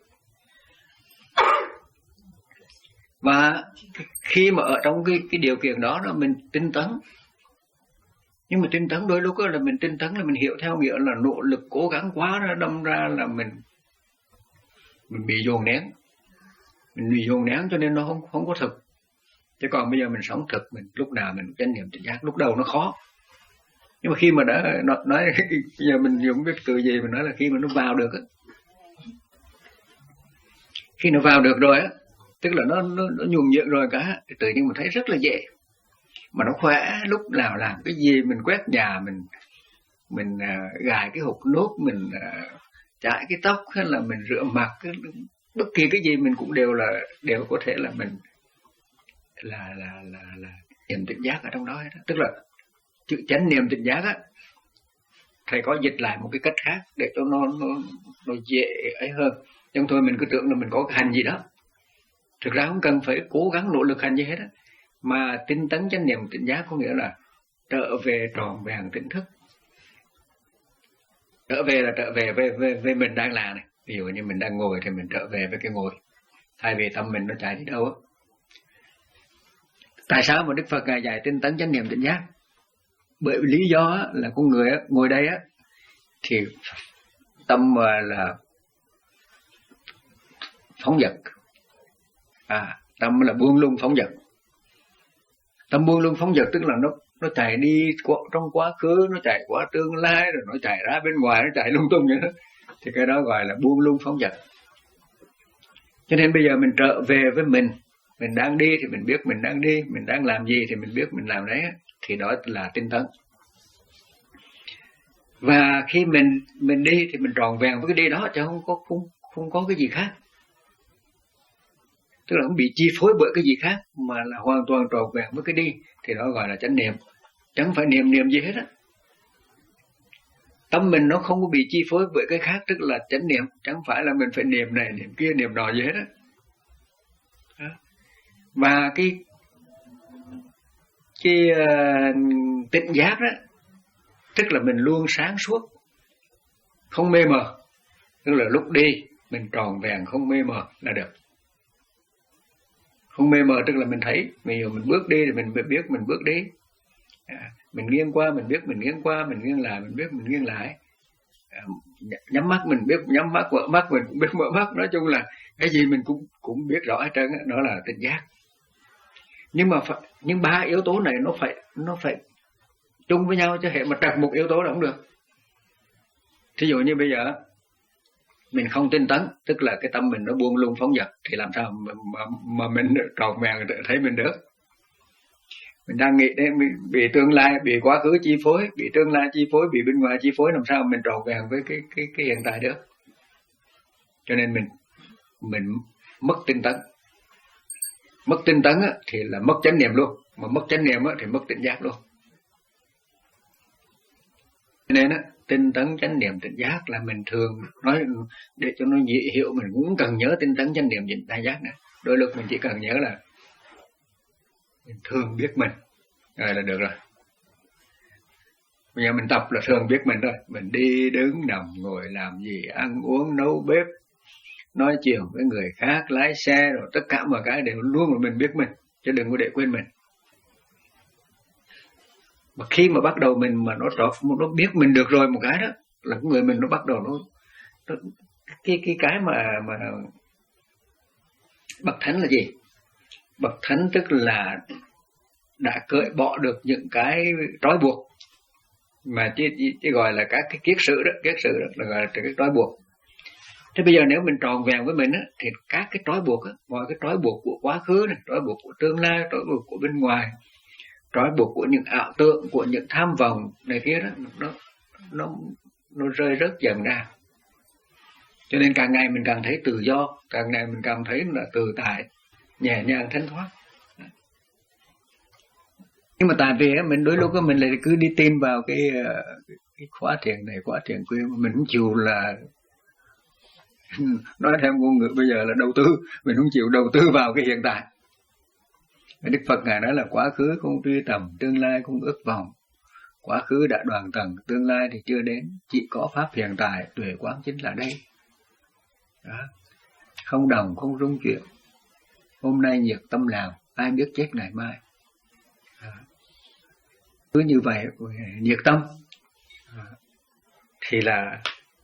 Và khi mà ở trong cái cái điều kiện đó là mình tinh tấn, nhưng mà tinh tấn đôi lúc là mình tinh tấn là mình hiểu theo nghĩa là nỗ lực cố gắng quá, nó đâm ra là mình mình bị dồn nén, mình bị dồn nén cho nên nó không không có thực. Chứ còn bây giờ mình sống thực, mình lúc nào mình chánh niệm tỉnh giác, lúc đầu nó khó, nhưng mà khi mà đã nói bây giờ mình dùng biết từ gì mình nói là khi mà nó vào được á, khi nó vào được rồi á, tức là nó nó, nó nhuần nhuyễn rồi cả, tự nhiên mình thấy rất là dễ, mà nó khỏe. Lúc nào làm cái gì mình quét nhà, mình mình uh, gài cái hộp nốt, mình uh, chải cái tóc, hay là mình rửa mặt, cái, bất kỳ cái gì mình cũng đều là đều có thể là mình là là là là niệm tỉnh giác ở trong đó hết. Tức là chữ chánh niệm tỉnh giác á, thầy có dịch lại một cái cách khác để cho nó nó nó dễ ấy hơn. Nhưng thôi mình cứ tưởng là mình có cái hành gì đó, thực ra không cần phải cố gắng nỗ lực hành gì hết á, mà tinh tấn chánh niệm tỉnh giác có nghĩa là trở về tròn vẹn tỉnh thức. Trở về là trở về với, với, với mình đang là này. Ví dụ như mình đang ngồi thì mình trở về với cái ngồi, thay vì tâm mình nó chạy đi đâu á. Tại sao mà Đức Phật ngài dạy tinh tấn chánh niệm tỉnh giác? Bởi vì lý do là con người á, ngồi đây á thì tâm là phóng dật, à tâm là buông lung phóng dật. Tâm buông lung phóng dật tức là nó nó chạy đi qua, trong quá khứ, nó chạy qua tương lai, rồi nó chạy ra bên ngoài, nó chạy lung tung như thế. Thì cái đó gọi là buông lung phóng dật. Cho nên bây giờ mình trở về với mình, mình đang đi thì mình biết mình đang đi, mình đang làm gì thì mình biết mình làm đấy, thì đó là tinh tấn. Và khi mình mình đi thì mình tròn vẹn với cái đi đó, chứ không có không không có cái gì khác. Tức là không bị chi phối bởi cái gì khác, mà là hoàn toàn tròn vẹn với cái đi, thì đó gọi là chánh niệm. Chẳng phải niệm niệm gì hết á. Tâm mình nó không có bị chi phối bởi cái khác, tức là chánh niệm. Chẳng phải là mình phải niệm này niệm kia niệm nọ gì hết á. Và cái cái uh, tỉnh giác đó, tức là mình luôn sáng suốt, không mê mờ. Tức là lúc đi mình tròn vẹn không mê mờ là được. Không mê mờ tức là mình thấy, bây giờ mình bước đi thì mình biết mình bước đi, à, mình nghiêng qua mình biết mình nghiêng qua, mình nghiêng lại mình biết mình nghiêng lại, à, nhắm mắt mình biết nhắm mắt, mở mắt mình cũng biết mở mắt. Nói chung là cái gì mình cũng cũng biết rõ hết trơn, đó là tỉnh giác. Nhưng mà phải, nhưng ba yếu tố này nó phải nó phải chung với nhau, chứ hệ mà trật một yếu tố là không được. Thí dụ như bây giờ mình không tinh tấn, tức là cái tâm mình nó buông lung phóng dật, thì làm sao mà, mà, mà mình tròn vẹn thấy mình được? Mình đang nghĩ đến bị tương lai, bị quá khứ chi phối, bị tương lai chi phối, bị bên ngoài chi phối, làm sao mình tròn vẹn với cái cái cái hiện tại được? Cho nên mình mình mất tinh tấn. Mất tinh tấn á, thì là mất chánh niệm luôn, mà mất chánh niệm á, thì mất tỉnh giác luôn. Cho nên á, tinh tấn chánh niệm tỉnh giác là mình thường nói để cho nó dễ hiểu, mình cũng cần nhớ tinh tấn chánh niệm tỉnh giác nữa. Đôi lúc mình chỉ cần nhớ là mình thường biết mình, rồi là được rồi. Bây giờ mình tập là thường biết mình thôi. Mình đi đứng nằm ngồi làm gì, ăn uống nấu bếp, nói chuyện với người khác, lái xe rồi tất cả mọi cái đều luôn mà mình biết mình, chứ đừng có để quên mình. Mà khi mà bắt đầu mình mà nó nó biết mình được rồi một cái đó là người mình nó bắt đầu nó, nó cái cái cái mà mà bậc thánh là gì? Bậc thánh tức là đã cởi bỏ được những cái trói buộc mà chỉ, chỉ, chỉ gọi là các cái kiết sử đó, kiết sử đó là gọi là cái trói buộc. Thế bây giờ nếu mình tròn vẹn với mình á, thì các cái trói buộc á, mọi cái trói buộc của quá khứ này, trói buộc của tương lai, trói buộc của bên ngoài, trói buộc của những ảo tượng, của những tham vọng này kia đó, nó nó nó rơi rớt dần ra. Cho nên càng ngày mình càng thấy tự do, càng ngày mình càng thấy là tự tại, nhẹ nhàng thanh thoát. Nhưng mà tại vì mình đôi lúc mình lại cứ đi tin vào cái, cái khóa thiền này, khóa thiền kia, mà mình không chịu là nói theo ngôn ngữ bây giờ là đầu tư, mình không chịu đầu tư vào cái hiện tại. Đức Phật Ngài nói là quá khứ không truy tầm, tương lai không ước vọng. Quá khứ đã đoạn tầng, tương lai thì chưa đến, chỉ có pháp hiện tại, tuệ quán chính là đây. Đó. Không đồng, không rung chuyển. Hôm nay nhiệt tâm làm, ai biết chết ngày mai. Đó. Cứ như vậy, nhiệt tâm Đó. thì là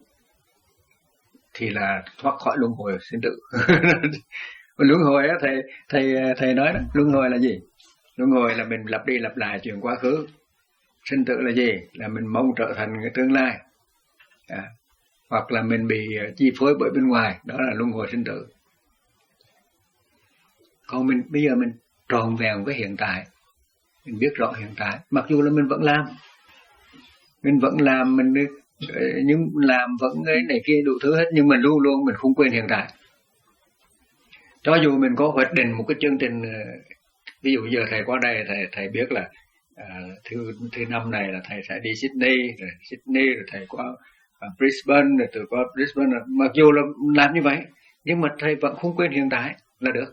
thì là thoát khỏi luân hồi sinh tử. Luân hồi á, thầy thầy thầy nói đó, luân hồi là gì? Luân hồi là mình lặp đi lặp lại chuyện quá khứ. Sinh tử là gì? Là mình mong trở thành cái tương lai. À, hoặc là mình bị chi phối bởi bên ngoài, đó là luân hồi sinh tử. Còn mình bây giờ mình tròn vẹn với hiện tại, mình biết rõ hiện tại, mặc dù là mình vẫn làm, mình vẫn làm, mình nhưng làm vẫn cái này kia đủ thứ hết, nhưng mà luôn luôn mình không quên hiện tại. Cho dù mình có hoạch định một cái chương trình, ví dụ giờ thầy qua đây thầy thầy biết là à, thứ thứ năm này là thầy sẽ đi Sydney, rồi Sydney rồi thầy qua à, Brisbane, rồi từ qua Brisbane, mặc dù là làm như vậy, nhưng mà thầy vẫn không quên hiện tại là được.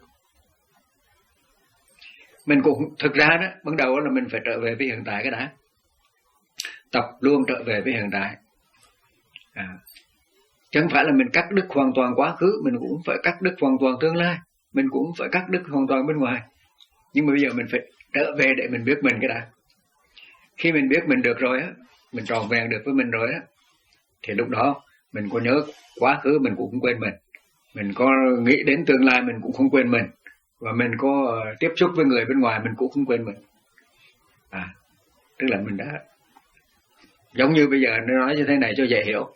Mình cũng thực ra đó, ban đầu là mình phải trở về với hiện tại cái đã, tập luôn trở về với hiện tại. À, chẳng phải là mình cắt đứt hoàn toàn quá khứ, mình cũng phải cắt đứt hoàn toàn tương lai, mình cũng phải cắt đứt hoàn toàn bên ngoài. Nhưng mà bây giờ mình phải trở về để mình biết mình cái đã. Khi mình biết mình được rồi á, mình tròn vẹn được với mình rồi á, thì lúc đó mình có nhớ quá khứ mình cũng không quên mình, mình có nghĩ đến tương lai mình cũng không quên mình, và mình có uh, tiếp xúc với người bên ngoài mình cũng không quên mình. À, tức là mình đã giống như bây giờ nó nói như thế này cho dễ hiểu.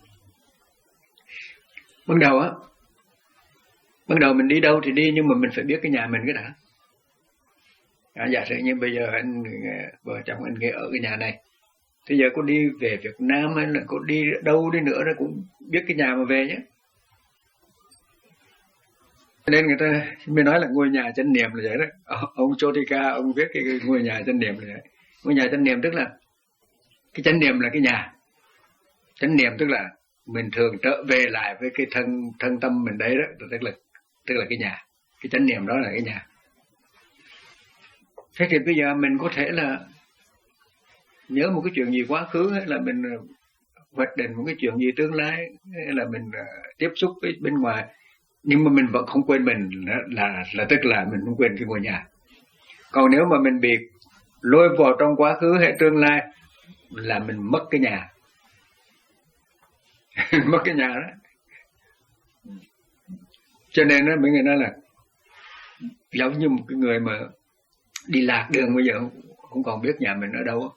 Ban đầu á, ban đầu mình đi đâu thì đi, nhưng mà mình phải biết cái nhà mình cái đã. À, giả sử như bây giờ anh vợ chồng anh nghe ở cái nhà này, thì giờ có đi về Việt Nam hay là có đi đâu đi nữa nó cũng biết cái nhà mà về nhé. Nên người ta mới nói là ngôi nhà chánh niệm là vậy đó. Ông Chotika ông viết cái ngôi nhà chánh niệm là vậy. Ngôi nhà chánh niệm tức là cái chánh niệm là cái nhà. Chánh niệm tức là mình thường trở về lại với cái thân thân tâm mình đấy đó, tức là tức là cái nhà. Cái chánh niệm đó là cái nhà. Thế thì bây giờ mình có thể là nhớ một cái chuyện gì quá khứ, hay là mình hoạch định một cái chuyện gì tương lai, hay là mình tiếp xúc với bên ngoài, nhưng mà mình vẫn không quên mình, là là, là tức là mình không quên cái ngôi nhà. Còn nếu mà mình bị lôi vào trong quá khứ hay tương lai là mình mất cái nhà. Mất cái nhà đó. Cho nên đó, mấy người nói là giống như một cái người mà đi lạc đường bây giờ không còn biết nhà mình ở đâu,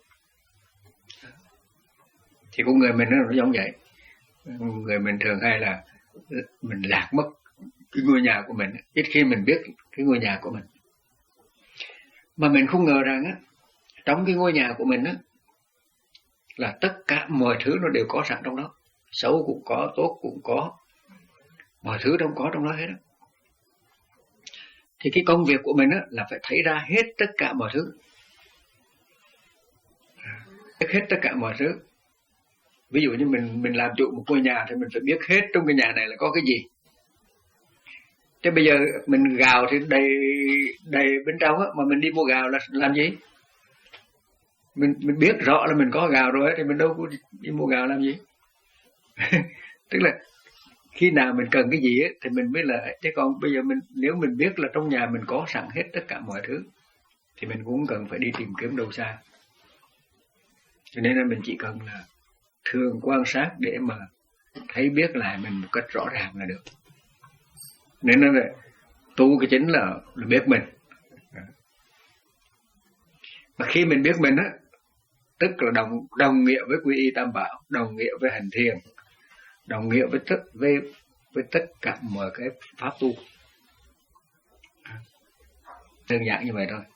thì con người mình nó giống vậy. Người mình thường hay là mình lạc mất cái ngôi nhà của mình, ít khi mình biết cái ngôi nhà của mình. Mà mình không ngờ rằng á, trong cái ngôi nhà của mình á, là tất cả mọi thứ nó đều có sẵn trong đó. Xấu cũng có, tốt cũng có, mọi thứ trong có trong đó hết đó. Thì cái công việc của mình á, là phải thấy ra hết tất cả mọi thứ, biết hết tất cả mọi thứ. Ví dụ như mình mình làm chủ một ngôi nhà thì mình phải biết hết trong cái nhà này là có cái gì. Thế bây giờ mình gạo thì đầy đầy bên trong á, mà mình đi mua gạo là làm gì? mình mình biết rõ là mình có gạo rồi thì mình đâu có đi mua gạo làm gì. Tức là khi nào mình cần cái gì ấy, thì mình mới là, chứ còn bây giờ mình nếu mình biết là trong nhà mình có sẵn hết tất cả mọi thứ thì mình cũng cần phải đi tìm kiếm đâu xa. Cho nên là mình chỉ cần là thường quan sát để mà thấy biết lại mình một cách rõ ràng là được. Nên là tu cái chính là, là biết mình. Mà khi mình biết mình á, tức là đồng đồng nghĩa với quy y tam bảo, đồng nghĩa với hành thiền, đồng nghĩa với tất với với tất cả mọi cái pháp tu. Đơn giản như vậy thôi.